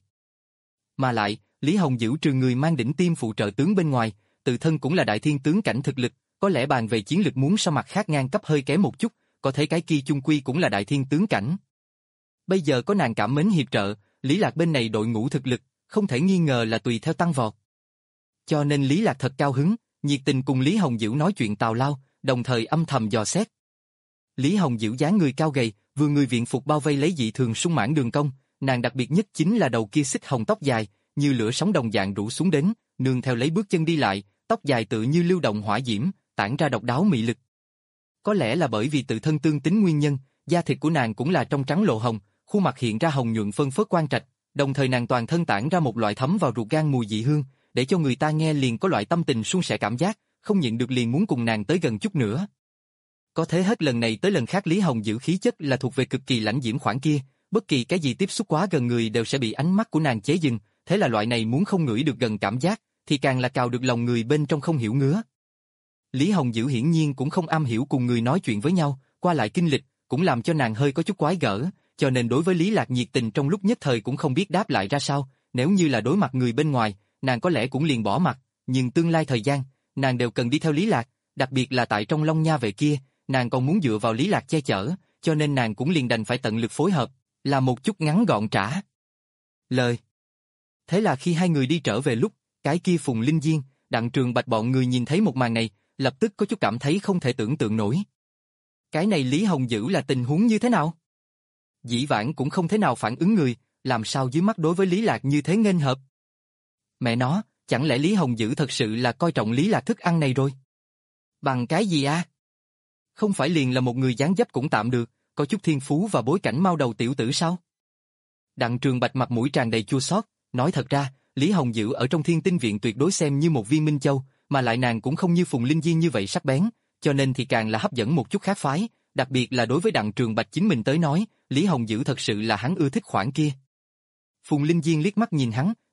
Mà lại, Lý Hồng Dữ trừ người mang đỉnh tiêm phụ trợ tướng bên ngoài, tự thân cũng là đại thiên tướng cảnh thực lực, có lẽ bàn về chiến lực muốn so mặt khác ngang cấp hơi kém một chút, có thể cái kia chung quy cũng là đại thiên tướng cảnh. Bây giờ có nàng cảm mến hiệp trợ, Lý Lạc bên này đội ngũ thực lực, không thể nghi ngờ là tùy theo tăng vọt. Cho nên Lý Lạc thật cao hứng, nhiệt tình cùng Lý Hồng Dữ nói chuyện tào lao, đồng thời âm thầm dò xét. Lý Hồng Dữ dáng người cao gầy, vừa người viện phục bao vây lấy dị thường sung mãn đường cong, nàng đặc biệt nhất chính là đầu kia xích hồng tóc dài, như lửa sóng đồng dạng rủ xuống đến, nương theo lấy bước chân đi lại, tóc dài tự như lưu động hỏa diễm, tản ra độc đáo mị lực. Có lẽ là bởi vì tự thân tương tính nguyên nhân, da thịt của nàng cũng là trong trắng lộ hồng, khuôn mặt hiện ra hồng nhuận phân phớt quang trạch, đồng thời nàng toàn thân tản ra một loại thấm vào ruột gan mùi dị hương, để cho người ta nghe liền có loại tâm tình suôn sẻ cảm giác, không nhịn được liền muốn cùng nàng tới gần chút nữa. Có thế hết lần này tới lần khác Lý Hồng Dữ khí chất là thuộc về cực kỳ lãnh diễm khoản kia, bất kỳ cái gì tiếp xúc quá gần người đều sẽ bị ánh mắt của nàng chế dừng, thế là loại này muốn không ngửi được gần cảm giác, thì càng là cào được lòng người bên trong không hiểu ngứa. Lý Hồng Dữ hiển nhiên cũng không am hiểu cùng người nói chuyện với nhau, qua lại kinh lịch, cũng làm cho nàng hơi có chút quái gở, cho nên đối với Lý Lạc nhiệt tình trong lúc nhất thời cũng không biết đáp lại ra sao, nếu như là đối mặt người bên ngoài, nàng có lẽ cũng liền bỏ mặt, nhưng tương lai thời gian, nàng đều cần đi theo Lý Lạc, đặc biệt là tại trong Long Nha vệ kia, nàng còn muốn dựa vào Lý Lạc che chở, cho nên nàng cũng liền đành phải tận lực phối hợp, là một chút ngắn gọn trả lời. Thế là khi hai người đi trở về lúc, cái kia Phùng Linh Diên, Đặng Trường Bạch bọn người nhìn thấy một màn này, lập tức có chút cảm thấy không thể tưởng tượng nổi. Cái này Lý Hồng Dữ là tình huống như thế nào? Dĩ vãng cũng không thế nào phản ứng người, làm sao dưới mắt đối với Lý Lạc như thế nghênh hợp? Mẹ nó, chẳng lẽ Lý Hồng Dữ thật sự là coi trọng Lý Lạc thức ăn này rồi? Bằng cái gì a? À? Không phải liền là một người dáng dấp cũng tạm được, có chút thiên phú và bối cảnh mau đầu tiểu tử sao? Đặng Trường Bạch mặt mũi tràn đầy chua xót, nói thật ra, Lý Hồng Dữ ở trong Thiên Tinh viện tuyệt đối xem như một viên minh châu, mà lại nàng cũng không như Phùng Linh Diên như vậy sắc bén, cho nên thì càng là hấp dẫn một chút khác phái, đặc biệt là đối với Đặng Trường Bạch chính mình tới nói, Lý Hồng Dữ thật sự là hắn ưa thích khoản kia. Phùng Linh Diên liếc mắt nhìn hắn,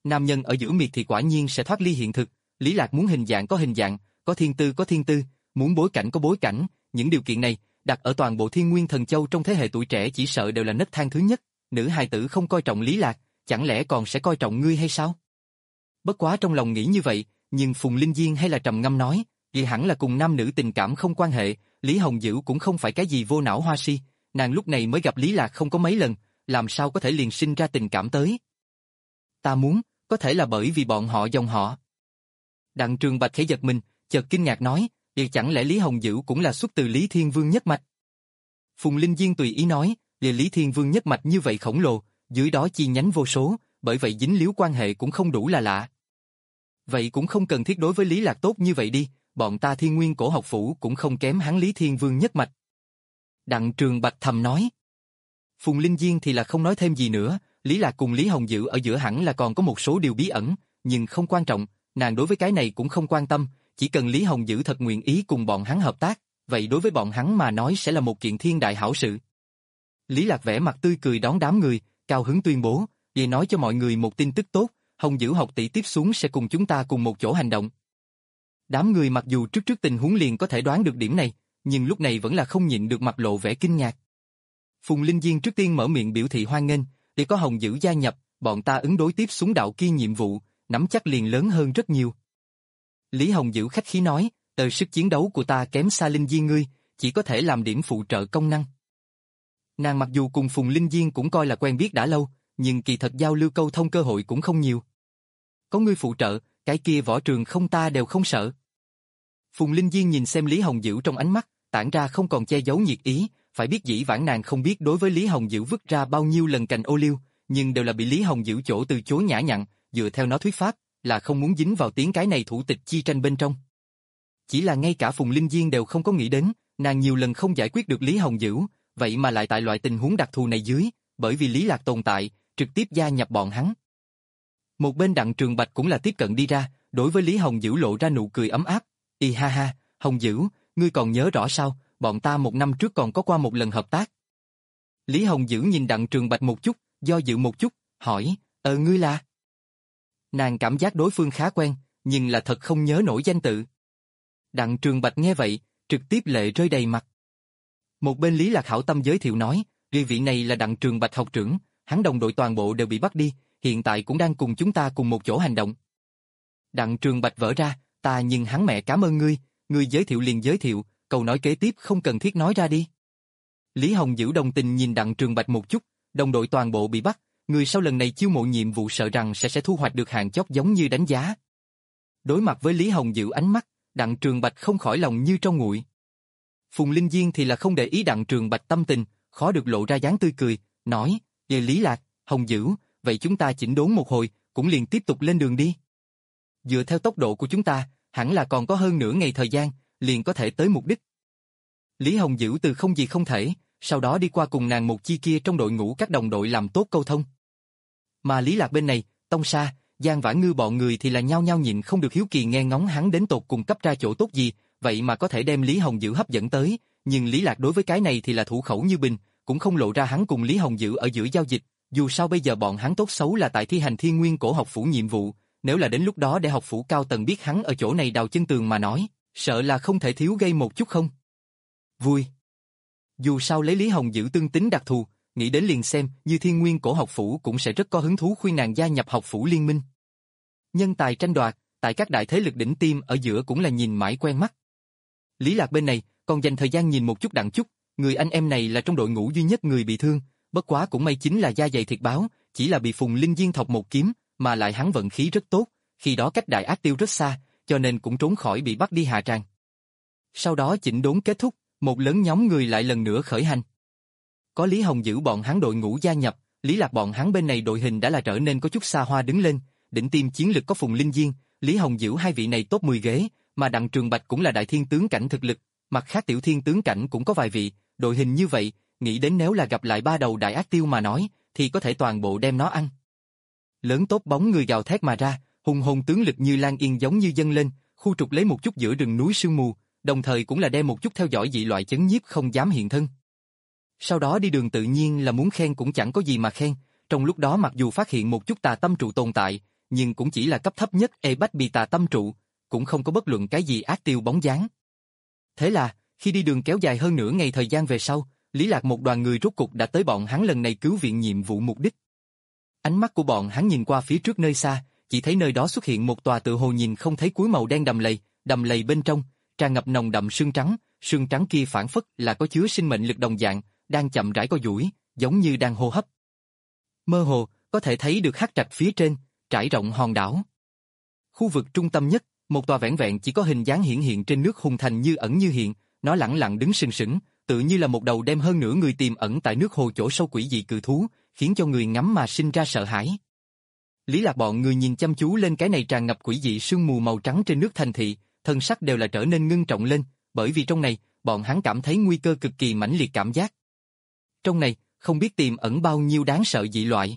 Nam nhân ở giữa miệt thì quả nhiên sẽ thoát ly hiện thực, Lý Lạc muốn hình dạng có hình dạng, có thiên tư có thiên tư, muốn bối cảnh có bối cảnh, những điều kiện này, đặt ở toàn bộ Thiên Nguyên Thần Châu trong thế hệ tuổi trẻ chỉ sợ đều là nấc thang thứ nhất, nữ hài tử không coi trọng Lý Lạc, chẳng lẽ còn sẽ coi trọng ngươi hay sao? Bất quá trong lòng nghĩ như vậy, nhưng Phùng Linh Diên hay là trầm ngâm nói, vì hẳn là cùng nam nữ tình cảm không quan hệ, Lý Hồng Dữ cũng không phải cái gì vô não hoa si, nàng lúc này mới gặp Lý Lạc không có mấy lần, làm sao có thể liền sinh ra tình cảm tới. Ta muốn, có thể là bởi vì bọn họ dòng họ. Đặng Trường Bạch khẽ giật mình, chợt kinh ngạc nói, vậy chẳng lẽ Lý Hồng Dữ cũng là xuất từ Lý Thiên Vương nhất mạch? Phùng Linh Diên tùy ý nói, vì Lý Thiên Vương nhất mạch như vậy khổng lồ, dưới đó chi nhánh vô số, bởi vậy dính líu quan hệ cũng không đủ là lạ. Vậy cũng không cần thiết đối với Lý Lạc tốt như vậy đi, bọn ta Thiên Nguyên Cổ Học Phủ cũng không kém hắn Lý Thiên Vương nhất mạch. Đặng Trường Bạch thầm nói. Phùng Linh Diên thì là không nói thêm gì nữa, Lý Lạc cùng Lý Hồng Dữ ở giữa hẳn là còn có một số điều bí ẩn, nhưng không quan trọng, nàng đối với cái này cũng không quan tâm, chỉ cần Lý Hồng Dữ thật nguyện ý cùng bọn hắn hợp tác, vậy đối với bọn hắn mà nói sẽ là một kiện thiên đại hảo sự. Lý Lạc vẻ mặt tươi cười đón đám người, cao hứng tuyên bố, về nói cho mọi người một tin tức tốt, Hồng Dữ học tỷ tiếp xuống sẽ cùng chúng ta cùng một chỗ hành động. Đám người mặc dù trước trước tình huống liền có thể đoán được điểm này, nhưng lúc này vẫn là không nhịn được mặt lộ vẻ kinh ngạc. Phùng Linh Diên trước tiên mở miệng biểu thị hoan nghênh, để có Hồng Dữ gia nhập, bọn ta ứng đối tiếp xuống đạo kia nhiệm vụ, nắm chắc liền lớn hơn rất nhiều. Lý Hồng Dữ khách khí nói, từ sức chiến đấu của ta kém xa Linh Diên ngươi, chỉ có thể làm điểm phụ trợ công năng. Nàng mặc dù cùng Phùng Linh Diên cũng coi là quen biết đã lâu, nhưng kỳ thật giao lưu câu thông cơ hội cũng không nhiều. Có ngươi phụ trợ, cái kia võ trường không ta đều không sợ. Phùng Linh Diên nhìn xem Lý Hồng Dữ trong ánh mắt, tản ra không còn che giấu nhiệt ý, phải biết dĩ vãng nàng không biết đối với Lý Hồng Dữ vứt ra bao nhiêu lần cành ô liu, nhưng đều là bị Lý Hồng Dữ chỗ từ chối nhã nhặn, dựa theo nó thuyết pháp, là không muốn dính vào tiếng cái này thủ tịch chi tranh bên trong. Chỉ là ngay cả Phùng Linh Diên đều không có nghĩ đến, nàng nhiều lần không giải quyết được Lý Hồng Dữ, vậy mà lại tại loại tình huống đặc thù này dưới, bởi vì Lý Lạc tồn tại, trực tiếp gia nhập bọn hắn. Một bên Đặng Trường Bạch cũng là tiếp cận đi ra, đối với Lý Hồng Dữ lộ ra nụ cười ấm áp, y ha ha, Hồng Dữ, ngươi còn nhớ rõ sao, bọn ta một năm trước còn có qua một lần hợp tác. Lý Hồng Dữ nhìn Đặng Trường Bạch một chút, do dự một chút, hỏi, ờ ngươi là? Nàng cảm giác đối phương khá quen, nhưng là thật không nhớ nổi danh tự. Đặng Trường Bạch nghe vậy, trực tiếp lệ rơi đầy mặt. Một bên Lý Lạc hảo tâm giới thiệu nói, vị vị này là Đặng Trường Bạch học trưởng, hắn đồng đội toàn bộ đều bị bắt đi, hiện tại cũng đang cùng chúng ta cùng một chỗ hành động. Đặng Trường Bạch vỡ ra, ta nhưng hắn mẹ cảm ơn ngươi, ngươi giới thiệu liền giới thiệu, câu nói kế tiếp không cần thiết nói ra đi. Lý Hồng Dữ đồng tình nhìn Đặng Trường Bạch một chút, đồng đội toàn bộ bị bắt, người sau lần này chiêu mộ nhiệm vụ sợ rằng sẽ sẽ thu hoạch được hàng chót giống như đánh giá. Đối mặt với Lý Hồng Dữ ánh mắt, Đặng Trường Bạch không khỏi lòng như trong nguội. Phùng Linh Diên thì là không để ý Đặng Trường Bạch tâm tình, khó được lộ ra dáng tươi cười, nói, về Lý Lạc, Hồng Dữ, vậy chúng ta chỉnh đốn một hồi, cũng liền tiếp tục lên đường đi. Dựa theo tốc độ của chúng ta, hẳn là còn có hơn nửa ngày thời gian, liền có thể tới mục đích. Lý Hồng Dữ từ không gì không thể, sau đó đi qua cùng nàng một chi kia trong đội ngũ các đồng đội làm tốt câu thông. Mà Lý Lạc bên này, Tông Sa, Giang Vãn Ngư bọn người thì là nhao nhao nhịn không được hiếu kỳ nghe ngóng hắn đến tột cùng cấp ra chỗ tốt gì, vậy mà có thể đem Lý Hồng Dữ hấp dẫn tới, nhưng Lý Lạc đối với cái này thì là thủ khẩu như bình, cũng không lộ ra hắn cùng Lý Hồng Dữ ở giữa giao dịch, dù sao bây giờ bọn hắn tốt xấu là tại thi hành Thiên Nguyên Cổ Học Phủ nhiệm vụ, nếu là đến lúc đó để học phủ cao tầng biết hắn ở chỗ này đào chân tường mà nói, sợ là không thể thiếu gây một chút không. Vui. Dù sao lấy Lý Hồng Dữ tương tính đặc thù, nghĩ đến liền xem như Thiên Nguyên Cổ Học Phủ cũng sẽ rất có hứng thú khuyên nàng gia nhập học phủ liên minh. Nhân tài tranh đoạt, tại các đại thế lực đỉnh tiêm ở giữa cũng là nhìn mãi quen mắt. Lý Lạc bên này, còn dành thời gian nhìn một chút Đặng Chúc, người anh em này là trong đội ngũ duy nhất người bị thương, bất quá cũng may chính là da dày thịt báo, chỉ là bị Phùng Linh Diên thọc một kiếm, mà lại hắn vận khí rất tốt, khi đó cách đại ác tiêu rất xa, cho nên cũng trốn khỏi bị bắt đi hạ tràng. Sau đó chỉnh đốn kết thúc, một lớn nhóm người lại lần nữa khởi hành. Có Lý Hồng Dữ bọn hắn đội ngũ gia nhập, Lý Lạc bọn hắn bên này đội hình đã là trở nên có chút xa hoa đứng lên, đỉnh tiêm chiến lực có Phùng Linh Diên, Lý Hồng Dữ hai vị này top mười ghế, mà Đặng Trường Bạch cũng là đại thiên tướng cảnh thực lực, mặt khác tiểu thiên tướng cảnh cũng có vài vị, đội hình như vậy, nghĩ đến nếu là gặp lại ba đầu đại ác tiêu mà nói, thì có thể toàn bộ đem nó ăn. Lớn tốt bóng người gào thét mà ra, hùng hồn tướng lực như lan yên giống như dâng lên, khu trục lấy một chút giữa rừng núi sương mù, đồng thời cũng là đem một chút theo dõi dị loại chấn nhiếp không dám hiện thân. Sau đó đi đường tự nhiên là muốn khen cũng chẳng có gì mà khen, trong lúc đó mặc dù phát hiện một chút tà tâm trụ tồn tại, nhưng cũng chỉ là cấp thấp nhất e bách bì tà tâm trụ, cũng không có bất luận cái gì ác tiêu bóng dáng. Thế là, khi đi đường kéo dài hơn nửa ngày thời gian về sau, Lý Lạc một đoàn người rốt cục đã tới bọn hắn lần này cứu viện nhiệm vụ mục đích. Ánh mắt của bọn hắn nhìn qua phía trước nơi xa, chỉ thấy nơi đó xuất hiện một tòa tự hồ nhìn không thấy cuối màu đen đầm lầy, đầm lầy bên trong tràn ngập nồng đậm sương trắng, sương trắng kia phản phất là có chứa sinh mệnh lực đồng dạng, đang chậm rãi co duỗi, giống như đang hô hấp. Mơ hồ, có thể thấy được hắc trạch phía trên, trải rộng hòn đảo. Khu vực trung tâm nhất, một tòa vẻn vẹn chỉ có hình dáng hiển hiện trên nước hùng thành như ẩn như hiện, nó lẳng lặng đứng sừng sững, tự như là một đầu đem hơn nửa người tiềm ẩn tại nước hồ chỗ sâu quỷ dị cự thú, khiến cho người ngắm mà sinh ra sợ hãi. Lý Lạc bọn người nhìn chăm chú lên cái này tràn ngập quỷ dị sương mù màu trắng trên nước thành thị, thân sắc đều là trở nên ngưng trọng lên, bởi vì trong này, bọn hắn cảm thấy nguy cơ cực kỳ mãnh liệt cảm giác. Trong này, không biết tiềm ẩn bao nhiêu đáng sợ dị loại.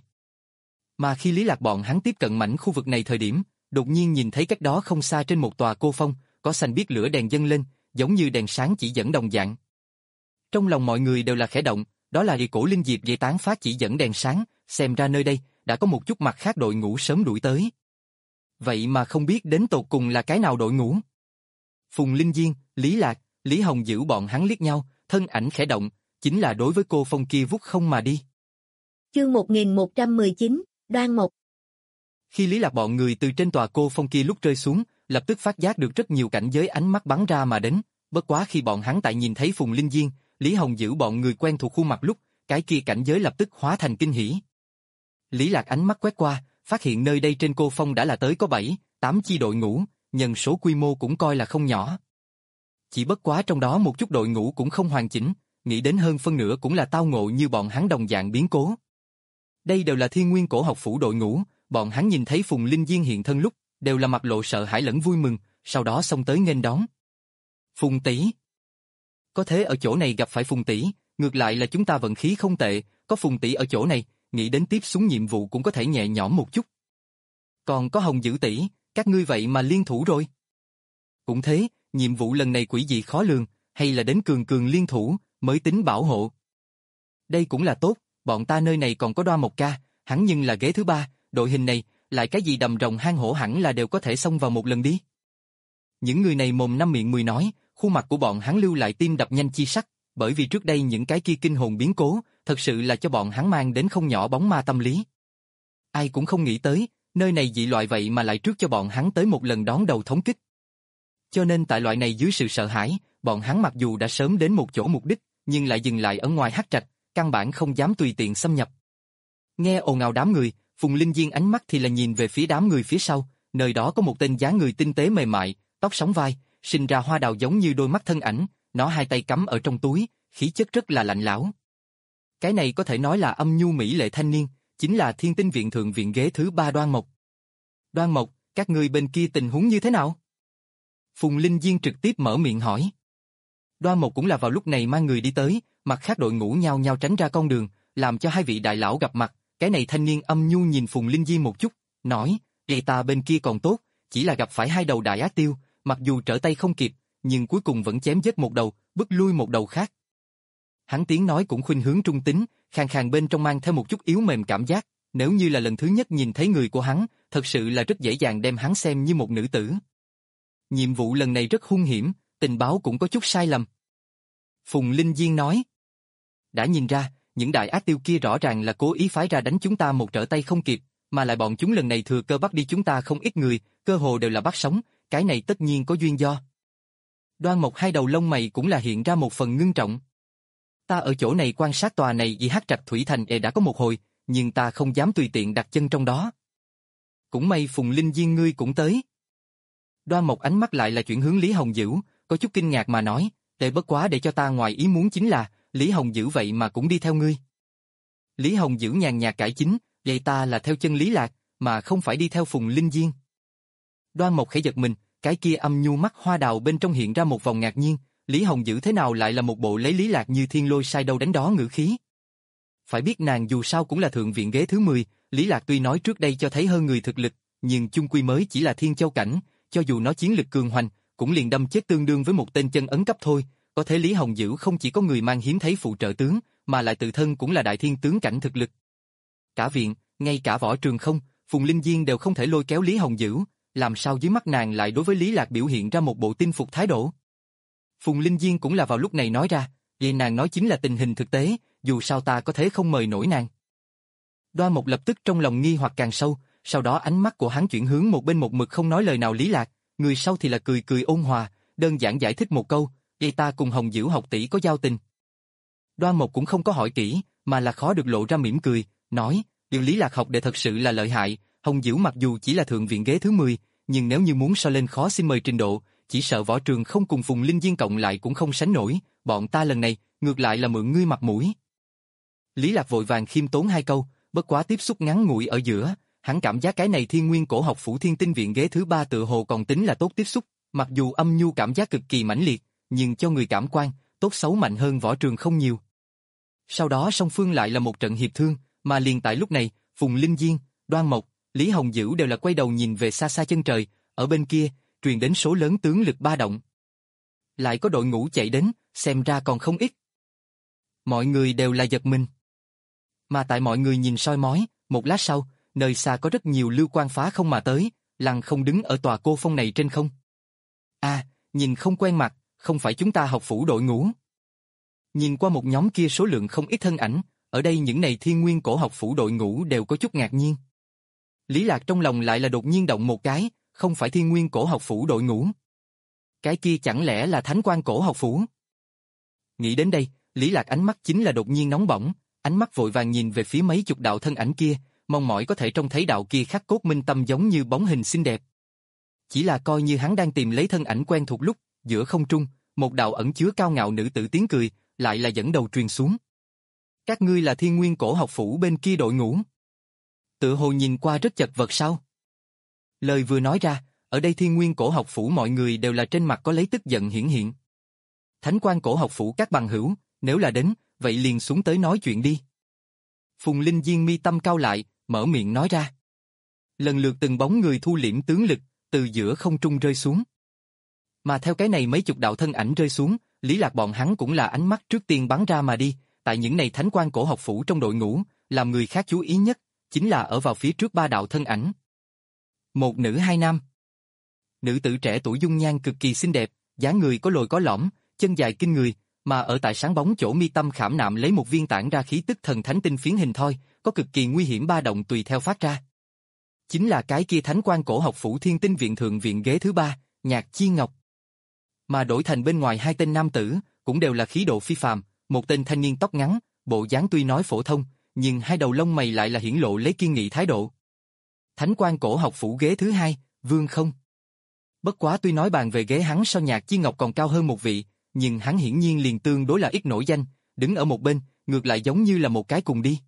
Mà khi Lý Lạc bọn hắn tiếp cận mảnh khu vực này thời điểm, đột nhiên nhìn thấy cách đó không xa trên một tòa cô phong, có xanh biếc lửa đèn dâng lên, giống như đèn sáng chỉ dẫn đồng dạng. Trong lòng mọi người đều là khẽ động, đó là địa cổ linh diệp dây tán phát chỉ dẫn đèn sáng, xem ra nơi đây đã có một chút mặt khác đội ngũ sớm đuổi tới. Vậy mà không biết đến tột cùng là cái nào đội ngũ? Phùng Linh Diên, Lý Lạc, Lý Hồng giữ bọn hắn liếc nhau, thân ảnh khẽ động, chính là đối với cô phong kia vút không mà đi. Chương một nghìn một trăm mười chín, Đoan Mộc. Khi Lý Lạc bọn người từ trên tòa cô phong kia lúc rơi xuống, lập tức phát giác được rất nhiều cảnh giới ánh mắt bắn ra mà đến, bất quá khi bọn hắn tại nhìn thấy Phùng Linh Diên, Lý Hồng giữ bọn người quen thuộc khuôn mặt lúc, cái kia cảnh giới lập tức hóa thành kinh hỉ. Lý Lạc ánh mắt quét qua, phát hiện nơi đây trên cô phong đã là tới có bảy, tám chi đội ngũ, nhân số quy mô cũng coi là không nhỏ. Chỉ bất quá trong đó một chút đội ngũ cũng không hoàn chỉnh, nghĩ đến hơn phân nửa cũng là tao ngộ như bọn hắn đồng dạng biến cố. Đây đều là Thiên Nguyên Cổ Học Phủ đội ngũ, bọn hắn nhìn thấy Phùng Linh Diên hiện thân lúc, đều là mặt lộ sợ hãi lẫn vui mừng, sau đó xông tới nghênh đón. Phùng tỷ, có thế ở chỗ này gặp phải Phùng tỷ, ngược lại là chúng ta vận khí không tệ, có Phùng tỷ ở chỗ này, nghĩ đến tiếp xuống nhiệm vụ cũng có thể nhẹ nhõm một chút. Còn có Hồng Dữ tỷ, các ngươi vậy mà liên thủ rồi. Cũng thế, nhiệm vụ lần này quỷ dị khó lường, hay là đến cường cường liên thủ, mới tính bảo hộ. Đây cũng là tốt, bọn ta nơi này còn có Đoan Mộc ca, hắn nhưng là ghế thứ ba, đội hình này, lại cái gì đầm rồng hang hổ hẳn là đều có thể xông vào một lần đi. Những người này mồm năm miệng mười nói, khuôn mặt của bọn hắn lưu lại tim đập nhanh chi sắc, bởi vì trước đây những cái kia kinh hồn biến cố, thật sự là cho bọn hắn mang đến không nhỏ bóng ma tâm lý. Ai cũng không nghĩ tới, nơi này dị loại vậy mà lại trước cho bọn hắn tới một lần đón đầu thống kích. Cho nên tại loại này dưới sự sợ hãi, bọn hắn mặc dù đã sớm đến một chỗ mục đích, nhưng lại dừng lại ở ngoài hắc trạch, căn bản không dám tùy tiện xâm nhập. Nghe ồn ào đám người, Phùng Linh Diên ánh mắt thì là nhìn về phía đám người phía sau, nơi đó có một tên dáng người tinh tế mềm mại, tóc sóng vai, sinh ra hoa đào giống như đôi mắt thân ảnh, nó hai tay cắm ở trong túi, khí chất rất là lạnh lẽo. Cái này có thể nói là âm nhu mỹ lệ thanh niên, chính là Thiên Tinh viện thượng viện ghế thứ ba Đoan Mộc. Đoan Mộc, các ngươi bên kia tình huống như thế nào? Phùng Linh Diên trực tiếp mở miệng hỏi. Đoan Mộc cũng là vào lúc này mang người đi tới, mặt khác đội ngũ nhau nhau tránh ra con đường, làm cho hai vị đại lão gặp mặt. Cái này thanh niên âm nhu nhìn Phùng Linh Diên một chút, nói, "Vậy ta bên kia còn tốt, chỉ là gặp phải hai đầu đại ác tiêu, mặc dù trở tay không kịp, nhưng cuối cùng vẫn chém giết một đầu, bức lui một đầu khác." Hắn tiếng nói cũng khuynh hướng trung tính, khàn khàn bên trong mang theo một chút yếu mềm cảm giác, nếu như là lần thứ nhất nhìn thấy người của hắn, thật sự là rất dễ dàng đem hắn xem như một nữ tử. Nhiệm vụ lần này rất hung hiểm, tình báo cũng có chút sai lầm. Phùng Linh Diên nói, đã nhìn ra, những đại ác tiêu kia rõ ràng là cố ý phái ra đánh chúng ta một trở tay không kịp, mà lại bọn chúng lần này thừa cơ bắt đi chúng ta không ít người, cơ hồ đều là bắt sống, cái này tất nhiên có duyên do. Đoan Mộc hai đầu lông mày cũng là hiện ra một phần ngưng trọng. Ta ở chỗ này quan sát tòa này vì hắc trạch thủy thành e đã có một hồi, nhưng ta không dám tùy tiện đặt chân trong đó. Cũng may Phùng Linh Diên ngươi cũng tới. Đoan Mộc ánh mắt lại là chuyển hướng Lý Hồng Dữ, có chút kinh ngạc mà nói, tệ bất quá để cho ta ngoài ý muốn chính là, Lý Hồng Dữ vậy mà cũng đi theo ngươi. Lý Hồng Dữ nhàn nhạt cải chính, vậy ta là theo chân Lý Lạc, mà không phải đi theo Phùng Linh Diên. Đoan Mộc khẽ giật mình, cái kia âm nhu mắt hoa đào bên trong hiện ra một vòng ngạc nhiên, Lý Hồng Dữ thế nào lại là một bộ lấy Lý Lạc như thiên lôi sai đâu đánh đó ngữ khí. Phải biết nàng dù sao cũng là thượng viện ghế thứ mười, Lý Lạc tuy nói trước đây cho thấy hơn người thực lực, nhưng chung quy mới chỉ là thiên châu cảnh, cho dù nó chiến lực cường hoành, cũng liền đâm chết tương đương với một tên chân ấn cấp thôi, có thể Lý Hồng Dữ không chỉ có người mang hiếm thấy phụ trợ tướng, mà lại tự thân cũng là đại thiên tướng cảnh thực lực. Cả viện, ngay cả võ trường không, Phùng Linh Diên đều không thể lôi kéo Lý Hồng Dữ, làm sao dưới mắt nàng lại đối với Lý Lạc biểu hiện ra một bộ tin phục thái độ. Phùng Linh Diên cũng là vào lúc này nói ra, vậy nàng nói chính là tình hình thực tế, dù sao ta có thể không mời nổi nàng. Đoan Mộc lập tức trong lòng nghi hoặc càng sâu, sau đó ánh mắt của hắn chuyển hướng một bên một mực không nói lời nào Lý Lạc, người sau thì là cười cười ôn hòa, đơn giản giải thích một câu, vậy ta cùng Hồng Dữ học tỷ có giao tình. Đoan Mộc cũng không có hỏi kỹ, mà là khó được lộ ra mỉm cười, nói, điều Lý Lạc học đệ thật sự là lợi hại, Hồng Dữ mặc dù chỉ là thượng viện ghế thứ mười, nhưng nếu như muốn so lên khó xin mời trình độ, chỉ sợ võ trường không cùng Phùng Linh Diên cộng lại cũng không sánh nổi, bọn ta lần này, ngược lại là mượn ngươi mặt mũi. Lý Lạc vội vàng khiêm tốn hai câu, bất quá tiếp xúc ngắn ngủi ở giữa, hắn cảm giác cái này Thiên Nguyên Cổ Học Phủ Thiên Tinh Viện ghế thứ ba tự hồ còn tính là tốt tiếp xúc, mặc dù âm nhu cảm giác cực kỳ mãnh liệt, nhưng cho người cảm quan, tốt xấu mạnh hơn võ trường không nhiều. Sau đó song phương lại là một trận hiệp thương, mà liền tại lúc này, Phùng Linh Diên, Đoan Mộc, Lý Hồng Dữ đều là quay đầu nhìn về xa xa chân trời, ở bên kia, truyền đến số lớn tướng lực ba động. Lại có đội ngũ chạy đến, xem ra còn không ít. Mọi người đều là giật mình. Mà tại mọi người nhìn soi mói, một lát sau, nơi xa có rất nhiều lưu quan phá không mà tới, lăng không đứng ở tòa cô phong này trên không. À, nhìn không quen mặt, không phải chúng ta học phủ đội ngũ. Nhìn qua một nhóm kia số lượng không ít thân ảnh, ở đây những này Thiên Nguyên Cổ Học Phủ đội ngũ đều có chút ngạc nhiên. Lý Lạc trong lòng lại là đột nhiên động một cái, không phải Thiên Nguyên Cổ Học Phủ đội ngũ. Cái kia chẳng lẽ là Thánh Quan Cổ Học Phủ? Nghĩ đến đây, Lý Lạc ánh mắt chính là đột nhiên nóng bỏng, ánh mắt vội vàng nhìn về phía mấy chục đạo thân ảnh kia, mong mỏi có thể trông thấy đạo kia khắc cốt minh tâm giống như bóng hình xinh đẹp. Chỉ là coi như hắn đang tìm lấy thân ảnh quen thuộc lúc, giữa không trung, một đạo ẩn chứa cao ngạo nữ tử tiếng cười, lại là dẫn đầu truyền xuống. Các ngươi là Thiên Nguyên Cổ Học Phủ bên kia đội ngũ. Tự hồ nhìn qua rất chật vật sao? Lời vừa nói ra, ở đây Thiên Nguyên Cổ Học Phủ mọi người đều là trên mặt có lấy tức giận hiển hiện. Thánh Quan Cổ Học Phủ các bằng hữu, nếu là đến, vậy liền xuống tới nói chuyện đi. Phùng Linh Diên mi tâm cao lại, mở miệng nói ra. Lần lượt từng bóng người thu liễm tướng lực, từ giữa không trung rơi xuống. Mà theo cái này mấy chục đạo thân ảnh rơi xuống, Lý Lạc bọn hắn cũng là ánh mắt trước tiên bắn ra mà đi, tại những này Thánh Quan Cổ Học Phủ trong đội ngũ, làm người khác chú ý nhất, chính là ở vào phía trước ba đạo thân ảnh. Một nữ hai nam. Nữ tử trẻ tuổi dung nhan cực kỳ xinh đẹp, dáng người có lồi có lõm, chân dài kinh người, mà ở tại sáng bóng chỗ mi tâm khảm nạm lấy một viên tản ra khí tức thần thánh tinh phiến hình thoi, có cực kỳ nguy hiểm ba động tùy theo phát ra. Chính là cái kia Thánh Quan Cổ Học Phủ Thiên Tinh Viện thượng viện ghế thứ ba, Nhạc Chi Ngọc. Mà đổi thành bên ngoài hai tên nam tử, cũng đều là khí độ phi phàm, một tên thanh niên tóc ngắn, bộ dáng tuy nói phổ thông, nhưng hai đầu lông mày lại là hiển lộ lấy kiên nghị thái độ. Thánh Quan Cổ Học Phủ ghế thứ hai, Vương Không. Bất quá tuy nói bàn về ghế hắn so Nhạc Chi Ngọc còn cao hơn một vị, nhưng hắn hiển nhiên liền tương đối là ít nổi danh, đứng ở một bên, ngược lại giống như là một cái cùng đi.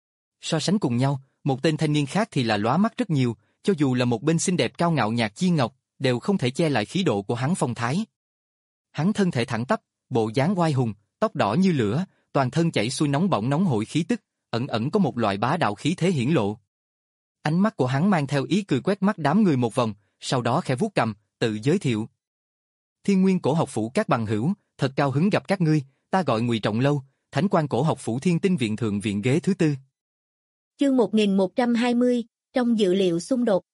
So sánh cùng nhau, một tên thanh niên khác thì là lóa mắt rất nhiều, cho dù là một bên xinh đẹp cao ngạo Nhạc Chi Ngọc, đều không thể che lại khí độ của hắn phong thái. Hắn thân thể thẳng tắp, bộ dáng oai hùng, tóc đỏ như lửa, toàn thân chảy xuôi nóng bỏng nóng hổi khí tức, ẩn ẩn có một loại bá đạo khí thế hiển lộ. Ánh mắt của hắn mang theo ý cười quét mắt đám người một vòng, sau đó khẽ vuốt cằm, tự giới thiệu. Thiên Nguyên Cổ Học Phủ các bằng hữu, thật cao hứng gặp các ngươi, ta gọi Ngụy Trọng Lâu, Thánh Quan Cổ Học Phủ Thiên Tinh Viện thượng viện ghế thứ tư. Chương một nghìn một trăm hai mươi, trong dự liệu xung đột.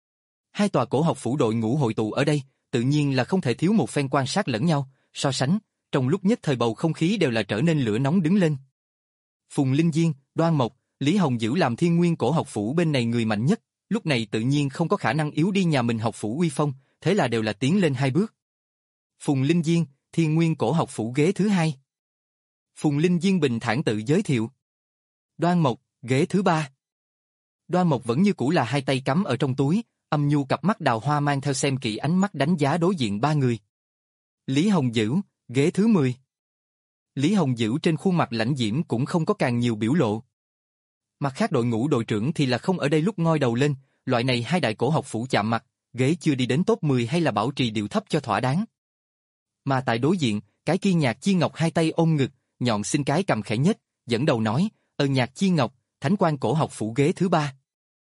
Hai tòa cổ học phủ đội ngũ hội tụ ở đây, tự nhiên là không thể thiếu một phen quan sát lẫn nhau, so sánh, trong lúc nhất thời bầu không khí đều là trở nên lửa nóng đứng lên. Phùng Linh Diên, Đoan Mộc, Lý Hồng Dữ làm Thiên Nguyên Cổ Học Phủ bên này người mạnh nhất, lúc này tự nhiên không có khả năng yếu đi nhà mình học phủ uy phong, thế là đều là tiến lên hai bước. Phùng Linh Diên, Thiên Nguyên Cổ Học Phủ ghế thứ hai. Phùng Linh Diên bình thản tự giới thiệu. Đoan Mộc, ghế thứ ba. Đoan Mộc vẫn như cũ là hai tay cắm ở trong túi, âm nhu cặp mắt đào hoa mang theo xem kỹ ánh mắt đánh giá đối diện ba người. Lý Hồng Dữ, ghế thứ mười. Lý Hồng Dữ trên khuôn mặt lãnh diễm cũng không có càng nhiều biểu lộ. Mặt khác đội ngũ đội trưởng thì là không ở đây lúc ngoi đầu lên, loại này hai đại cổ học phủ chạm mặt, ghế chưa đi đến top mười hay là bảo trì điệu thấp cho thỏa đáng. Mà tại đối diện, cái kia Nhạc Chi Ngọc hai tay ôm ngực, nhọn xinh cái cầm khẽ nhếch, dẫn đầu nói, "Ờ Nhạc Chi Ngọc, Thánh Quan Cổ Học Phủ ghế thứ ba."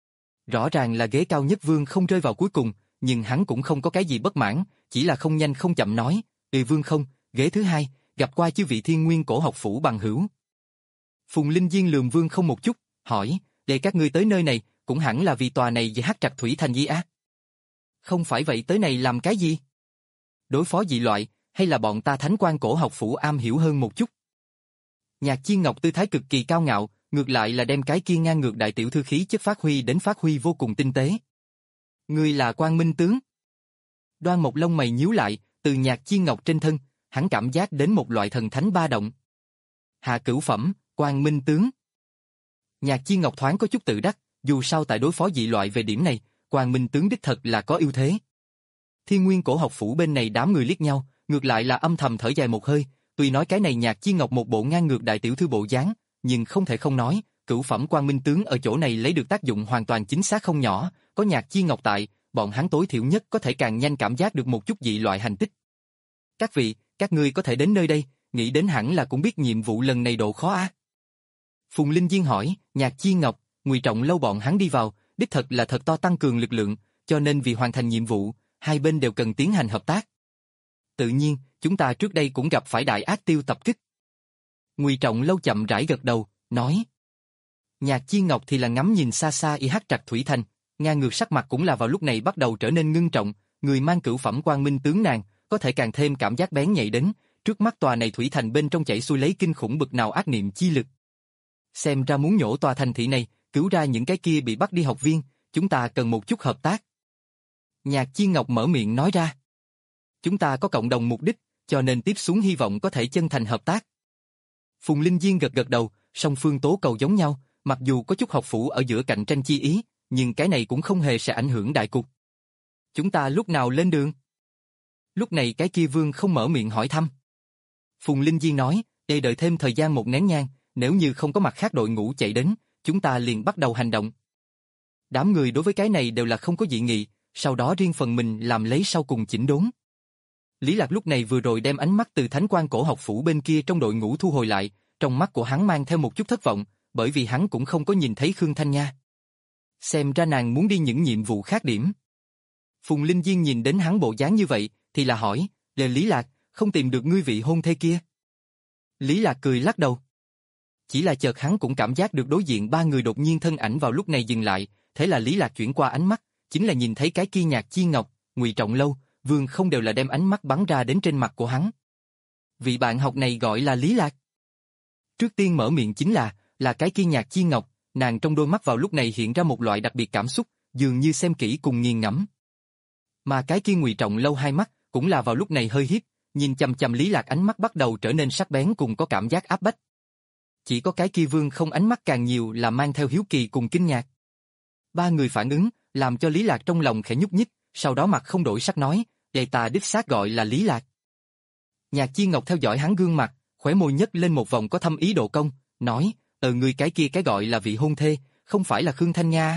Rõ ràng là ghế cao nhất Vương Không rơi vào cuối cùng, nhưng hắn cũng không có cái gì bất mãn, chỉ là không nhanh không chậm nói, "Ừ Vương Không, ghế thứ hai, gặp qua chư vị Thiên Nguyên Cổ Học Phủ bằng hữu." Phùng Linh Diên lườm Vương Không một chút, hỏi, "Để các ngươi tới nơi này, cũng hẳn là vì tòa này về Hắc Trạch Thủy Thành gì á. Không phải vậy tới này làm cái gì? Đối phó dị loại, hay là bọn ta Thánh Quan Cổ Học Phủ am hiểu hơn một chút? Nhạc Chiên Ngọc tư thái cực kỳ cao ngạo, ngược lại là đem cái kia ngang ngược đại tiểu thư khí chất phát huy đến phát huy vô cùng tinh tế. Ngươi là Quang Minh tướng. Đoan Mộc lông mày nhíu lại, từ Nhạc Chiên Ngọc trên thân, hắn cảm giác đến một loại thần thánh ba động. Hạ cửu phẩm, Quang Minh tướng. Nhạc Chiên Ngọc thoáng có chút tự đắc, dù sao tại đối phó dị loại về điểm này, Quang Minh tướng đích thật là có ưu thế. Thiên Nguyên Cổ Học Phủ bên này đám người liếc nhau, ngược lại là âm thầm thở dài một hơi, tuy nói cái này Nhạc Chiên Ngọc một bộ ngang ngược đại tiểu thư bộ dáng, nhưng không thể không nói, cửu phẩm Quang Minh tướng ở chỗ này lấy được tác dụng hoàn toàn chính xác không nhỏ, có Nhạc Chiên Ngọc tại, bọn hắn tối thiểu nhất có thể càng nhanh cảm giác được một chút dị loại hành tích. Các vị, các ngươi có thể đến nơi đây, nghĩ đến hẳn là cũng biết nhiệm vụ lần này độ khó á. À? Phùng Linh Diên hỏi, Nhạc Chiên Ngọc, Ngụy Trọng Lâu bọn hắn đi vào, đích thật là thật to tăng cường lực lượng, cho nên vì hoàn thành nhiệm vụ, hai bên đều cần tiến hành hợp tác. Tự nhiên, chúng ta trước đây cũng gặp phải đại ác tiêu tập kích. Ngụy Trọng Lâu chậm rãi gật đầu, nói. Nhạc Chiên Ngọc thì là ngắm nhìn xa xa y Hắc Trạch Thủy Thành, ngang ngược sắc mặt cũng là vào lúc này bắt đầu trở nên ngưng trọng, người mang cửu phẩm Quang Minh tướng nàng, có thể càng thêm cảm giác bén nhạy đến, trước mắt tòa này Thủy Thành bên trong chảy xuôi lấy kinh khủng bực nào ác niệm chi lực. Xem ra muốn nhổ tòa thành thị này, cứu ra những cái kia bị bắt đi học viên, chúng ta cần một chút hợp tác. Nhạc Chiên Ngọc mở miệng nói ra. Chúng ta có cộng đồng mục đích, cho nên tiếp xuống hy vọng có thể chân thành hợp tác. Phùng Linh Diên gật gật đầu, song phương tố cầu giống nhau, mặc dù có chút học phủ ở giữa cạnh tranh chi ý, nhưng cái này cũng không hề sẽ ảnh hưởng đại cục. Chúng ta lúc nào lên đường? Lúc này cái kia vương không mở miệng hỏi thăm. Phùng Linh Diên nói, để đợi thêm thời gian một nén nhang, nếu như không có mặt khác đội ngũ chạy đến, chúng ta liền bắt đầu hành động. Đám người đối với cái này đều là không có dị nghị, sau đó riêng phần mình làm lấy sau cùng chỉnh đốn. Lý Lạc lúc này vừa rồi đem ánh mắt từ Thánh Quan Cổ Học Phủ bên kia trong đội ngũ thu hồi lại, trong mắt của hắn mang theo một chút thất vọng, bởi vì hắn cũng không có nhìn thấy Khương Thanh Nha. Xem ra nàng muốn đi những nhiệm vụ khác điểm. Phùng Linh Diên nhìn đến hắn bộ dáng như vậy, thì là hỏi, "Lê Lý Lạc, không tìm được ngươi vị hôn thê kia?" Lý Lạc cười lắc đầu. Chỉ là chợt hắn cũng cảm giác được đối diện ba người đột nhiên thân ảnh vào lúc này dừng lại, thế là Lý Lạc chuyển qua ánh mắt, chính là nhìn thấy cái kia Nhạc Chiên Ngọc, Ngụy Trọng Lâu, Vương không đều là đem ánh mắt bắn ra đến trên mặt của hắn. Vị bạn học này gọi là Lý Lạc. Trước tiên mở miệng chính là, là cái kia Nhạc Chiên Ngọc, nàng trong đôi mắt vào lúc này hiện ra một loại đặc biệt cảm xúc, dường như xem kỹ cùng nghiền ngẫm. Mà cái kia Ngụy Trọng Lâu hai mắt, cũng là vào lúc này hơi hiếp, nhìn chằm chằm Lý Lạc ánh mắt bắt đầu trở nên sắc bén cùng có cảm giác áp bách. Chỉ có cái kia Vương không ánh mắt càng nhiều là mang theo hiếu kỳ cùng kinh ngạc. Ba người phản ứng, làm cho Lý Lạc trong lòng khẽ nhúc nhích, sau đó mặt không đổi sắc nói, "Đây ta đích xác gọi là Lý Lạc." Nhạc Chiên Ngọc theo dõi hắn gương mặt, khóe môi nhếch lên một vòng có thâm ý độ cong, nói, "Ờ người cái kia cái gọi là vị hôn thê, không phải là Khương Thanh Nha?"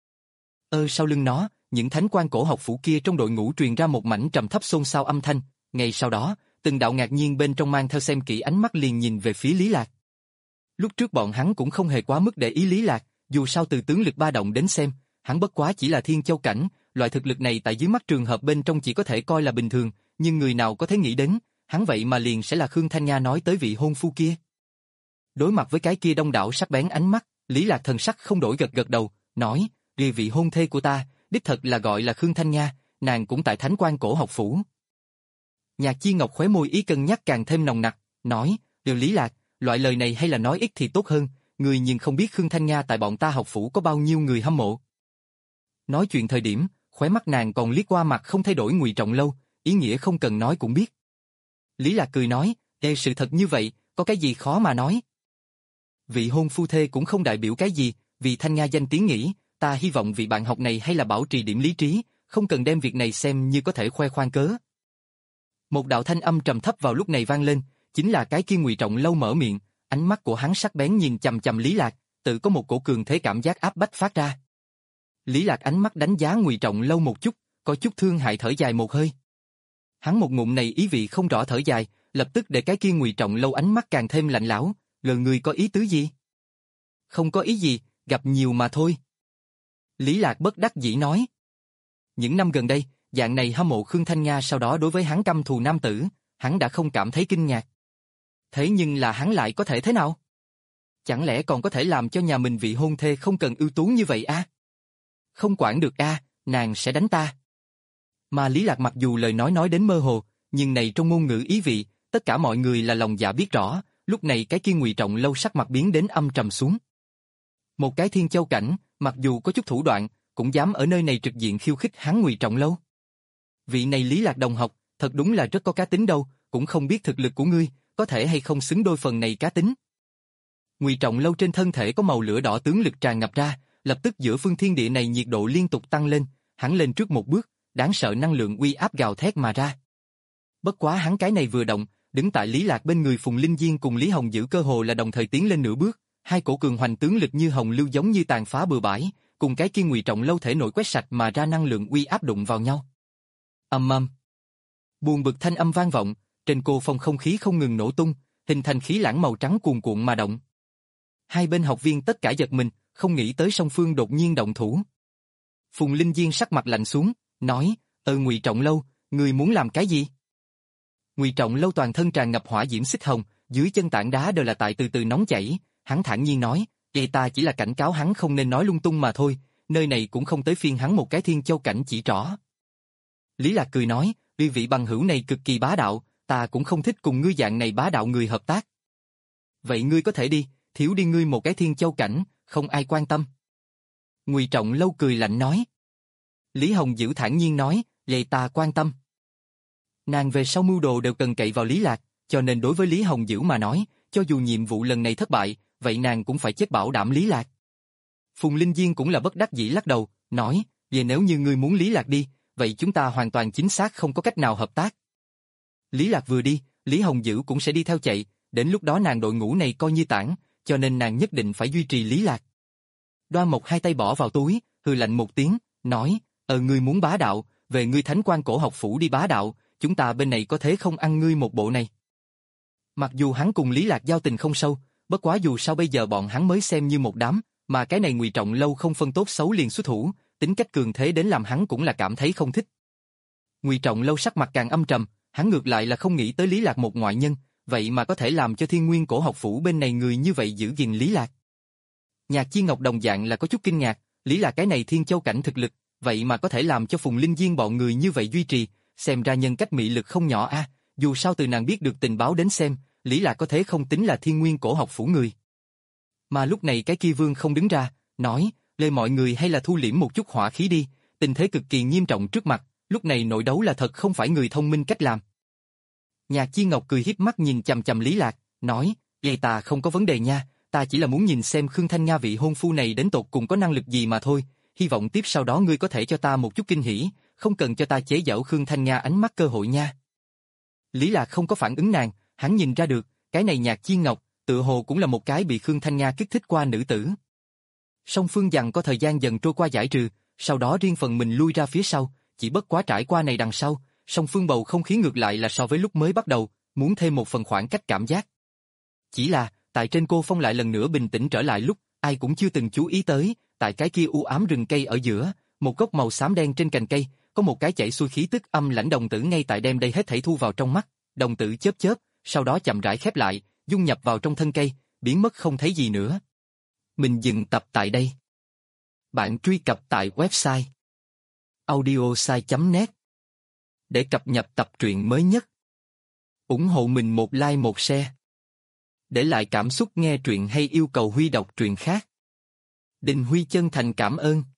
Ơ sau lưng nó, những Thánh Quan Cổ Học Phủ kia trong đội ngũ truyền ra một mảnh trầm thấp xôn xao âm thanh, ngay sau đó, từng đạo ngạc nhiên bên trong mang theo xem kỹ ánh mắt liền nhìn về phía Lý Lạc. Lúc trước bọn hắn cũng không hề quá mức để ý Lý Lạc, dù sao từ tướng lực ba động đến xem, hắn bất quá chỉ là Thiên Châu cảnh, loại thực lực này tại dưới mắt trường hợp bên trong chỉ có thể coi là bình thường, nhưng người nào có thể nghĩ đến, hắn vậy mà liền sẽ là Khương Thanh Nha nói tới vị hôn phu kia. Đối mặt với cái kia đông đảo sắc bén ánh mắt, Lý Lạc thần sắc không đổi gật gật đầu, nói, "Vì vị hôn thê của ta, đích thật là gọi là Khương Thanh Nha, nàng cũng tại Thánh Quan Cổ Học Phủ." Nhạc Chiên Ngọc khóe môi ý cân nhắc càng thêm nồng nặc, nói, "Điều Lý Lạc, loại lời này hay là nói ít thì tốt hơn, người nhưng không biết Khương Thanh Nha tại bọn ta học phủ có bao nhiêu người hâm mộ." Nói chuyện thời điểm, khóe mắt nàng còn liếc qua mặt không thay đổi Ngụy Trọng Lâu, ý nghĩa không cần nói cũng biết. Lý Lạc cười nói, "Ê sự thật như vậy, có cái gì khó mà nói. Vị hôn phu thê cũng không đại biểu cái gì, vì Thanh Nha danh tiếng nghĩ, ta hy vọng vị bạn học này hay là bảo trì điểm lý trí, không cần đem việc này xem như có thể khoe khoang cớ." Một đạo thanh âm trầm thấp vào lúc này vang lên, chính là cái kia Ngụy Trọng Lâu mở miệng, ánh mắt của hắn sắc bén nhìn chằm chằm Lý Lạc, tự có một cổ cường thế cảm giác áp bách phát ra. Lý Lạc ánh mắt đánh giá Ngụy Trọng Lâu một chút, có chút thương hại thở dài một hơi. Hắn một ngụm này ý vị không rõ thở dài, lập tức để cái kia Ngụy Trọng Lâu ánh mắt càng thêm lạnh lẽo, "Lời người có ý tứ gì?" "Không có ý gì, gặp nhiều mà thôi." Lý Lạc bất đắc dĩ nói. Những năm gần đây, dạng này hâm mộ Khương Thanh Nha sau đó đối với hắn căm thù nam tử, hắn đã không cảm thấy kinh ngạc. Thế nhưng là hắn lại có thể thế nào? Chẳng lẽ còn có thể làm cho nhà mình vị hôn thê không cần ưu tú như vậy à? Không quản được a, nàng sẽ đánh ta. Mà Lý Lạc mặc dù lời nói nói đến mơ hồ, nhưng này trong ngôn ngữ ý vị, tất cả mọi người là lòng dạ biết rõ, lúc này cái kia Ngụy Trọng Lâu sắc mặt biến đến âm trầm xuống. Một cái Thiên Châu cảnh, mặc dù có chút thủ đoạn, cũng dám ở nơi này trực diện khiêu khích hắn Ngụy Trọng Lâu. Vị này Lý Lạc đồng học, thật đúng là rất có cá tính đâu, cũng không biết thực lực của ngươi, có thể hay không xứng đôi phần này cá tính. Ngụy Trọng Lâu trên thân thể có màu lửa đỏ tướng lực tràn ngập ra, lập tức giữa phương thiên địa này nhiệt độ liên tục tăng lên, hắn lên trước một bước, đáng sợ năng lượng uy áp gào thét mà ra. Bất quá hắn cái này vừa động, đứng tại Lý Lạc bên người Phùng Linh Diên cùng Lý Hồng Dữ cơ hồ là đồng thời tiến lên nửa bước, hai cổ cường hoành tướng lực như hồng lưu giống như tàn phá bừa bãi, cùng cái kia Ngụy Trọng Lâu thể nội quét sạch mà ra năng lượng uy áp đụng vào nhau. Ầm ầm. Buồn bực thanh âm vang vọng, trên cô phong không khí không ngừng nổ tung, hình thành khí lãng màu trắng cuồn cuộn mà động. Hai bên học viên tất cả giật mình, không nghĩ tới song phương đột nhiên động thủ. Phùng Linh Diên sắc mặt lạnh xuống, nói: "Ờ Ngụy Trọng Lâu, ngươi muốn làm cái gì?" Ngụy Trọng Lâu toàn thân tràn ngập hỏa diễm xích hồng, dưới chân tảng đá đều là tại từ từ nóng chảy, hắn thản nhiên nói: "Vậy ta chỉ là cảnh cáo hắn không nên nói lung tung mà thôi, nơi này cũng không tới phiên hắn một cái Thiên Châu cảnh chỉ trỏ." Lý Lạc cười nói: "Vì vị bằng hữu này cực kỳ bá đạo, ta cũng không thích cùng ngươi dạng này bá đạo người hợp tác." "Vậy ngươi có thể đi, thiếu đi ngươi một cái Thiên Châu cảnh, không ai quan tâm." Ngụy Trọng Lâu cười lạnh nói. Lý Hồng Dữ thản nhiên nói: "Vậy ta quan tâm." Nàng về sau mưu đồ đều cần cậy vào Lý Lạc, cho nên đối với Lý Hồng Dữ mà nói, cho dù nhiệm vụ lần này thất bại, vậy nàng cũng phải chết bảo đảm Lý Lạc. Phùng Linh Diên cũng là bất đắc dĩ lắc đầu, nói: "Vậy nếu như ngươi muốn Lý Lạc đi, vậy chúng ta hoàn toàn chính xác không có cách nào hợp tác." Lý Lạc vừa đi, Lý Hồng Dữ cũng sẽ đi theo chạy, đến lúc đó nàng đội ngũ này coi như tản, cho nên nàng nhất định phải duy trì Lý Lạc. Đoan Mộc hai tay bỏ vào túi, hừ lạnh một tiếng, nói: "Ờ ngươi muốn bá đạo, về ngươi Thánh Quan Cổ học phủ đi bá đạo, chúng ta bên này có thế không ăn ngươi một bộ này." Mặc dù hắn cùng Lý Lạc giao tình không sâu, bất quá dù sao bây giờ bọn hắn mới xem như một đám, mà cái này Ngụy Trọng Lâu không phân tốt xấu liền xuất thủ, tính cách cường thế đến làm hắn cũng là cảm thấy không thích. Ngụy Trọng Lâu sắc mặt càng âm trầm, hắn ngược lại là không nghĩ tới Lý Lạc một ngoại nhân, vậy mà có thể làm cho Thiên Nguyên Cổ học phủ bên này người như vậy giữ gìn Lý Lạc. Nhạc Chi Ngọc đồng dạng là có chút kinh ngạc, Lý Lạc cái này Thiên Châu cảnh thực lực, vậy mà có thể làm cho Phùng Linh Diên bọn người như vậy duy trì, xem ra nhân cách mị lực không nhỏ a. Dù sao từ nàng biết được tình báo đến xem, Lý Lạc có thể không tính là Thiên Nguyên Cổ học phủ người. Mà lúc này cái kia Vương không đứng ra, nói: "Lê mọi người hay là thu liễm một chút hỏa khí đi, tình thế cực kỳ nghiêm trọng trước mặt, lúc này nội đấu là thật không phải người thông minh cách làm." Nhạc Chi Ngọc cười hiếp mắt nhìn chằm chằm Lý Lạc, nói: "Vậy ta không có vấn đề nha, ta chỉ là muốn nhìn xem Khương Thanh Nga vị hôn phu này đến tột cùng có năng lực gì mà thôi, hy vọng tiếp sau đó ngươi có thể cho ta một chút kinh hỉ, không cần cho ta chế giễu Khương Thanh Nga ánh mắt cơ hội nha." Lý Lạc không có phản ứng nàng, hắn nhìn ra được, cái này Nhạc Chi Ngọc, tựa hồ cũng là một cái bị Khương Thanh Nga kích thích qua nữ tử. Song phương dằn có thời gian dần trôi qua giải trừ, sau đó riêng phần mình lui ra phía sau, chỉ bất quá trải qua này đằng sau, song phương bầu không khí ngược lại là so với lúc mới bắt đầu, muốn thêm một phần khoảng cách cảm giác. Chỉ là, tại trên cô phong lại lần nữa bình tĩnh trở lại lúc, ai cũng chưa từng chú ý tới, tại cái kia u ám rừng cây ở giữa, một gốc màu xám đen trên cành cây, có một cái chảy xuôi khí tức âm lãnh đồng tử ngay tại đem đây hết thảy thu vào trong mắt, đồng tử chớp chớp, sau đó chậm rãi khép lại, dung nhập vào trong thân cây, biến mất không thấy gì nữa. Mình dừng tập tại đây. Bạn truy cập tại website audiosai chấm net để cập nhật tập truyện mới nhất. Ủng hộ mình một like một share. Để lại cảm xúc nghe truyện hay yêu cầu Huy đọc truyện khác. Đình Huy chân thành cảm ơn.